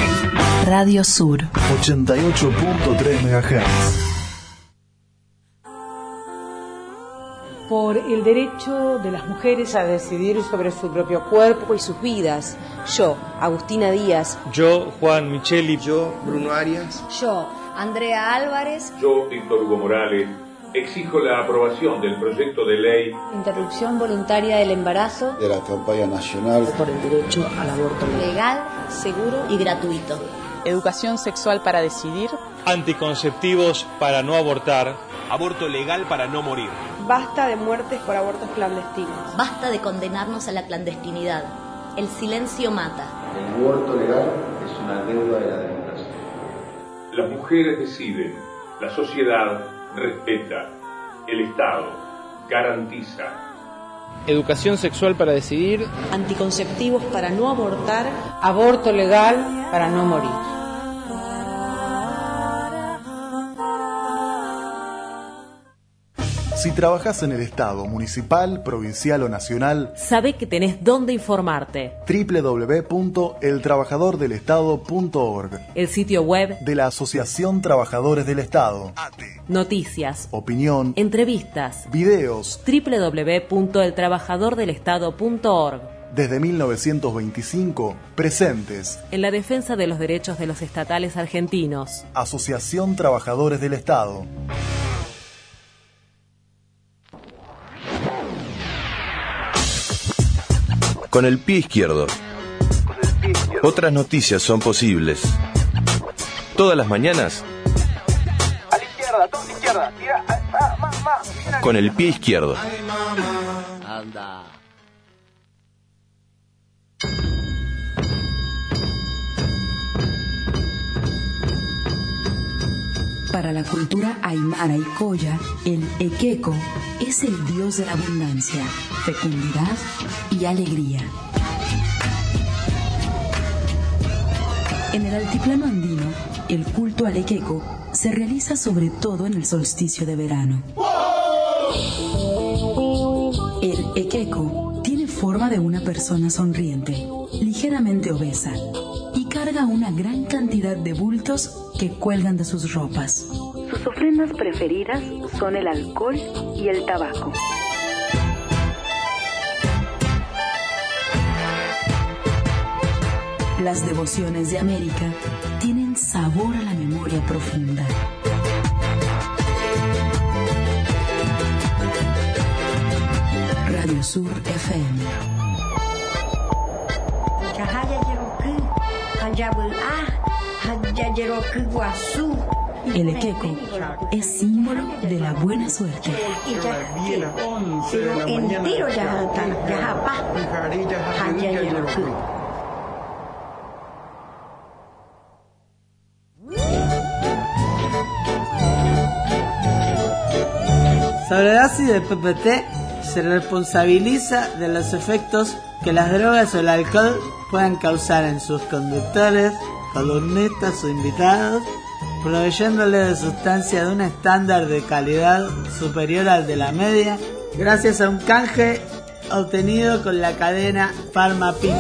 Radio Sur. ochenta y ocho punto tres megahertz. Por el derecho de las mujeres a decidir sobre su propio cuerpo y sus vidas. Yo, Agustina Díaz. Yo, Juan Micheli. Yo, Bruno Arias. Yo, Andrea Álvarez. Yo, Víctor Hugo Morales. Exijo la aprobación del proyecto de ley. Interrupción voluntaria del embarazo. De la campaña nacional. Por el derecho al aborto. Legal, seguro y gratuito. Educación sexual para decidir. Anticonceptivos para no abortar. Aborto legal para no morir. Basta de muertes por abortos clandestinos. Basta de condenarnos a la clandestinidad. El silencio mata. El aborto legal es una deuda de la democracia. Las mujeres deciden, la sociedad respeta, el Estado garantiza. Educación sexual para decidir. Anticonceptivos para no abortar. Aborto legal para no morir. Si trabajas en el Estado, municipal, provincial o nacional, sabe que tenés dónde informarte. doble u doble u doble u punto el trabajador del estado punto org, el sitio web de la Asociación Trabajadores del Estado. Noticias, opinión, entrevistas, videos. doble u doble u doble u punto el trabajador del estado punto org. Desde mil novecientos veinticinco, presentes en la defensa de los derechos de los estatales argentinos. Asociación Trabajadores del Estado. Con el pie izquierdo. Otras noticias son posibles. Todas las mañanas. A la izquierda, toda a la izquierda. Tira, ah, más, más. Con el pie izquierdo. Anda. Para la cultura aymara y coya, el equeco es el dios de la abundancia, fecundidad y alegría. En el altiplano andino, el culto al equeco se realiza sobre todo en el solsticio de verano. El equeco tiene forma de una persona sonriente, ligeramente obesa, y carga una gran cantidad de bultos que cuelgan de sus ropas. Sus ofrendas preferidas son el alcohol y el tabaco. Las devociones de América tienen sabor a la memoria profunda. Radio Sur F M. El equeco es símbolo de la buena suerte. Sobre la dosis de P P T se responsabiliza de los efectos que las drogas o el alcohol puedan causar en sus conductores, columnistas o invitados, proveyéndole de sustancia de un estándar de calidad superior al de la media, gracias a un canje obtenido con la cadena Pharmapic.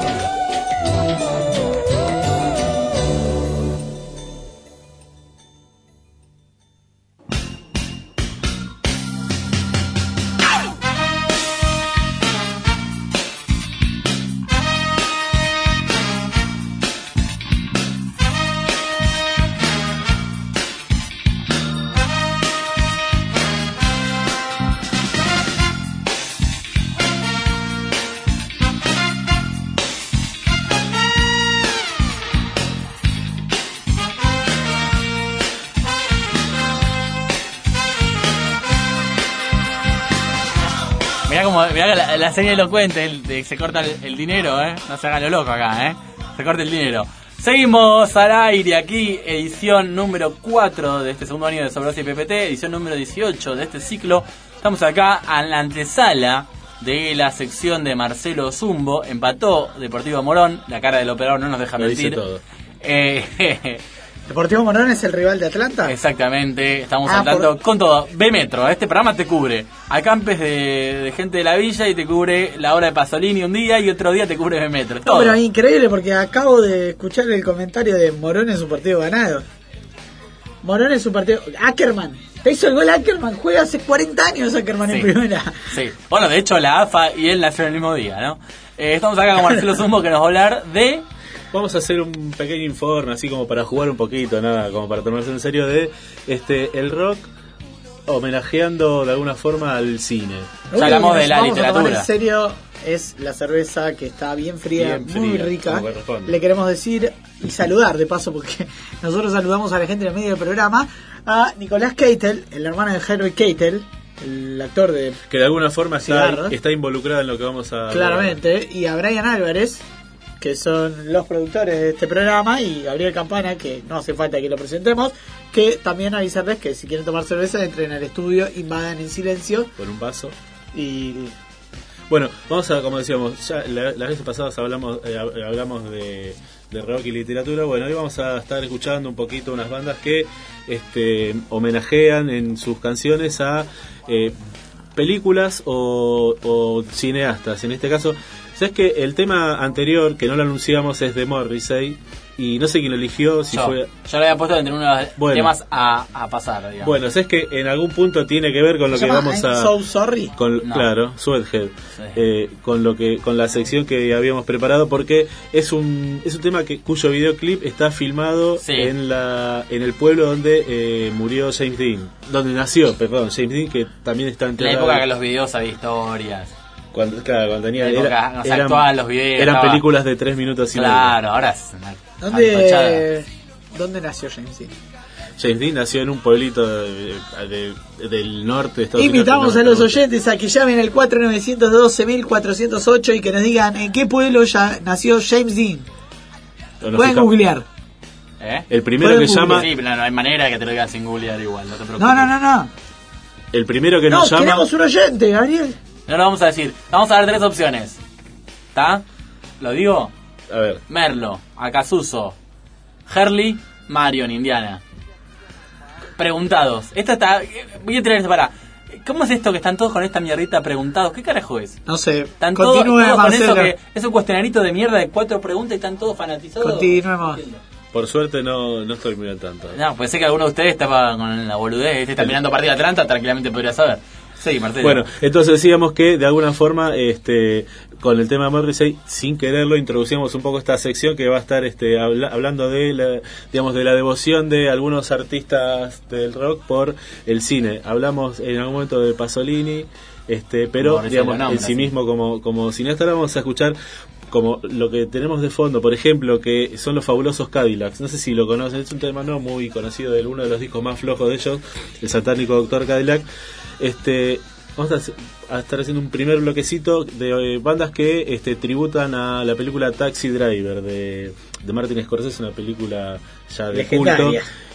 Mirá la, la seña elocuente, el, de, se corta el, el dinero, ¿eh? No se hagan lo loco acá, ¿eh? Se corta el dinero. Seguimos al aire aquí, edición número cuatro de este segundo año de Sobrosa y P P T, edición número dieciocho de este ciclo. Estamos acá en la antesala de la sección de Marcelo Zumbo. Empató Deportivo Morón, la cara del operador no nos deja lo mentir. Dice todo. Eh, ¿Deportivo Morón es el rival de Atlanta? Exactamente, estamos Ah, al tanto por- con todo. B-Metro, este programa te cubre acampes de, de gente de la villa y te cubre la hora de Pasolini un día y otro día te cubre B-Metro. No, Todo. pero increíble porque acabo de escuchar el comentario de Morón en su partido ganado. Morón en su partido... Ackerman. Te hizo el gol Ackerman. Juega hace cuarenta años Ackerman Sí. en primera. Sí. Bueno, de hecho la A F A y él nacieron el mismo día, ¿no? Eh, estamos acá con Marcelo Zumbo que nos va a hablar de... Vamos a hacer un pequeño informe, así como para jugar un poquito, nada, como para tomarse en serio, de este el rock homenajeando de alguna forma al cine. Lo único que nos vamos a tomar en serio es la cerveza que está bien fría, Bien muy fría, rica. como corresponde. Le queremos decir y saludar de paso, porque nosotros saludamos a la gente en el medio del programa, a Nicolás Keitel, el hermano de Harry Keitel, el actor de... Que de alguna forma está, Cigarros. está involucrado en lo que vamos a... Claramente, y a Brian Álvarez, que son los productores de este programa, y Gabriel Campana, que no hace falta que lo presentemos, que también avisarles que si quieren tomar cerveza, entren al estudio, invadan en silencio. Por un vaso. Y... Bueno, vamos a, como decíamos, ya la, las veces pasadas hablamos eh, hablamos de, de rock y literatura. Bueno, hoy vamos a estar escuchando un poquito unas bandas que este, homenajean en sus canciones a eh, películas o, o cineastas. En este caso, ¿sabes que el tema anterior, que no lo anunciamos, es de Morrissey? Y no sé quién lo eligió, si yo, fue... Yo lo había puesto entre uno de los bueno, temas a, a pasar, digamos. Bueno, ¿sabes que en algún punto tiene que ver con lo que vamos I'm a... So Sorry? Con, no. Claro, Sweathead. Sí. Eh, con lo que con la sección que habíamos preparado, porque es un es un tema que cuyo videoclip está filmado sí. en la en el pueblo donde eh, murió James Dean. Donde nació, perdón, James Dean, que también está En la enterrado. época que los videos había historias. Cuando, claro, cuando tenía... En la época, era, o sea, eran, actuaban los videos. eran estaba... películas de tres minutos y medio. Claro, ahora es una ¿Dónde, ¿Dónde nació James Dean? James Dean nació en un pueblito de, de, de, del norte de Estados Invitamos Unidos. a los oyentes a que llamen al cuatro nueve uno dos, cuatro cero ocho y que nos digan en qué pueblo ya nació James Dean. Pueden Pueden googlear. ¿Eh? El primero que llama... Sí, pero no hay manera que te lo digan sin googlear igual, no te preocupes. No, no, no, no. El primero que no, nos llama... queremos un oyente, Gabriel. No lo vamos a decir. Vamos a dar tres opciones. ¿Está? ¿Lo digo? A ver. Merlo, Acasuso, Hurley, Marion, Indiana. Preguntados. Esta está... Voy a tirar esto para... ¿Cómo es esto que están todos con esta mierdita preguntados? ¿Qué carajo es? No sé. Están todos, Continúe, todos con Marcelo. eso que es un cuestionarito de mierda de cuatro preguntas y están todos fanatizados. Continuemos. Por suerte no, no estoy muy al tanto. No, pues sé que alguno de ustedes estaba con la boludez, este está mirando partido de Atlanta, tranquilamente podría saber. Sí, Marcelo. Bueno, entonces decíamos que de alguna forma, este, con el tema de Morrissey, sin quererlo, introducíamos un poco esta sección que va a estar este, habla, hablando de la, digamos, de la devoción de algunos artistas del rock por el cine. Hablamos en algún momento de Pasolini, este, pero Morrissey digamos, lo nombra, en sí sí. mismo como, como cineasta. Ahora vamos a escuchar como lo que tenemos de fondo, por ejemplo, que son los fabulosos Cadillacs. No sé si lo conocen, es un tema no muy conocido de uno de los discos más flojos de ellos, el satánico Doctor Cadillac. Este, vamos a, a estar haciendo un primer bloquecito de eh, bandas que este, tributan a la película Taxi Driver de, de Martin Scorsese, una película ya de culto.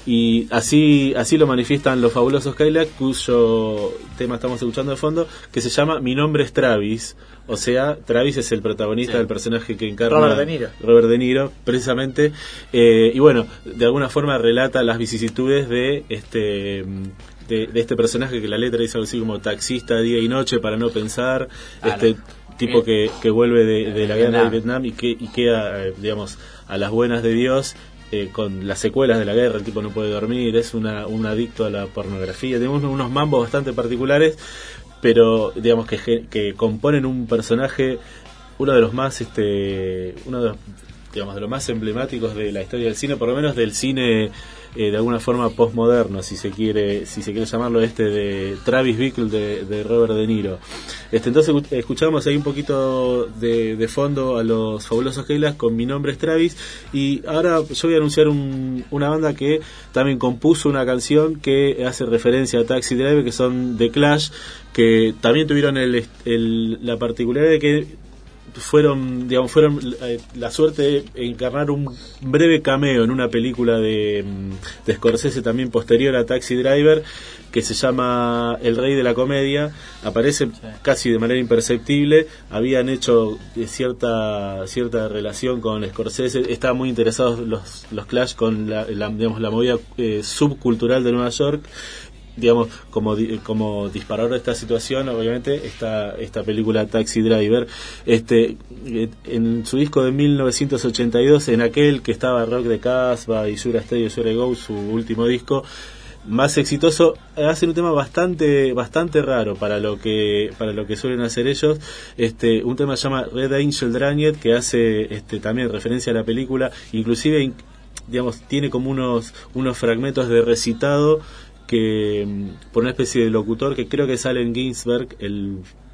Y así así lo manifiestan los fabulosos Cadillacs, cuyo tema estamos escuchando de fondo, que se llama Mi nombre es Travis. O sea, Travis es el protagonista, sí, del personaje que encarna Robert De Niro. Robert De Niro, precisamente. Eh, y bueno, de alguna forma relata las vicisitudes de este de, de este personaje, que la letra dice algo así como taxista día y noche para no pensar. Claro. Este tipo que, que vuelve de, de la guerra de Vietnam y que y queda, eh, digamos, a las buenas de Dios. Eh, con las secuelas de la guerra, el tipo no puede dormir, es una, un adicto a la pornografía. Tenemos unos mambos bastante particulares, pero digamos que, que componen un personaje, uno de los más este uno de los, digamos, de los más emblemáticos de la historia del cine, por lo menos del cine eh, de alguna forma postmoderno, si se quiere si se quiere llamarlo, este de Travis Bickle de, de Robert De Niro. Este, entonces escuchamos ahí un poquito de, de fondo a los fabulosos Cadillacs con Mi nombre es Travis, y ahora yo voy a anunciar un, una banda que también compuso una canción que hace referencia a Taxi Driver, que son The Clash, que también tuvieron el, el, la particularidad de que fueron, digamos, fueron eh, la suerte de encarnar un breve cameo en una película de, de Scorsese también posterior a Taxi Driver, que se llama El Rey de la Comedia. Aparecen sí. casi de manera imperceptible. Habían hecho cierta cierta relación con Scorsese. Estaban muy interesados los los Clash con la, la digamos la movida eh, subcultural de Nueva York. Digamos, como como disparador de esta situación, obviamente, esta esta película Taxi Driver, este en su disco de mil novecientos ochenta y dos, en aquel que estaba Rock de Casbah y Sura Stay, Sura Go, su último disco más exitoso, hacen un tema bastante bastante raro para lo que para lo que suelen hacer ellos. Este un tema se llama Red Angel Dragned, que hace este también referencia a la película, inclusive digamos tiene como unos unos fragmentos de recitado que por una especie de locutor que creo que es Allen Ginsberg, el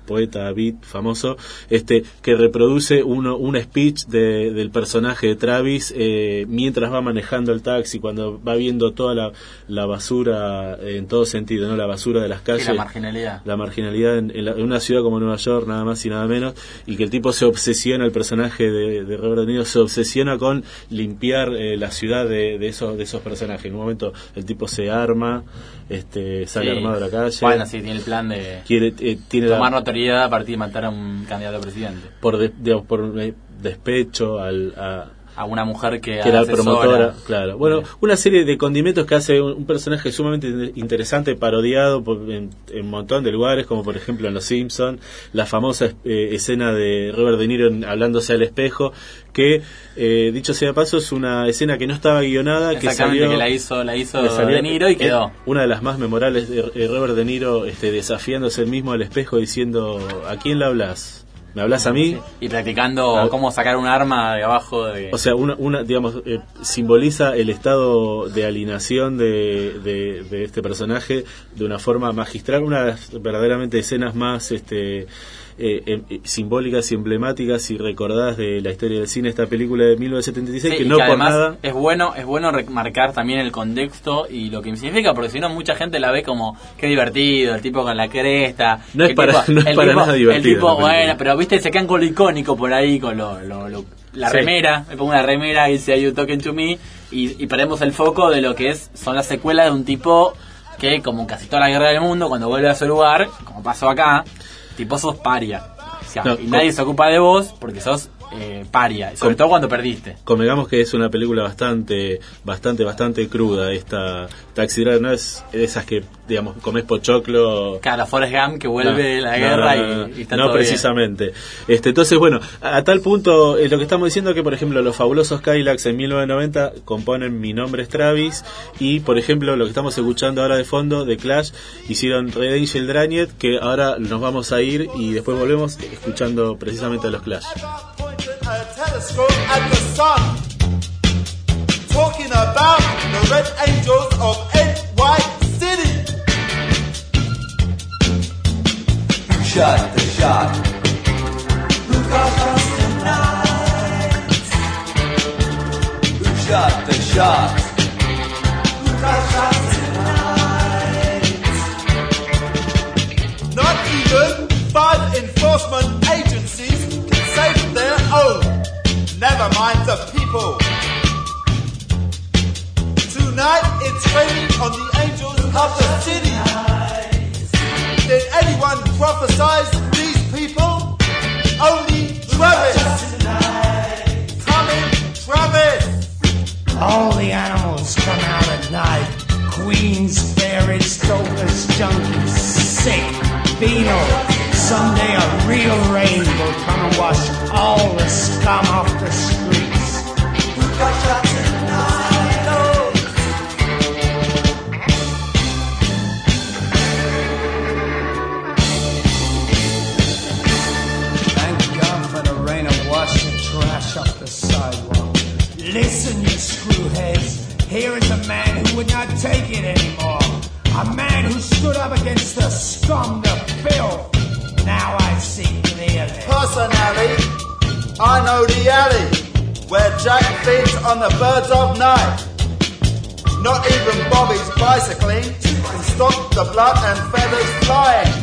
poeta beat famoso, este que reproduce uno un speech de, del personaje de Travis eh, mientras va manejando el taxi, cuando va viendo toda la, la basura en todo sentido, ¿no? La basura de las calles, sí, la marginalidad, la marginalidad en, en, la, en una ciudad como Nueva York, nada más y nada menos, y que el tipo se obsesiona, el personaje de, de Robert De Niro se obsesiona con limpiar eh, la ciudad de, de esos de esos personajes. En un momento el tipo se arma, este sale sí. armado a la calle. Bueno, sí, tiene el plan de quiere eh, tiene tomar la, notoriedad a partir de matar a un candidato a presidente. Por de, digamos, por eh, despecho al a a una mujer que, que era asesora. promotora, claro. Bueno, una serie de condimentos que hace un, un personaje sumamente interesante, parodiado por, en, en un montón de lugares, como por ejemplo en Los Simpson, la famosa eh, escena de Robert De Niro en, hablándose al espejo, que eh, dicho sea de paso es una escena que no estaba guionada, que salió, que la hizo, la hizo salió, De Niro y quedó. Una de las más memorables, de Robert De Niro este, desafiándose él mismo al espejo diciendo, ¿a quién le hablas? ¿Me hablas a mí? Sí. Y practicando ah, cómo sacar un arma de abajo de... O sea, una, una digamos, eh, simboliza el estado de alienación de, de, de este personaje de una forma magistral, una de las verdaderamente escenas más este eh, eh, simbólicas y emblemáticas y recordadas de la historia del cine, esta película de mil novecientos setenta y seis, sí, que y no que por además nada... Es bueno, es bueno remarcar también el contexto y lo que significa, porque si no mucha gente la ve como qué divertido, el tipo con la cresta. No es para, tipo, no es para tipo, nada divertido. El tipo, bueno, pero viste, se quedan con lo icónico por ahí, con lo, lo, lo la sí. remera, me pongo una remera y dice "Are you talking to me?" y, y perdemos el foco de lo que es son las secuelas de un tipo que, como casi toda la guerra del mundo, cuando vuelve a su lugar, como pasó acá, tipo sos paria. O sea, no, y nadie se ocupa de vos porque sos eh, paria, sobre con, todo cuando perdiste. Convengamos que es una película bastante, bastante, bastante cruda. Esta Taxi Driver no es de esas que, digamos, comes pochoclo. Claro, Forrest Gump que vuelve de no, la no, guerra no, y, y está no todo precisamente. Este, entonces, bueno, a, a tal punto, eh, lo que estamos diciendo es que, por ejemplo, los fabulosos Cadillacs en mil novecientos noventa componen Mi nombre es Travis, y, por ejemplo, lo que estamos escuchando ahora de fondo, de Clash, hicieron Red Angel Dragnet, que ahora nos vamos a ir y después volvemos escuchando precisamente a los Clash. A telescope at the sun, talking about the Red Angels of N Y City. Who shot the shot? Who got us tonight? Who shot the shot? Who got us tonight? Not even five enforcement agencies can save their own. Never mind the people. Tonight it's raining on the angels of the city. Did anyone prophesize these people? Only Travis. Come in, Travis. All the animals come out at night. Queens, fairies, dopers, junkies, sick, venal. Someday a real rain will come and wash all the scum off the streets. Who got shot tonight? Oh. Thank God for the rain and wash the trash off the sidewalk. Listen, you screwheads, here is a man who would not take it anymore. A man who stood up against the scum, the filth. Now I see clearly. Personally, I know the alley where Jack feeds on the birds of night. Not even Bobby's bicycling can stop the blood and feathers flying.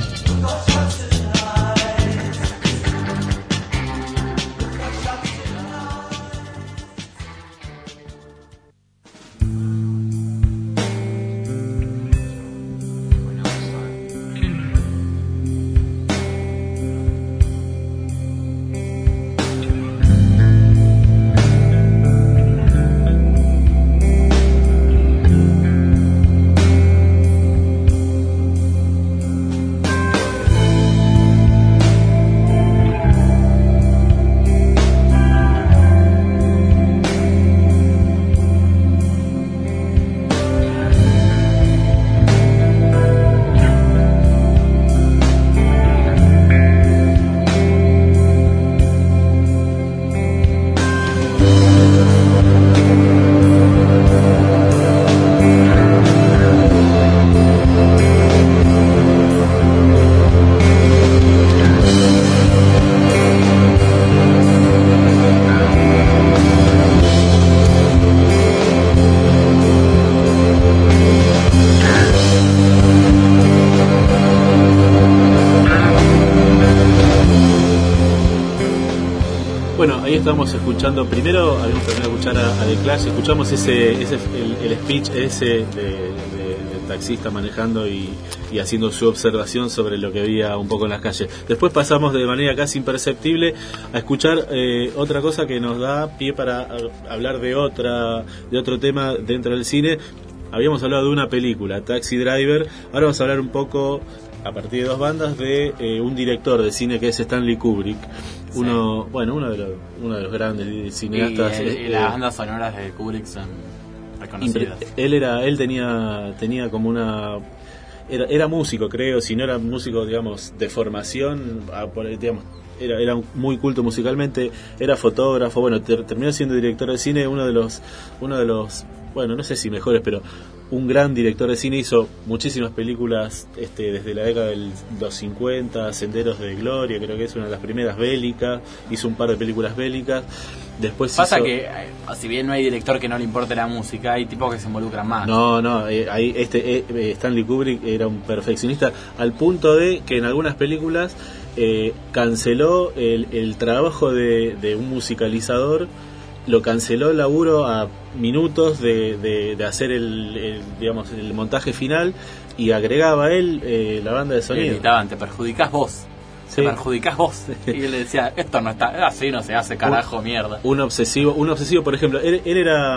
ahí estamos escuchando, primero habíamos terminado de escuchar a, a The Clash, escuchamos ese, ese el, el speech ese de, de, del taxista manejando y, y haciendo su observación sobre lo que había un poco en las calles. Después pasamos de manera casi imperceptible a escuchar eh, otra cosa que nos da pie para a, hablar de otra de otro tema dentro del cine. Habíamos hablado de una película, Taxi Driver, ahora vamos a hablar un poco, a partir de dos bandas, de eh, un director de cine que es Stanley Kubrick. Sí. Uno, bueno, uno de los, uno de los grandes cineastas. Y, el, eh, y las bandas sonoras de Kubrick son reconocidas. Él era, él tenía, tenía como una, era, era músico, creo, si no era músico, digamos, de formación, digamos, era, era muy culto musicalmente, era fotógrafo, bueno, ter, terminó siendo director de cine, uno de los, uno de los, bueno, no sé si mejores, pero un gran director de cine, hizo muchísimas películas este, desde la década de los cincuenta, Senderos de Gloria, creo que es una de las primeras bélicas, hizo un par de películas bélicas. Después pasa hizo... que, si bien no hay director que no le importe la música, hay tipos que se involucran más. No, no, eh, ahí este eh, Stanley Kubrick era un perfeccionista al punto de que en algunas películas eh, canceló el, el trabajo de, de un musicalizador, lo canceló el laburo a minutos de, de, de hacer el, el digamos el montaje final y agregaba él eh, la banda de sonido. Gritaban, te perjudicás vos. Sí. Te perjudicás vos. Y él le decía, esto no está, así no se hace, carajo, un, mierda. Un obsesivo, un obsesivo, por ejemplo, él, él era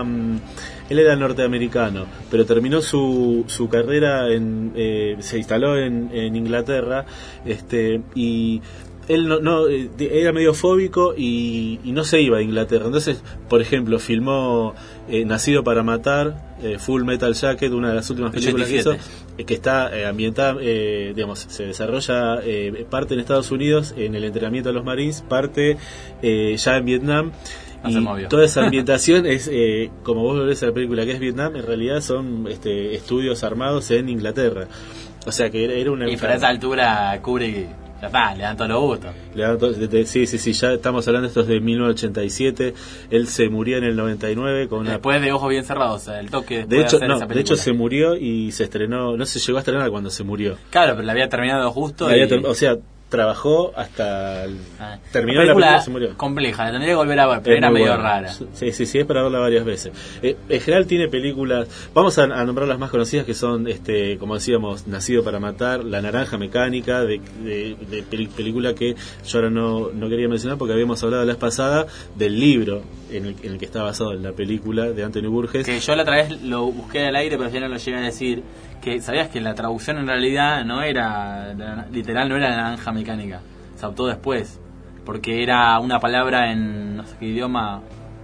él era norteamericano, pero terminó su, su carrera en eh, se instaló en, en Inglaterra, este y él no, no era medio fóbico y, y no se iba a Inglaterra. Entonces, por ejemplo, filmó eh, Nacido para Matar, eh, Full Metal Jacket, una de las últimas películas que hizo, eh, que está eh, ambientada, eh, digamos, se desarrolla eh, parte en Estados Unidos en el entrenamiento de los Marines, parte eh, ya en Vietnam. No y toda esa ambientación es, eh, como vos ves en la película que es Vietnam, en realidad son este, estudios armados en Inglaterra. O sea que era, era una... Y para esa altura cubre... Ya está, le dan todos los gustos. Le dan todo, sí, sí, sí, ya estamos hablando de estos de mil novecientos ochenta y siete. Él se murió en el noventa y nueve con después una... de Ojos Bien Cerrados, el toque de hecho, de, no, de hecho se murió y se estrenó, no se llegó a estrenar cuando se murió. Claro, pero la había terminado justo. Y... Ter- o sea, trabajó hasta el... ah, terminó la película, la película y se murió. Compleja, la tendría que volver a ver, pero es era medio buena. rara. Sí, sí, sí, es para verla varias veces. Eh, en general tiene películas, vamos a, a nombrar las más conocidas, que son, este, como decíamos, Nacido para Matar, La Naranja Mecánica, de, de, de peli- película que yo ahora no, no quería mencionar porque habíamos hablado la vez pasada del libro en el, en el que está basado en la película de Anthony Burgess. Que yo la otra vez lo busqué al aire, pero ya no lo llegué a decir. Que sabías que la traducción en realidad no era, literal, no era La Naranja Mecánica. Se optó después, porque era una palabra en no sé qué idioma.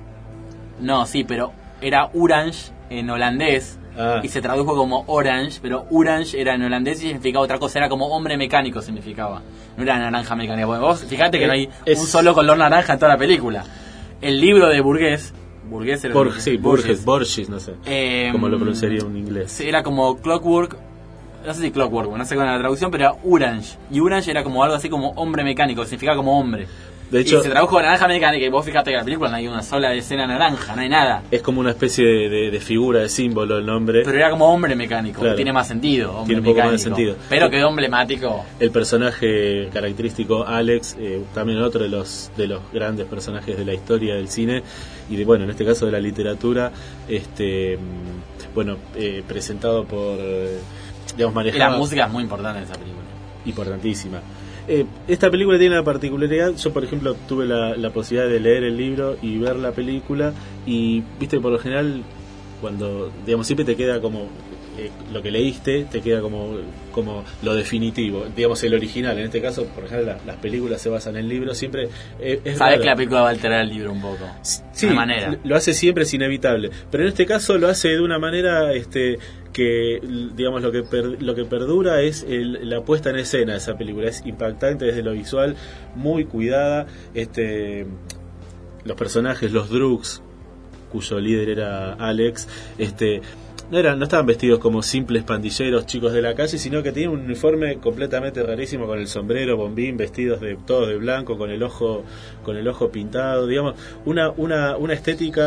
No, sí, pero era orange en holandés ah. y se tradujo como orange, pero orange era en holandés y significaba otra cosa, era como hombre mecánico significaba, no era naranja mecánica. Porque vos fíjate que no hay es... un solo color naranja en toda la película. El libro de Burgess, Burgess era Borges, sí, Burgess, Borges, no sé eh, cómo lo pronunciaría en inglés. Era como Clockwork. No sé si Clockwork, no sé con la traducción, pero era Orange. Y Orange era como algo así como hombre mecánico, significaba como hombre. De hecho, y se tradujo con naranja mecánica, y vos fíjate que en la película no hay una sola escena naranja, no hay nada. Es como una especie de, de, de figura, de símbolo el nombre. Pero era como hombre mecánico, claro. Tiene más sentido, hombre Tiene un poco mecánico, más de sentido. Pero quedó emblemático. El personaje característico, Alex, eh, también otro de los de los grandes personajes de la historia del cine, y de, bueno, en este caso de la literatura, este bueno, eh, presentado por... Eh, digamos, manejaba... Y la música es muy importante en esa película. Importantísima. Eh, esta película tiene una particularidad. Yo, por ejemplo, tuve la, la posibilidad de leer el libro y ver la película, y viste, por lo general, cuando, digamos, siempre te queda como eh, lo que leíste, te queda como como lo definitivo, digamos, el original. En este caso, por ejemplo, la, las películas se basan en el libro, siempre eh, es sabes raro. Que la película va a alterar el libro un poco, sí, de manera. Lo hace siempre, es inevitable, pero en este caso lo hace de una manera este que, digamos, lo que per, lo que perdura es el, la puesta en escena de esa película. Es impactante desde lo visual, muy cuidada, este los personajes, los Drugs, cuyo líder era Alex, este no eran, no estaban vestidos como simples pandilleros, chicos de la calle, sino que tenían un uniforme completamente rarísimo, con el sombrero, bombín, vestidos de todos de blanco, con el ojo, con el ojo pintado, digamos, una, una, una estética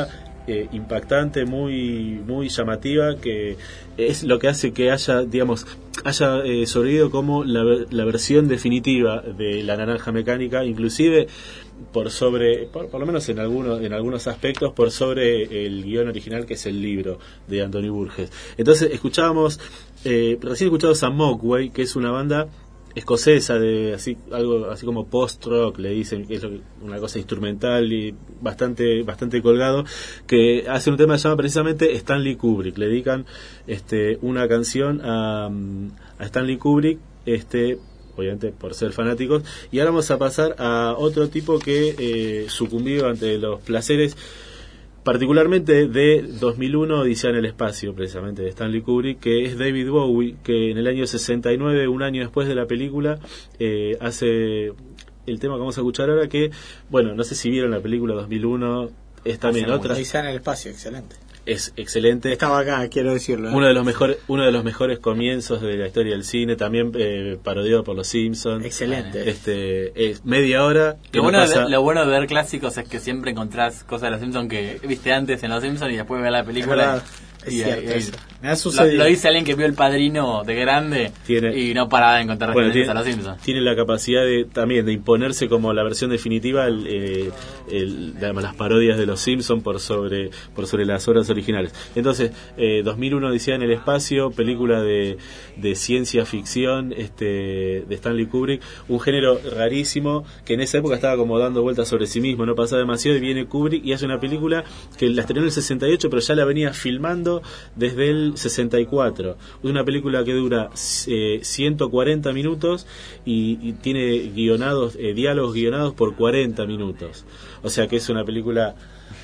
eh, impactante, muy muy llamativa, que es lo que hace que haya, digamos, haya eh, sobrevivido como la, la versión definitiva de La Naranja Mecánica, inclusive por sobre, por, por lo menos en algunos en algunos aspectos, por sobre el guión original, que es el libro de Anthony Burgess. Entonces escuchábamos, eh, recién escuchamos a Mogwai, que es una banda escocesa de así algo así como post rock, le dicen, que es lo que, una cosa instrumental y bastante bastante colgado, que hace un tema que se llama precisamente Stanley Kubrick. Le dedican este una canción a, a Stanley Kubrick, este obviamente por ser fanáticos. Y ahora vamos a pasar a otro tipo que eh, sucumbió ante los placeres, particularmente de dos mil uno, Odisea en el espacio, precisamente de Stanley Kubrick, que es David Bowie, que en el año sesenta y nueve, un año después de la película, eh, hace el tema que vamos a escuchar ahora, que, bueno, no sé si vieron la película dos mil uno, es también otra. Odisea en el espacio, excelente. Es excelente. Estaba acá, quiero decirlo. ¿eh? Uno de los mejores, uno de los mejores comienzos de la historia del cine, también eh, parodiado por los Simpsons. Excelente. Este, es media hora. Que Lo no bueno, pasa... de, lo bueno de ver clásicos es que siempre encontrás cosas de los Simpsons que viste antes en los Simpsons y después ver la película. Es y, cierto, y, eso. Me ha lo, sucedido. lo dice alguien que vio El Padrino de grande Tiene, y no paraba de encontrar bueno, referencias tiene, a los Simpsons. Tiene la capacidad de también de imponerse como la versión definitiva, el, eh, el, digamos, las parodias de los Simpsons por sobre por sobre las obras originales. Entonces, eh, dos mil uno, Odisea en el espacio, película de, de ciencia ficción, este, de Stanley Kubrick, un género rarísimo que en esa época estaba como dando vueltas sobre sí mismo, no pasaba demasiado, y viene Kubrick y hace una película que la estrenó en el sesenta y ocho, pero ya la venía filmando desde el sesenta y cuatro. Una película que dura eh, ciento cuarenta minutos y, y tiene guionados, eh, diálogos guionados por cuarenta minutos. O sea que es una película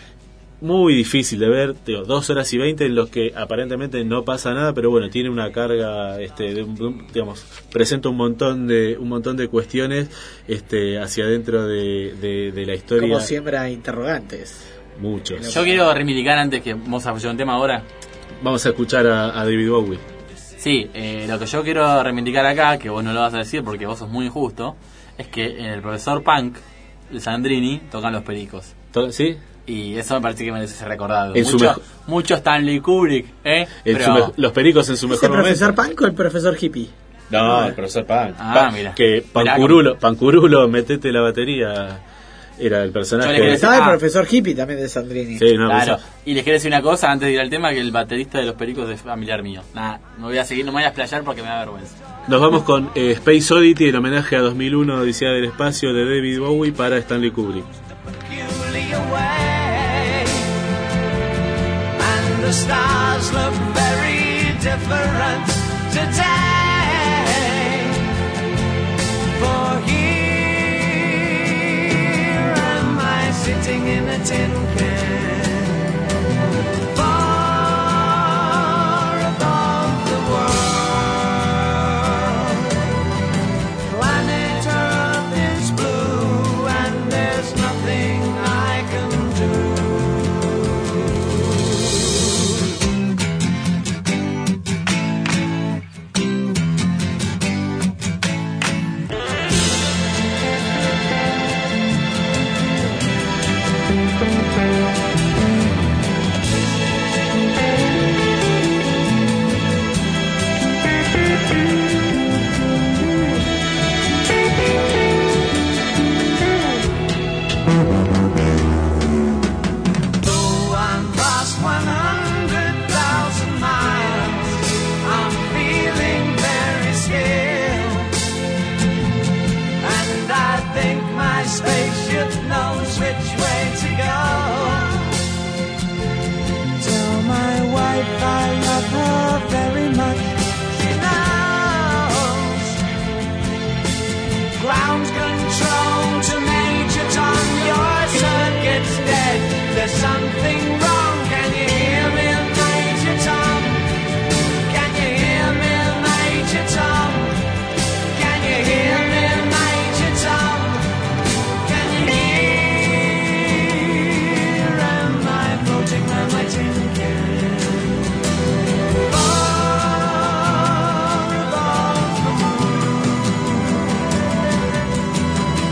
muy difícil de ver, digo, dos horas y veinte en los que aparentemente no pasa nada, pero bueno, tiene una carga, este, de, un, digamos, presenta un montón de un montón de cuestiones, este, hacia adentro de, de, de la historia. Como siembra interrogantes. Muchos. Yo quiero reivindicar, antes que vamos a escuchar un tema ahora. Vamos a escuchar a, a David Bowie. Sí, eh, lo que yo quiero reivindicar acá, que vos no lo vas a decir porque vos sos muy injusto, es que en el profesor Punk, el Sandrini, tocan los pericos. ¿Sí? Y eso me parece que merece ser recordado. En mucho, su mejo- mucho Stanley Kubrick, ¿eh? En Pero- su me- los pericos en su ¿Es mejor el momento. profesor Punk o el profesor hippie? No, el profesor Punk. Ah, Pa- mira. Que Mirá, Pancurulo, Pancurulo, metete la batería. Era el personaje. Yo le quería Estaba Ah. el profesor hippie también de Sandrini. Sí, no, Claro, pues, y les quiero decir una cosa antes de ir al tema, que el baterista de los pericos es familiar mío. Nada, no voy a seguir, no me voy a explayar porque me da vergüenza. nos vamos con eh, Space Oddity, en homenaje a dos mil uno, Odisea del Espacio, de David Bowie para Stanley Kubrick. And the stars look very different today. For here am I sitting in a tin can, far above the world. Planet Earth is blue and there's nothing I can do. Though I'm past one hundred thousand miles, I'm feeling very scared. And I think my spaceship knows which way to go. Tell my wife I love her very much. She knows. Ground control to Major Tom, your circuit's dead. There's something wrong. Can you hear me, Major Tom? Can you hear me, Major Tom? Can you hear me, Major Tom? Can you hear? Am I floating on my tin can? Far above the moon.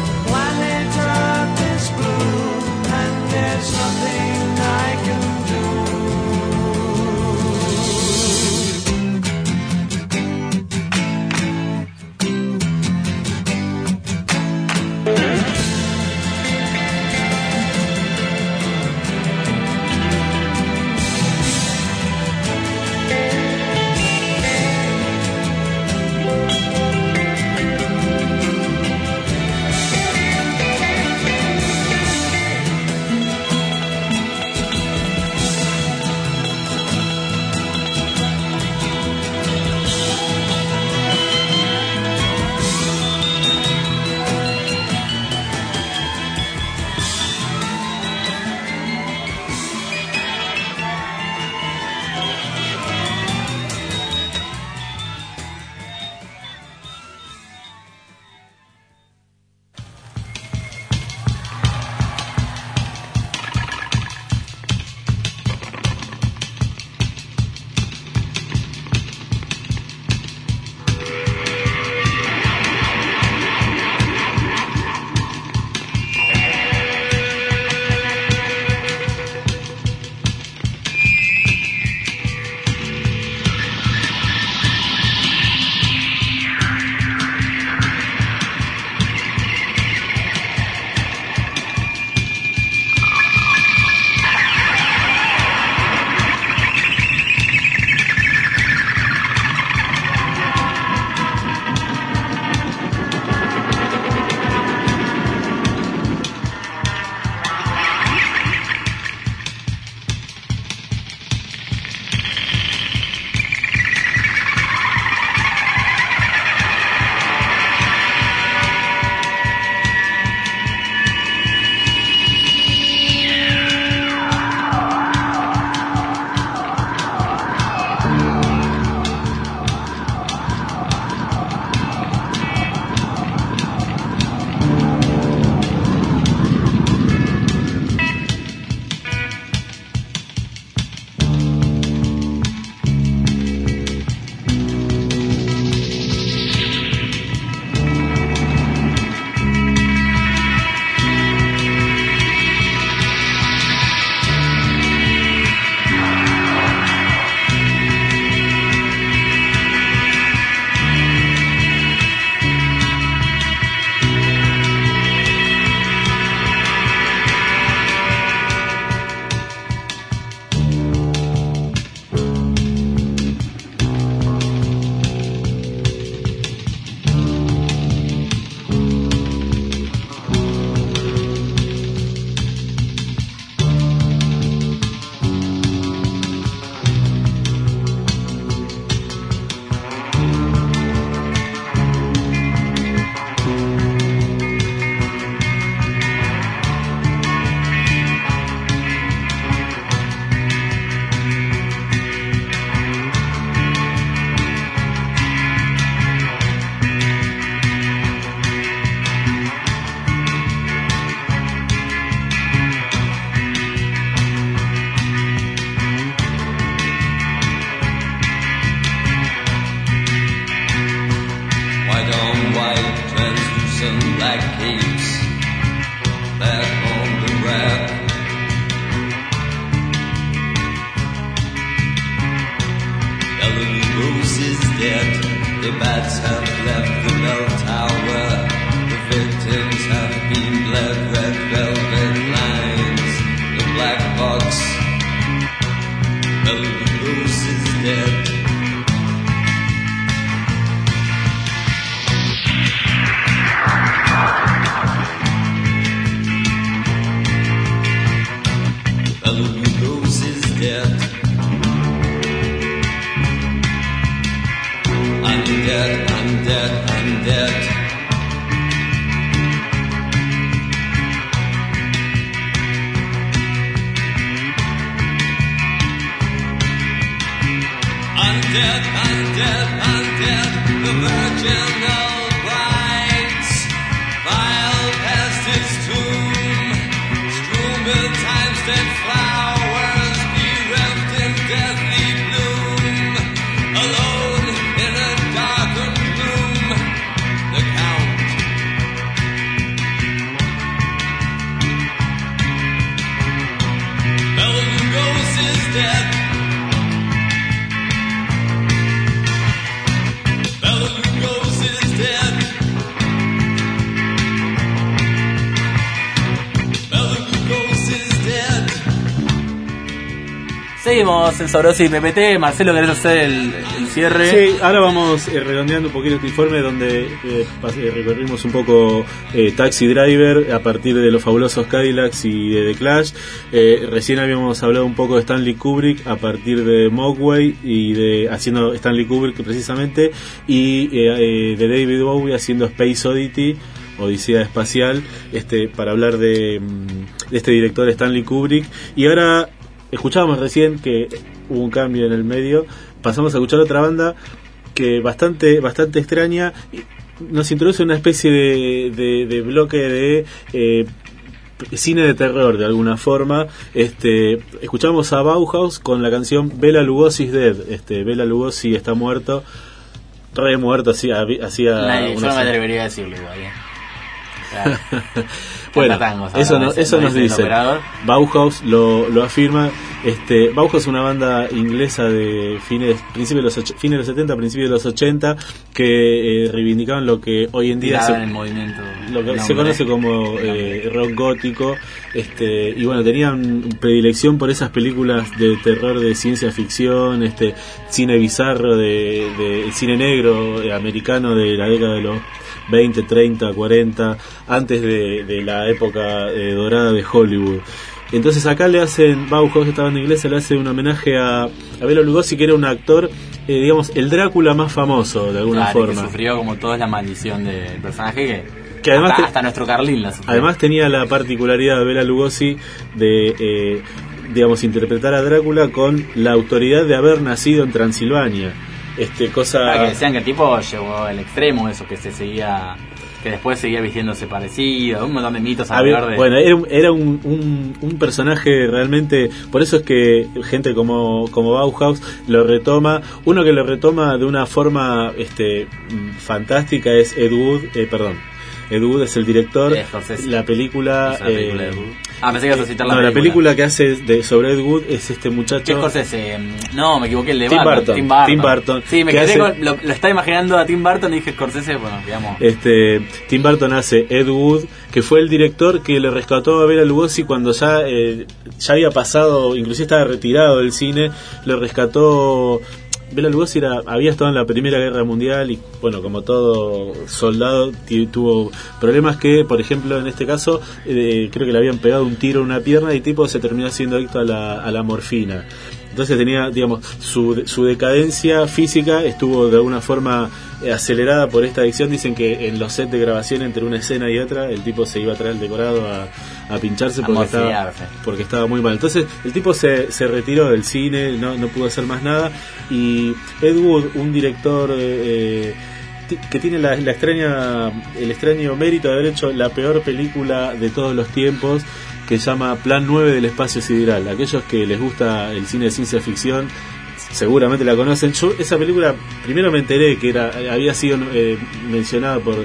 black capes back on the rack. Bela Lugosi's dead. The bats have left the bell tower. The victims have been bled. Red velvet lines. The black box. Bela Lugosi's dead. Bela Lugosi's dead. I'm dead, I'm dead, I'm dead. I'm dead, I'm dead, I'm dead. The virginal brides filed past his tomb, strewn with time's dead flowers, bereft in deathly bloom, alone in a darkened room. The Count. Bela Lugosi's dead. Bela Lugosi's dead. Bela Lugosi's dead. Seguimos en Sabroso y P P T. Marcelo, ¿querés hacer el, el cierre? Sí, ahora vamos eh, redondeando un poquito este informe donde eh, pas- eh, recorrimos un poco eh, Taxi Driver a partir de los fabulosos Cadillacs y de The Clash. Eh, recién habíamos hablado un poco de Stanley Kubrick a partir de Mogwai y de haciendo Stanley Kubrick precisamente, y eh, eh, de David Bowie haciendo Space Oddity, Odisea Espacial, este para hablar de, de este director Stanley Kubrick. Y ahora escuchábamos recién que hubo un cambio en el medio, pasamos a escuchar otra banda que bastante bastante extraña, nos introduce una especie de, de, de bloque de eh, cine de terror de alguna forma. Este escuchamos a Bauhaus con la canción Bela Lugosi's Dead. Este Bela Lugosi está muerto, re muerto, hacía hacía Nadie, yo no me unas- atrevería a decirlo igual. ¿eh? Claro. Bueno, Tangos, eso, ahora no, dice- eso no nos dice el dice. operador. Bauhaus lo, lo afirma. Este, Bauhaus es una banda inglesa de fines, principios de los, och- fines de los setenta, principios de los ochenta, que eh, reivindicaban lo que hoy en día se, Tiraban el movimiento. lo que el se nombre. conoce como eh, rock gótico. Este, y bueno, tenían predilección por esas películas de terror de ciencia ficción, este cine bizarro, de, de el cine negro eh, americano de la década de los veinte, treinta, cuarenta, antes de, de la época eh, dorada de Hollywood. Entonces acá le hacen, Bauhaus, esta banda inglesa, le hace un homenaje a, a Bela Lugosi, que era un actor, eh, digamos, el Drácula más famoso de alguna Claro, forma. que sufrió como toda la maldición del personaje que, Que además hasta, te- hasta nuestro Carlín la sufrió. Además tenía la particularidad de Bela Lugosi de, eh, digamos, interpretar a Drácula con la autoridad de haber nacido en Transilvania. Este, cosa... Ah, que decían que el tipo llegó al extremo, eso que se seguía, que después seguía vistiéndose parecido, un montón de mitos Había- alrededor de... bueno, era, un, era un, un, un personaje realmente, por eso es que gente como, como Bauhaus lo retoma. Uno que lo retoma de una forma este mm, fantástica es Ed Wood, eh, perdón, Ed Wood es el director. De Scorsese. La película, Esa película eh, de Ed Wood. Ah, pensé que ibas a citar la no, película. la película que hace de, sobre Ed Wood es este muchacho. ¿Qué Scorsese? No, me equivoqué, el de Tim Batman, Burton, Tim Burton. Tim Burton, Sí, me que quedé hace- con... Lo, lo estaba imaginando a Tim Burton y dije Scorsese, bueno, digamos... Este, Tim Burton hace Ed Wood, que fue el director que le rescató a Bela Lugosi cuando ya eh, ya había pasado, inclusive estaba retirado del cine. Le rescató. Bela Lugosi era, había estado en la Primera Guerra Mundial y, bueno, como todo soldado, t- tuvo problemas que, por ejemplo, en este caso, eh, creo que le habían pegado un tiro en una pierna y el tipo se terminó siendo adicto a la, a la morfina. Entonces tenía, digamos, su, su decadencia física estuvo de alguna forma eh, acelerada por esta adicción. Dicen que en los sets de grabación, entre una escena y otra, el tipo se iba a traer el decorado a, a pincharse A porque estaba, morfiarse. porque estaba muy mal. Entonces el tipo se, se retiró del cine, no, no pudo hacer más nada. Y Ed Wood, un director... Eh, ti- que tiene la, la extraña el extraño mérito de haber hecho la peor película de todos los tiempos, que se llama Plan nueve del espacio sideral. Aquellos que les gusta el cine de ciencia ficción seguramente la conocen. Yo esa película primero me enteré que era había sido eh, mencionada por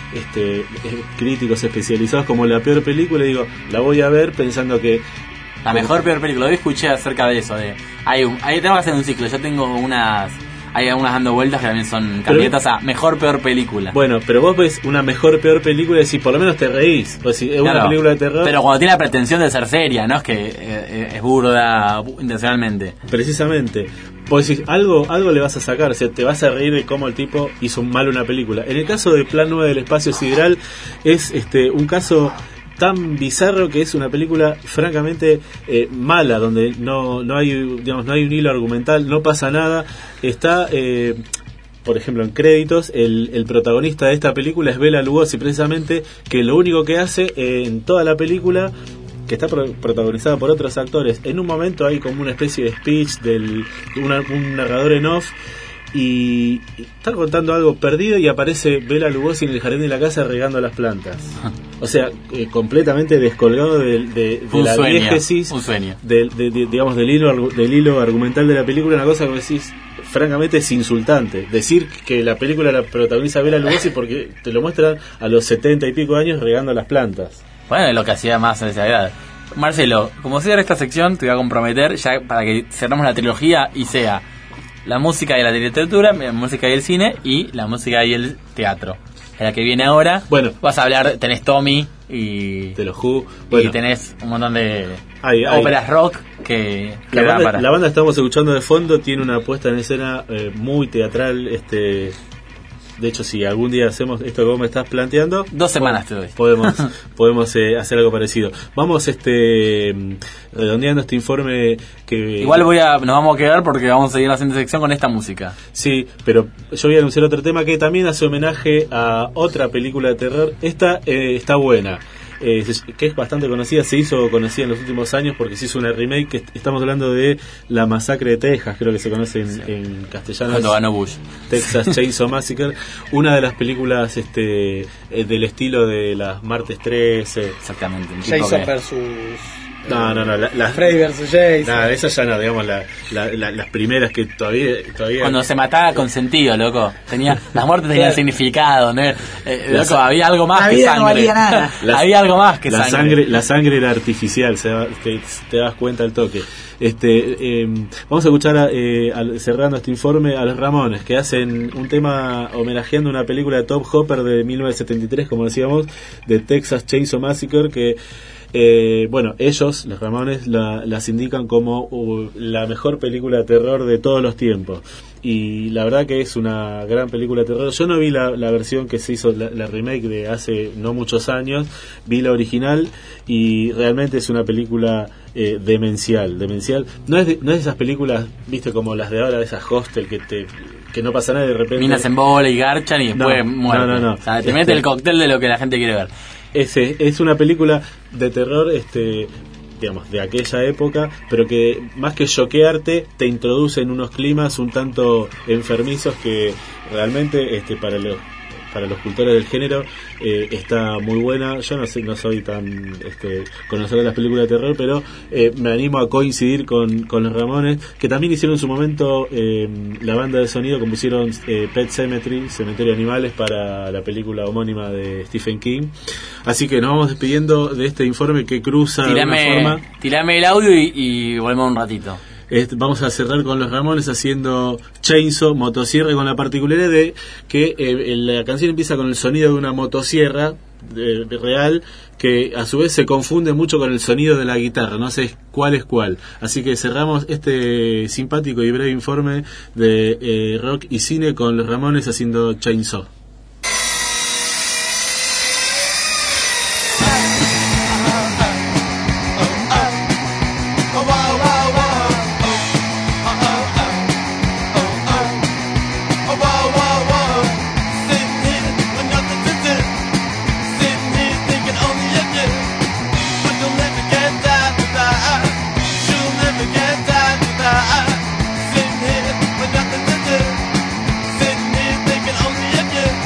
este, críticos especializados como la peor película, y digo, la voy a ver pensando que la mejor peor película. Hoy escuché acerca de eso, de hay un, ahí tengo que hacer un ciclo. Yo tengo unas, hay algunas dando vueltas que también son candidatas a mejor peor película. Bueno, pero vos ves una mejor peor película y decís, por lo menos te reís. O si es claro, una película de terror. Pero cuando tiene la pretensión de ser seria, no es que eh, es burda intencionalmente. Precisamente. Vos decís, algo, algo le vas a sacar, o sea, te vas a reír de cómo el tipo hizo mal una película. En el caso de Plan nueve del Espacio Sideral, es este un caso tan bizarro que es una película francamente eh, mala, donde no no hay digamos no hay un hilo argumental, no pasa nada. Está eh, por ejemplo en créditos el, el protagonista de esta película es Bela Lugosi, precisamente, que lo único que hace eh, en toda la película, que está pro- protagonizada por otros actores, en un momento hay como una especie de speech del una, un narrador en off y, y está contando algo perdido y aparece Bela Lugosi en el jardín de la casa regando las plantas. O sea, eh, completamente descolgado de, de, de la sueño, diégesis, un sueño. De, de, de, digamos, del hilo, del hilo argumental de la película, una cosa que decís, francamente es insultante. Decir que la película la protagoniza Bela Lugosi porque te lo muestran a los setenta y pico años regando las plantas. Bueno, es lo que hacía más en esa edad. Marcelo, como cierra esta sección, te voy a comprometer ya para que cerramos la trilogía y sea la música y la literatura, la música y el cine y la música y el teatro. En la que viene ahora, bueno, vas a hablar, tenés Tommy y de los Who, bueno, y tenés un montón de hay, hay. óperas rock que, que la, banda, para... la banda estamos escuchando de fondo tiene una puesta en escena eh, muy teatral. Este, de hecho, si algún día hacemos esto que vos me estás planteando, dos semanas te doy. Podemos, podemos eh, hacer algo parecido. Vamos, este, redondeando este informe que igual voy a, nos vamos a quedar porque vamos a seguir la siguiente sección con esta música. Sí, pero yo voy a anunciar otro tema que también hace homenaje a otra película de terror. Esta eh, está buena. Eh, que es bastante conocida, se hizo conocida en los últimos años porque se hizo una remake, que estamos hablando de La Masacre de Texas, creo que se conoce en, sí. en castellano. Cuando ganó Bush. Texas Chainsaw Massacre, una de las películas este eh, del estilo de las Martes trece. Exactamente. Jason versus... No, no, no. La, la, Freddy versus Jason. No, esas ya no, digamos, la, la, la, las primeras que todavía, todavía... Cuando se mataba con sentido, loco. Tenía, las muertes tenían significado, ¿no? Eh, loco, había algo más la que vida sangre. No valía nada. La, había algo más que la sangre. sangre. La sangre era artificial, se da, te, te das cuenta al toque. Este, eh, vamos a escuchar, a, eh, al, cerrando este informe, a los Ramones, que hacen un tema homenajeando una película de Top Hopper de mil novecientos setenta y tres, como decíamos, de Texas Chainsaw Massacre, que... Eh, bueno, ellos, los Ramones, la, las indican como uh, la mejor película de terror de todos los tiempos. Y la verdad que es una gran película de terror. Yo no vi la, la versión que se hizo, la, la remake de hace no muchos años, vi la original y realmente es una película eh, demencial, demencial. No es de, no es de esas películas, viste, como las de ahora, de esas hostel que te... que no pasa nada y de repente... Minas en bola y garchan y después no, muerte. No, no, no. O sea, te este, mete el cóctel de lo que la gente quiere ver. Ese, es una película de terror, este, digamos, de aquella época, pero que más que choquearte, te introduce en unos climas un tanto enfermizos que realmente, este, para los para los cultores del género eh, está muy buena. Yo no sé, no soy tan este, conocedor de las películas de terror, pero eh, me animo a coincidir con, con los Ramones, que también hicieron en su momento eh, la banda de sonido, compusieron eh, Pet Sematary, Cementerio de Animales, para la película homónima de Stephen King. Así que nos vamos despidiendo de este informe que cruza tirame, de alguna forma. Tirame el audio y, y volvemos un ratito. Este, vamos a cerrar con los Ramones haciendo Chainsaw, motosierra, con la particularidad de que eh, la canción empieza con el sonido de una motosierra de, de real, que a su vez se confunde mucho con el sonido de la guitarra, no sé cuál es cuál. Así que cerramos este simpático y breve informe de eh, rock y cine con los Ramones haciendo Chainsaw. Sitting here with nothing to do, sitting here thinking only of you.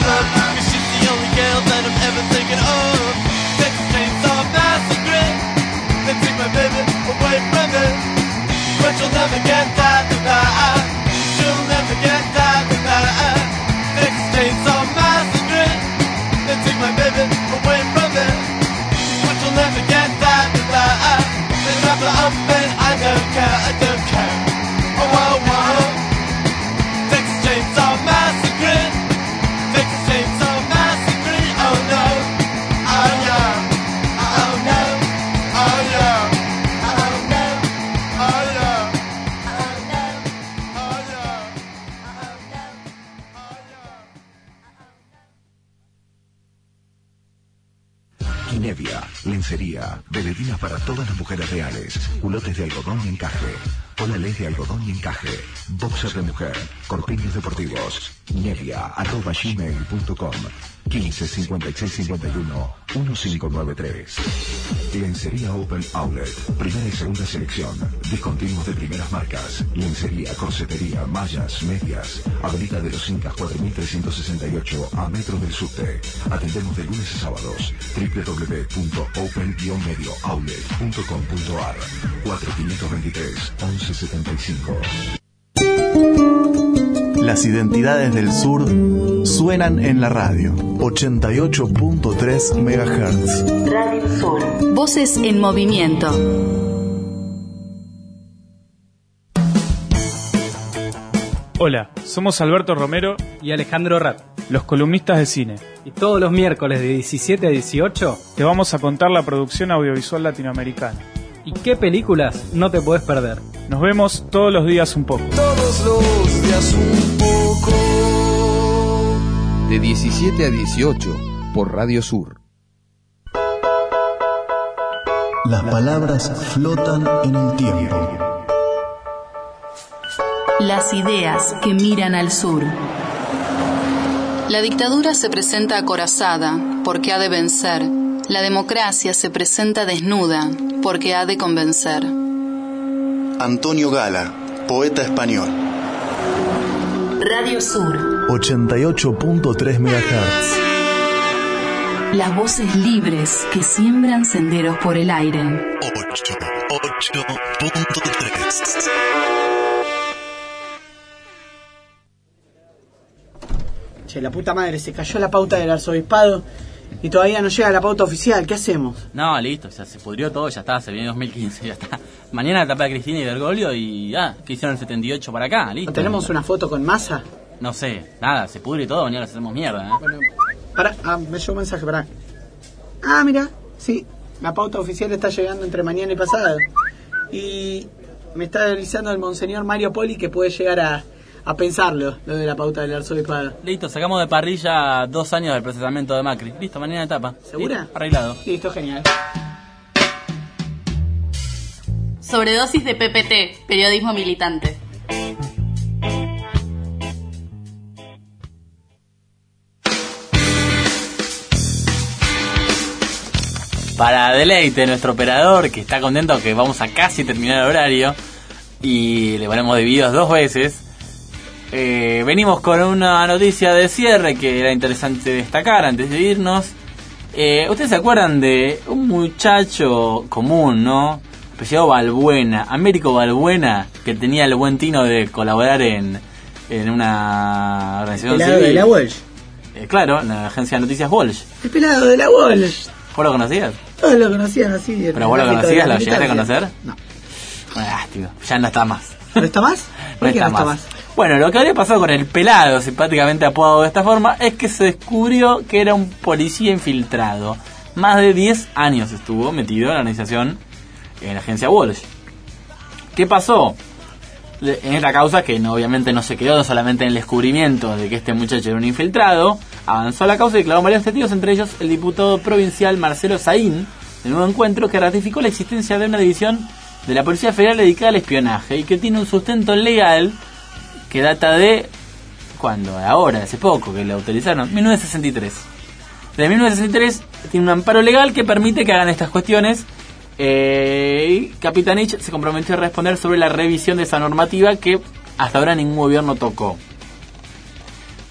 love, 'cause she's the only girl that I'm ever thinking of. Texas Chainsaw Massacre, they take my baby away from me, but she'll never get that tonight. She'll never get that tonight. Texas Chainsaw Massacre, they take my baby away from me, but she'll never get that tonight. They drop her up and I don't care, I don't care. Oh, whoa, whoa. Texas Chainsaw Massacre, Texas Chainsaw Massacre, oh no, oh yeah, oh no, oh yeah, oh no, oh yeah, oh no, oh yeah, Nevia, lencería, velerinas para todas las mujeres reales, culotes de algodón y encaje, polales de algodón y encaje, boxer de mujer, corpiños deportivos. Nevia, arroba gmail punto com, quince cincuenta y seis cincuenta y uno, quince noventa y tres. Lencería Open Outlet, primera y segunda selección, discontinuos de primeras marcas, lencería, corsetería, mallas, medias, Avenida de los Incas cuatro mil trescientos sesenta y ocho, a metros del subte. Atendemos de lunes a sábados. w w w punto open medio outlet punto com punto a r, cuatro cinco dos tres, once setenta y cinco. Las identidades del sur suenan en la radio. ochenta y ocho punto tres megahertz. Radio Sur. Voces en movimiento. Hola, somos Alberto Romero y Alejandro Rat, los columnistas de cine. Y todos los miércoles de diecisiete a dieciocho te vamos a contar la producción audiovisual latinoamericana. ¿Y qué películas no te puedes perder? Nos vemos todos los días un poco. Todos los días un poco. De diecisiete a dieciocho por Radio Sur. Las palabras flotan en el tiempo. Las ideas que miran al sur. La dictadura se presenta acorazada porque ha de vencer. La democracia se presenta desnuda porque ha de convencer. Antonio Gala, poeta español. Radio Sur. ochenta y ocho punto tres megahertz. Las voces libres que siembran senderos por el aire. ochenta y ocho punto tres. Che, la puta madre, se cayó la pauta del arzobispado y todavía no llega la pauta oficial. ¿Qué hacemos? No, listo, ya se pudrió todo, ya está, se viene dos mil quince, ya está. Mañana la etapa de Cristina y Bergoglio y ah, que hicieron el setenta y ocho para acá, listo. ¿No tenemos una foto con Massa? No sé, nada, se pudre todo, mañana hacemos mierda, ¿eh? Bueno, para, ah, me llegó un mensaje, pará. Ah, mira, sí, la pauta oficial está llegando entre mañana y pasado. Y me está avisando el monseñor Mario Poli que puede llegar a, a pensarlo, lo de la pauta del arzobispado. Listo, sacamos de parrilla dos años del procesamiento de Macri. Listo, mañana etapa. ¿Segura? Listo, arreglado. Listo, genial. Sobredosis de P P T, periodismo militante. Para deleite nuestro operador, que está contento que vamos a casi terminar el horario y le ponemos de videos dos veces, eh, venimos con una noticia de cierre que era interesante destacar antes de irnos. Eh, ¿Ustedes se acuerdan de un muchacho común, no? Apellidado Balbuena, Américo Balbuena, que tenía el buen tino de colaborar en, en una organización ¿El pelado civil? de la Walsh? Eh, claro, en la agencia de noticias Walsh. El pelado de la Walsh. ¿Vos lo conocías? Todos lo conocían así. ¿Pero vos lo conocías? ¿Lo llegaste a conocer? No. Lástima, ya no está más. ¿No está más? ¿Por No qué está no está más. más? Bueno, lo que había pasado con el pelado, simpáticamente apodado de esta forma, es que se descubrió que era un policía infiltrado. Más de diez años estuvo metido en la organización, en la agencia Walsh. ¿Qué pasó? En esta causa, que no, obviamente no se quedó solamente en el descubrimiento de que este muchacho era un infiltrado, avanzó la causa y declaró varios testigos, entre ellos el diputado provincial Marcelo Saín, de Nuevo Encuentro, que ratificó la existencia de una división de la Policía Federal dedicada al espionaje y que tiene un sustento legal que data de... ¿cuándo? Ahora, hace poco que lo autorizaron, mil novecientos sesenta y tres. De mil novecientos sesenta y tres tiene un amparo legal que permite que hagan estas cuestiones. Eh, y Capitanich se comprometió a responder sobre la revisión de esa normativa que hasta ahora ningún gobierno tocó.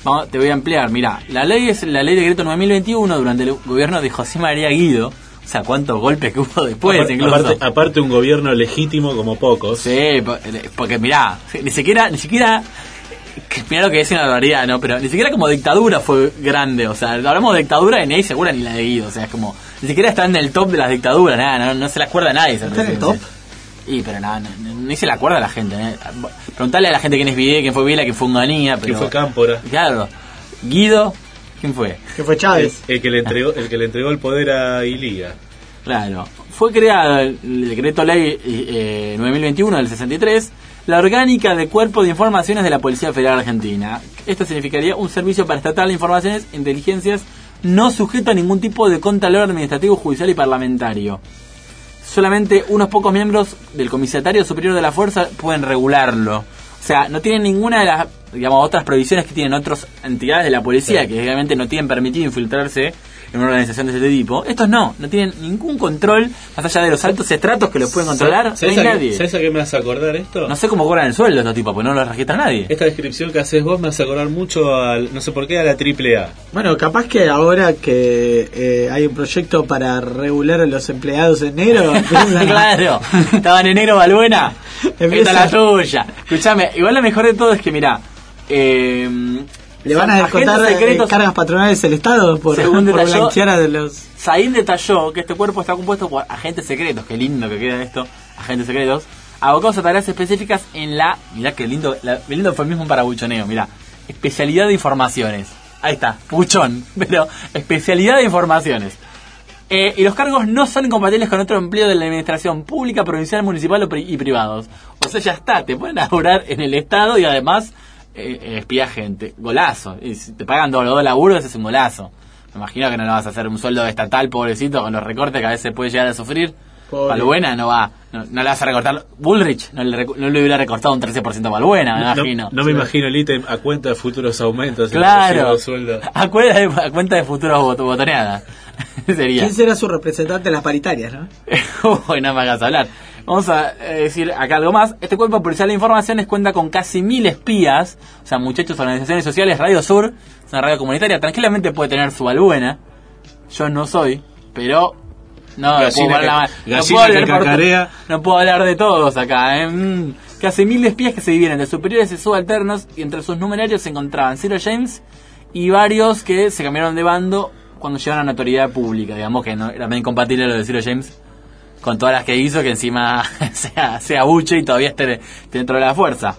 Vamos, te voy a ampliar, mira, la ley es la ley de decreto nueve mil veintiuno durante el gobierno de José María Guido. O sea, cuántos golpes que hubo después, aparte, incluso. Aparte, aparte un gobierno legítimo como pocos. Sí, porque mirá, ni siquiera, ni siquiera, mirá lo que es una barbaridad, ¿no? Pero ni siquiera como dictadura fue grande, o sea, hablamos de dictadura y nadie se acuerda ni la de Guido, o sea, es como, ni siquiera está en el top de las dictaduras, nada, no, no se la acuerda a nadie. ¿Está en el top? Y pero nada, no, no, ni se la acuerda a la gente, ¿eh? Preguntarle a la gente quién es Videla, quién fue Vila, quién fue Unganía, pero... ¿Quién fue Cámpora? Claro, Guido, ¿quién fue? ¿Quién fue Chávez? El, el que le entregó, el que le entregó el poder a Iliga. Claro, fue creado el, el decreto ley eh, nueve mil veintiuno del sesenta y tres, la orgánica de Cuerpo de Informaciones de la Policía Federal Argentina. Esto significaría un servicio paraestatal de informaciones e inteligencias no sujeto a ningún tipo de contralor administrativo, judicial y parlamentario. Solamente unos pocos miembros del Comisariado Superior de la Fuerza pueden regularlo. O sea, no tienen ninguna de las, digamos, otras provisiones que tienen otras entidades de la policía, sí, que obviamente no tienen permitido infiltrarse en una organización de este tipo. Estos no, no tienen ningún control, más allá de los altos estratos que los pueden controlar, ¿Sabes no hay a nadie. Qué, ¿Sabes a qué me hace acordar esto? No sé cómo cobran el sueldo estos tipos, porque no los registra nadie. Esta descripción que haces vos me hace acordar mucho al, no sé por qué, a la triple A. Bueno, capaz que ahora que eh, hay un proyecto para regular a los empleados en negro. Claro, estaban en negro Balbuena. Esta es la tuya. Escuchame, igual lo mejor de todo es que, mirá, eh, le van a descontar secretos, cargas patronales del Estado por, según por detalló, blanquear a los... Saín detalló que este cuerpo está compuesto por agentes secretos, qué lindo que queda esto, agentes secretos, abocados a tareas específicas en la, mirá qué lindo, la, qué lindo fue el mismo para buchoneo, mirá, especialidad de informaciones, ahí está, buchón, pero especialidad de informaciones. Eh, y los cargos no son incompatibles con otro empleo de la administración pública, provincial, municipal o pri- y privados. O sea, ya está, te pueden laburar en el Estado y además eh, espía gente. Golazo. Y si te pagan doble dos laburos, ese es un golazo. Me imagino que no le vas a hacer un sueldo estatal, pobrecito, con los recortes que a veces puede llegar a sufrir. Balbuena no va, no, no le vas a recortar. Bullrich no le, no le hubiera recortado un trece por ciento a Balbuena, me no, imagino. No, no me imagino el ítem a cuenta de futuros aumentos. Claro, sueldo. A, cuenta de, a cuenta de futuros bot- botoneadas. Sería. ¿Quién será su representante en las paritarias, no? Uy, no me hagas hablar. Vamos a eh, decir acá algo más. Este cuerpo policial de informaciones cuenta con casi mil espías, o sea, muchachos, organizaciones sociales. Radio Sur, es una radio comunitaria, tranquilamente puede tener su Balbuena. Yo no soy, pero no, puedo que, hablar, no, puedo hablar por, no puedo hablar de todos acá. ¿eh? Mm, casi mil espías que se dividen de superiores y subalternos, y entre sus numerarios se encontraban Ciro James y varios que se cambiaron de bando cuando llegaron a la autoridad pública, digamos que no era medio incompatible lo de Ciro James con todas las que hizo, que encima sea, sea buche y todavía esté dentro de la fuerza.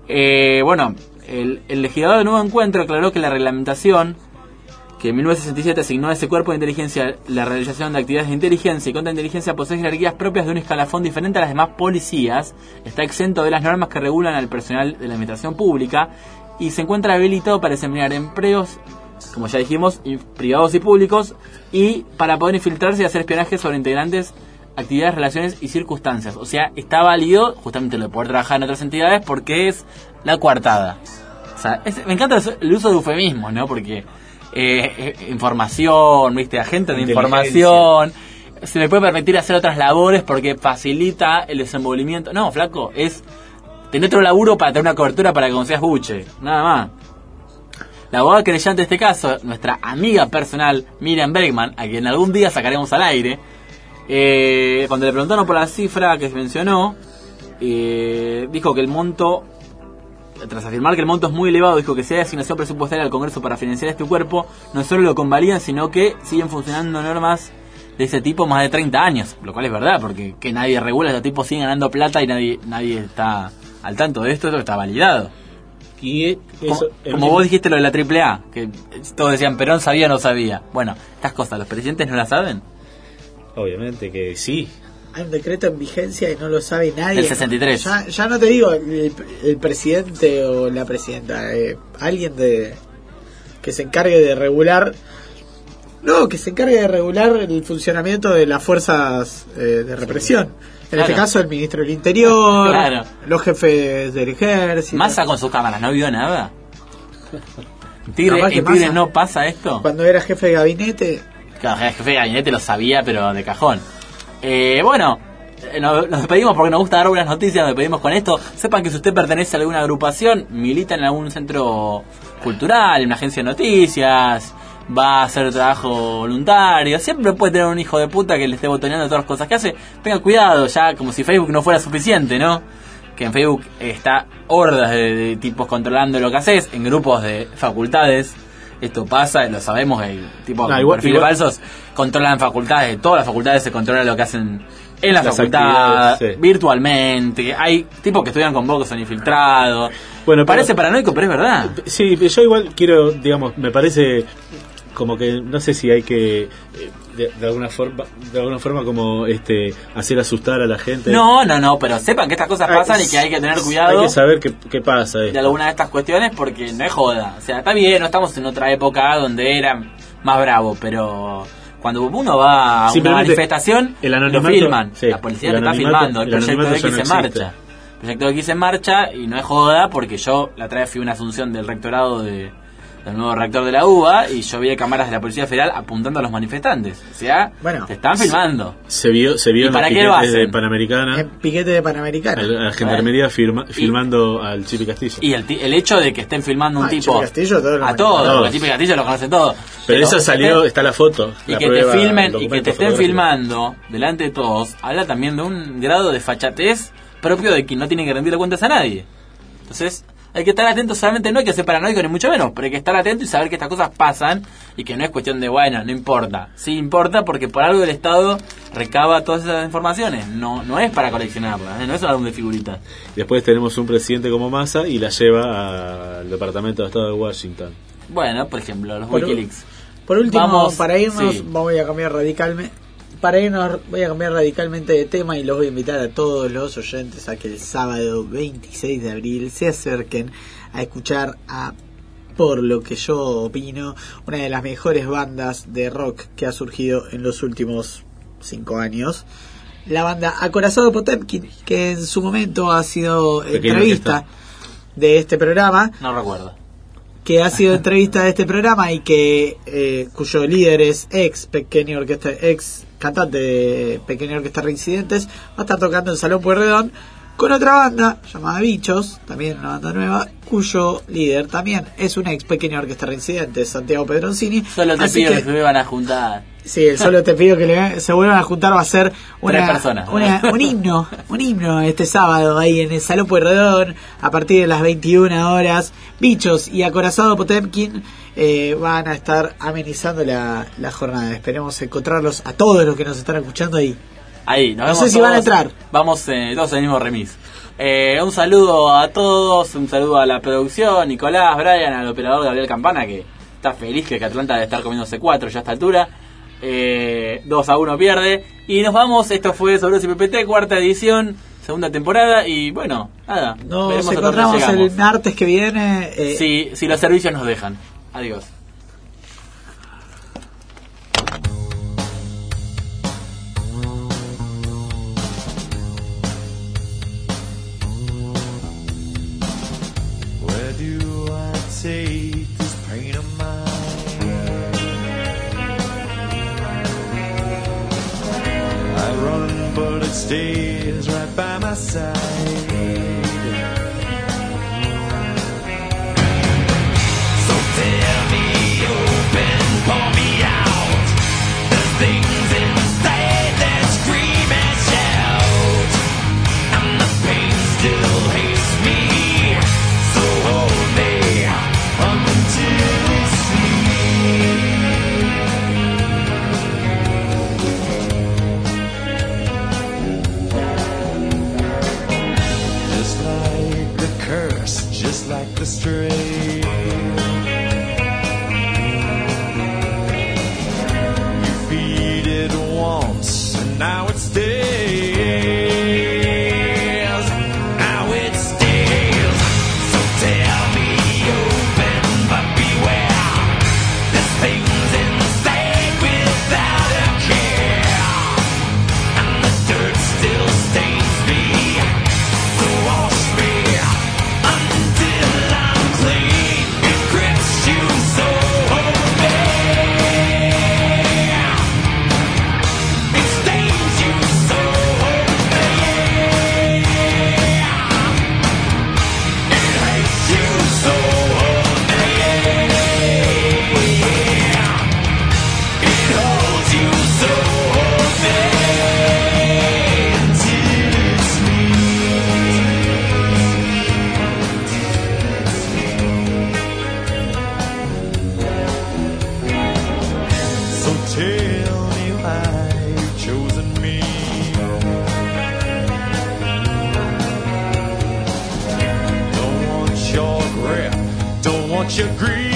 Eh, bueno, el, el legislador de Nuevo Encuentro aclaró que la reglamentación que en mil novecientos sesenta y siete asignó a ese cuerpo de inteligencia la realización de actividades de inteligencia y contrainteligencia posee jerarquías propias de un escalafón diferente a las demás policías, está exento de las normas que regulan al personal de la administración pública y se encuentra habilitado para desempeñar empleos, como ya dijimos, privados y públicos, y para poder infiltrarse y hacer espionaje sobre integrantes, actividades, relaciones y circunstancias. O sea, está válido justamente lo de poder trabajar en otras entidades porque es la coartada. O sea, es, me encanta el uso de eufemismos, ¿no? Porque eh, eh, información, ¿viste? Agente de información, se me puede permitir hacer otras labores porque facilita el desenvolvimiento. No, flaco, es tener otro laburo para tener una cobertura para que como seas buche, nada más. La abogada querellante de este caso, nuestra amiga personal Miriam Bregman, a quien algún día sacaremos al aire, eh, cuando le preguntaron por la cifra que se mencionó, eh, dijo que el monto, tras afirmar que el monto es muy elevado, dijo que si hay asignación presupuestaria al Congreso para financiar este cuerpo, no solo lo convalidan, sino que siguen funcionando normas de ese tipo más de treinta años, lo cual es verdad, porque que nadie regula, estos tipos siguen ganando plata y nadie nadie está al tanto de esto, esto está validado. Y eso, como, como vos dijiste lo de la triple A, que todos decían Perón sabía o no sabía. Bueno, estas cosas, ¿los presidentes no las saben? Obviamente que sí. Hay un decreto en vigencia y no lo sabe nadie. Del sesenta y tres. Ya, ya no te digo el, el presidente o la presidenta, eh, alguien de que se encargue de regular, no, que se encargue de regular el funcionamiento de las fuerzas eh, de represión. En claro. Este caso el ministro del Interior, claro. Los jefes del ejército. Massa con sus cámaras, ¿no vio nada? ¿En Tigre, ¿en Tigre no pasa esto? Cuando era jefe de gabinete. Claro, el jefe de gabinete lo sabía, pero de cajón. Eh, bueno, eh, nos, nos despedimos porque nos gusta dar buenas noticias, nos despedimos con esto. Sepan que si usted pertenece a alguna agrupación, milita en algún centro cultural, en una agencia de noticias, va a hacer trabajo voluntario, siempre puede tener un hijo de puta que le esté botoneando todas las cosas que hace. Tenga cuidado, ya como si Facebook no fuera suficiente, ¿no? Que en Facebook está hordas de, de tipos controlando lo que haces, en grupos de facultades. Esto pasa, lo sabemos, hay tipos no, con igual, perfiles igual. falsos controlan facultades, de todas las facultades se controla lo que hacen en la Las facultad, actividades, sí. virtualmente. Hay tipos que estudian con vos que son infiltrados. Bueno, parece pero, paranoico, pero es verdad. Sí, yo igual quiero, digamos, me parece como que no sé si hay que de, de alguna forma de alguna forma como este hacer asustar a la gente. No, no, no, pero sepan que estas cosas pasan Ay, y que hay que tener cuidado. Hay que saber qué, qué pasa de esto. alguna de estas cuestiones porque no es joda. O sea, está bien, no estamos en otra época donde era más bravo, pero cuando uno va a una manifestación, el lo anonimato, filman. sí, la policía el te está anonimato- filmando. El, el proyecto anonimato X ya en no existe. marcha. El proyecto X en marcha y no es joda porque yo la otra vez fui a una asunción del rectorado de del nuevo rector de la U B A y yo vi cámaras de la Policía Federal apuntando a los manifestantes. O sea, bueno, te están filmando. Se vio, se vio ¿Y en para los qué lo piquetes de hacen? Panamericana. En piquete de Panamericana. La, la gendarmería firma, filmando al Chipi Castillo. Y el, ti- el hecho de que estén filmando un Ah, tipo Chipi Castillo, todos los a todos, manifestantes. porque Chipi Castillo lo conocen todos. Pero esa salió, que está la foto. y la que te prueba, filmen el y que documento te estén fotográfico. filmando delante de todos, habla también de un grado de fachatez propio de quien no tiene que rendirle cuentas a nadie. Entonces, hay que estar atento, solamente no hay que ser paranoico ni mucho menos, pero hay que estar atento y saber que estas cosas pasan y que no es cuestión de, bueno, no importa. Sí importa porque por algo el Estado recaba todas esas informaciones, no no es para coleccionarlas, ¿eh? No es un álbum de figuritas. Después tenemos un presidente como Massa y la lleva al Departamento de Estado de Washington. Bueno, por ejemplo, los Por- Wikileaks. Por último, Vamos, para irnos, sí. voy a cambiar radicalmente. Para irnos, voy a cambiar radicalmente de tema y los voy a invitar a todos los oyentes a que el sábado veintiséis de abril se acerquen a escuchar a Por lo que yo opino, una de las mejores bandas de rock que ha surgido en los últimos cinco años. La banda Acorazado Potemkin, que en su momento ha sido Pequeño entrevista de este programa. No recuerdo. Que ha sido entrevista de este programa y que eh, cuyo líder es ex pequeño orquesta, ex cantante de Pequeña Orquesta Reincidentes, va a estar tocando en Salón Pueyrredón con otra banda llamada Bichos, también una banda nueva, cuyo líder también es un ex Pequeña Orquesta Reincidentes, Santiago Pedroncini. Solo te Así pido que, que se vuelvan a juntar. sí, el solo te pido que le- se vuelvan a juntar, va a ser una, Tres personas. una- un himno, un himno este sábado ahí en el Salón Pueyrredón a partir de las veintiuna horas. Bichos y Acorazado Potemkin eh, van a estar amenizando la, la jornada. Esperemos encontrarlos a todos los que nos están escuchando ahí. Ahí, nos No vemos sé si van a todos. entrar. Vamos eh, todos en el mismo remis. Eh, un saludo a todos, un saludo a la producción, Nicolás, Brian, al operador Gabriel Campana, que está feliz que Atlanta debe estar comiéndose cuatro ya a esta altura. Eh, dos a uno pierde. Y nos vamos, esto fue Sobredosis P P T, cuarta edición, segunda temporada. Y bueno, nada. Nos veremos hasta dónde encontramos llegamos. el martes que viene. eh, Si, si los servicios nos dejan. Adiós. Where do I take this pain of mine? I run, but it stays right by my side. So tell me open, pour me out. There's things inside that scream and shout, and the pain still hates me. So hold me until we sleep. Just like the curse, just like the stray. You feed it once, and now it stays. Now it stays. So tell me open, but beware. There's things inside without a care, and the dirt still stains me. So wash me until I'm clean. It Won't you greet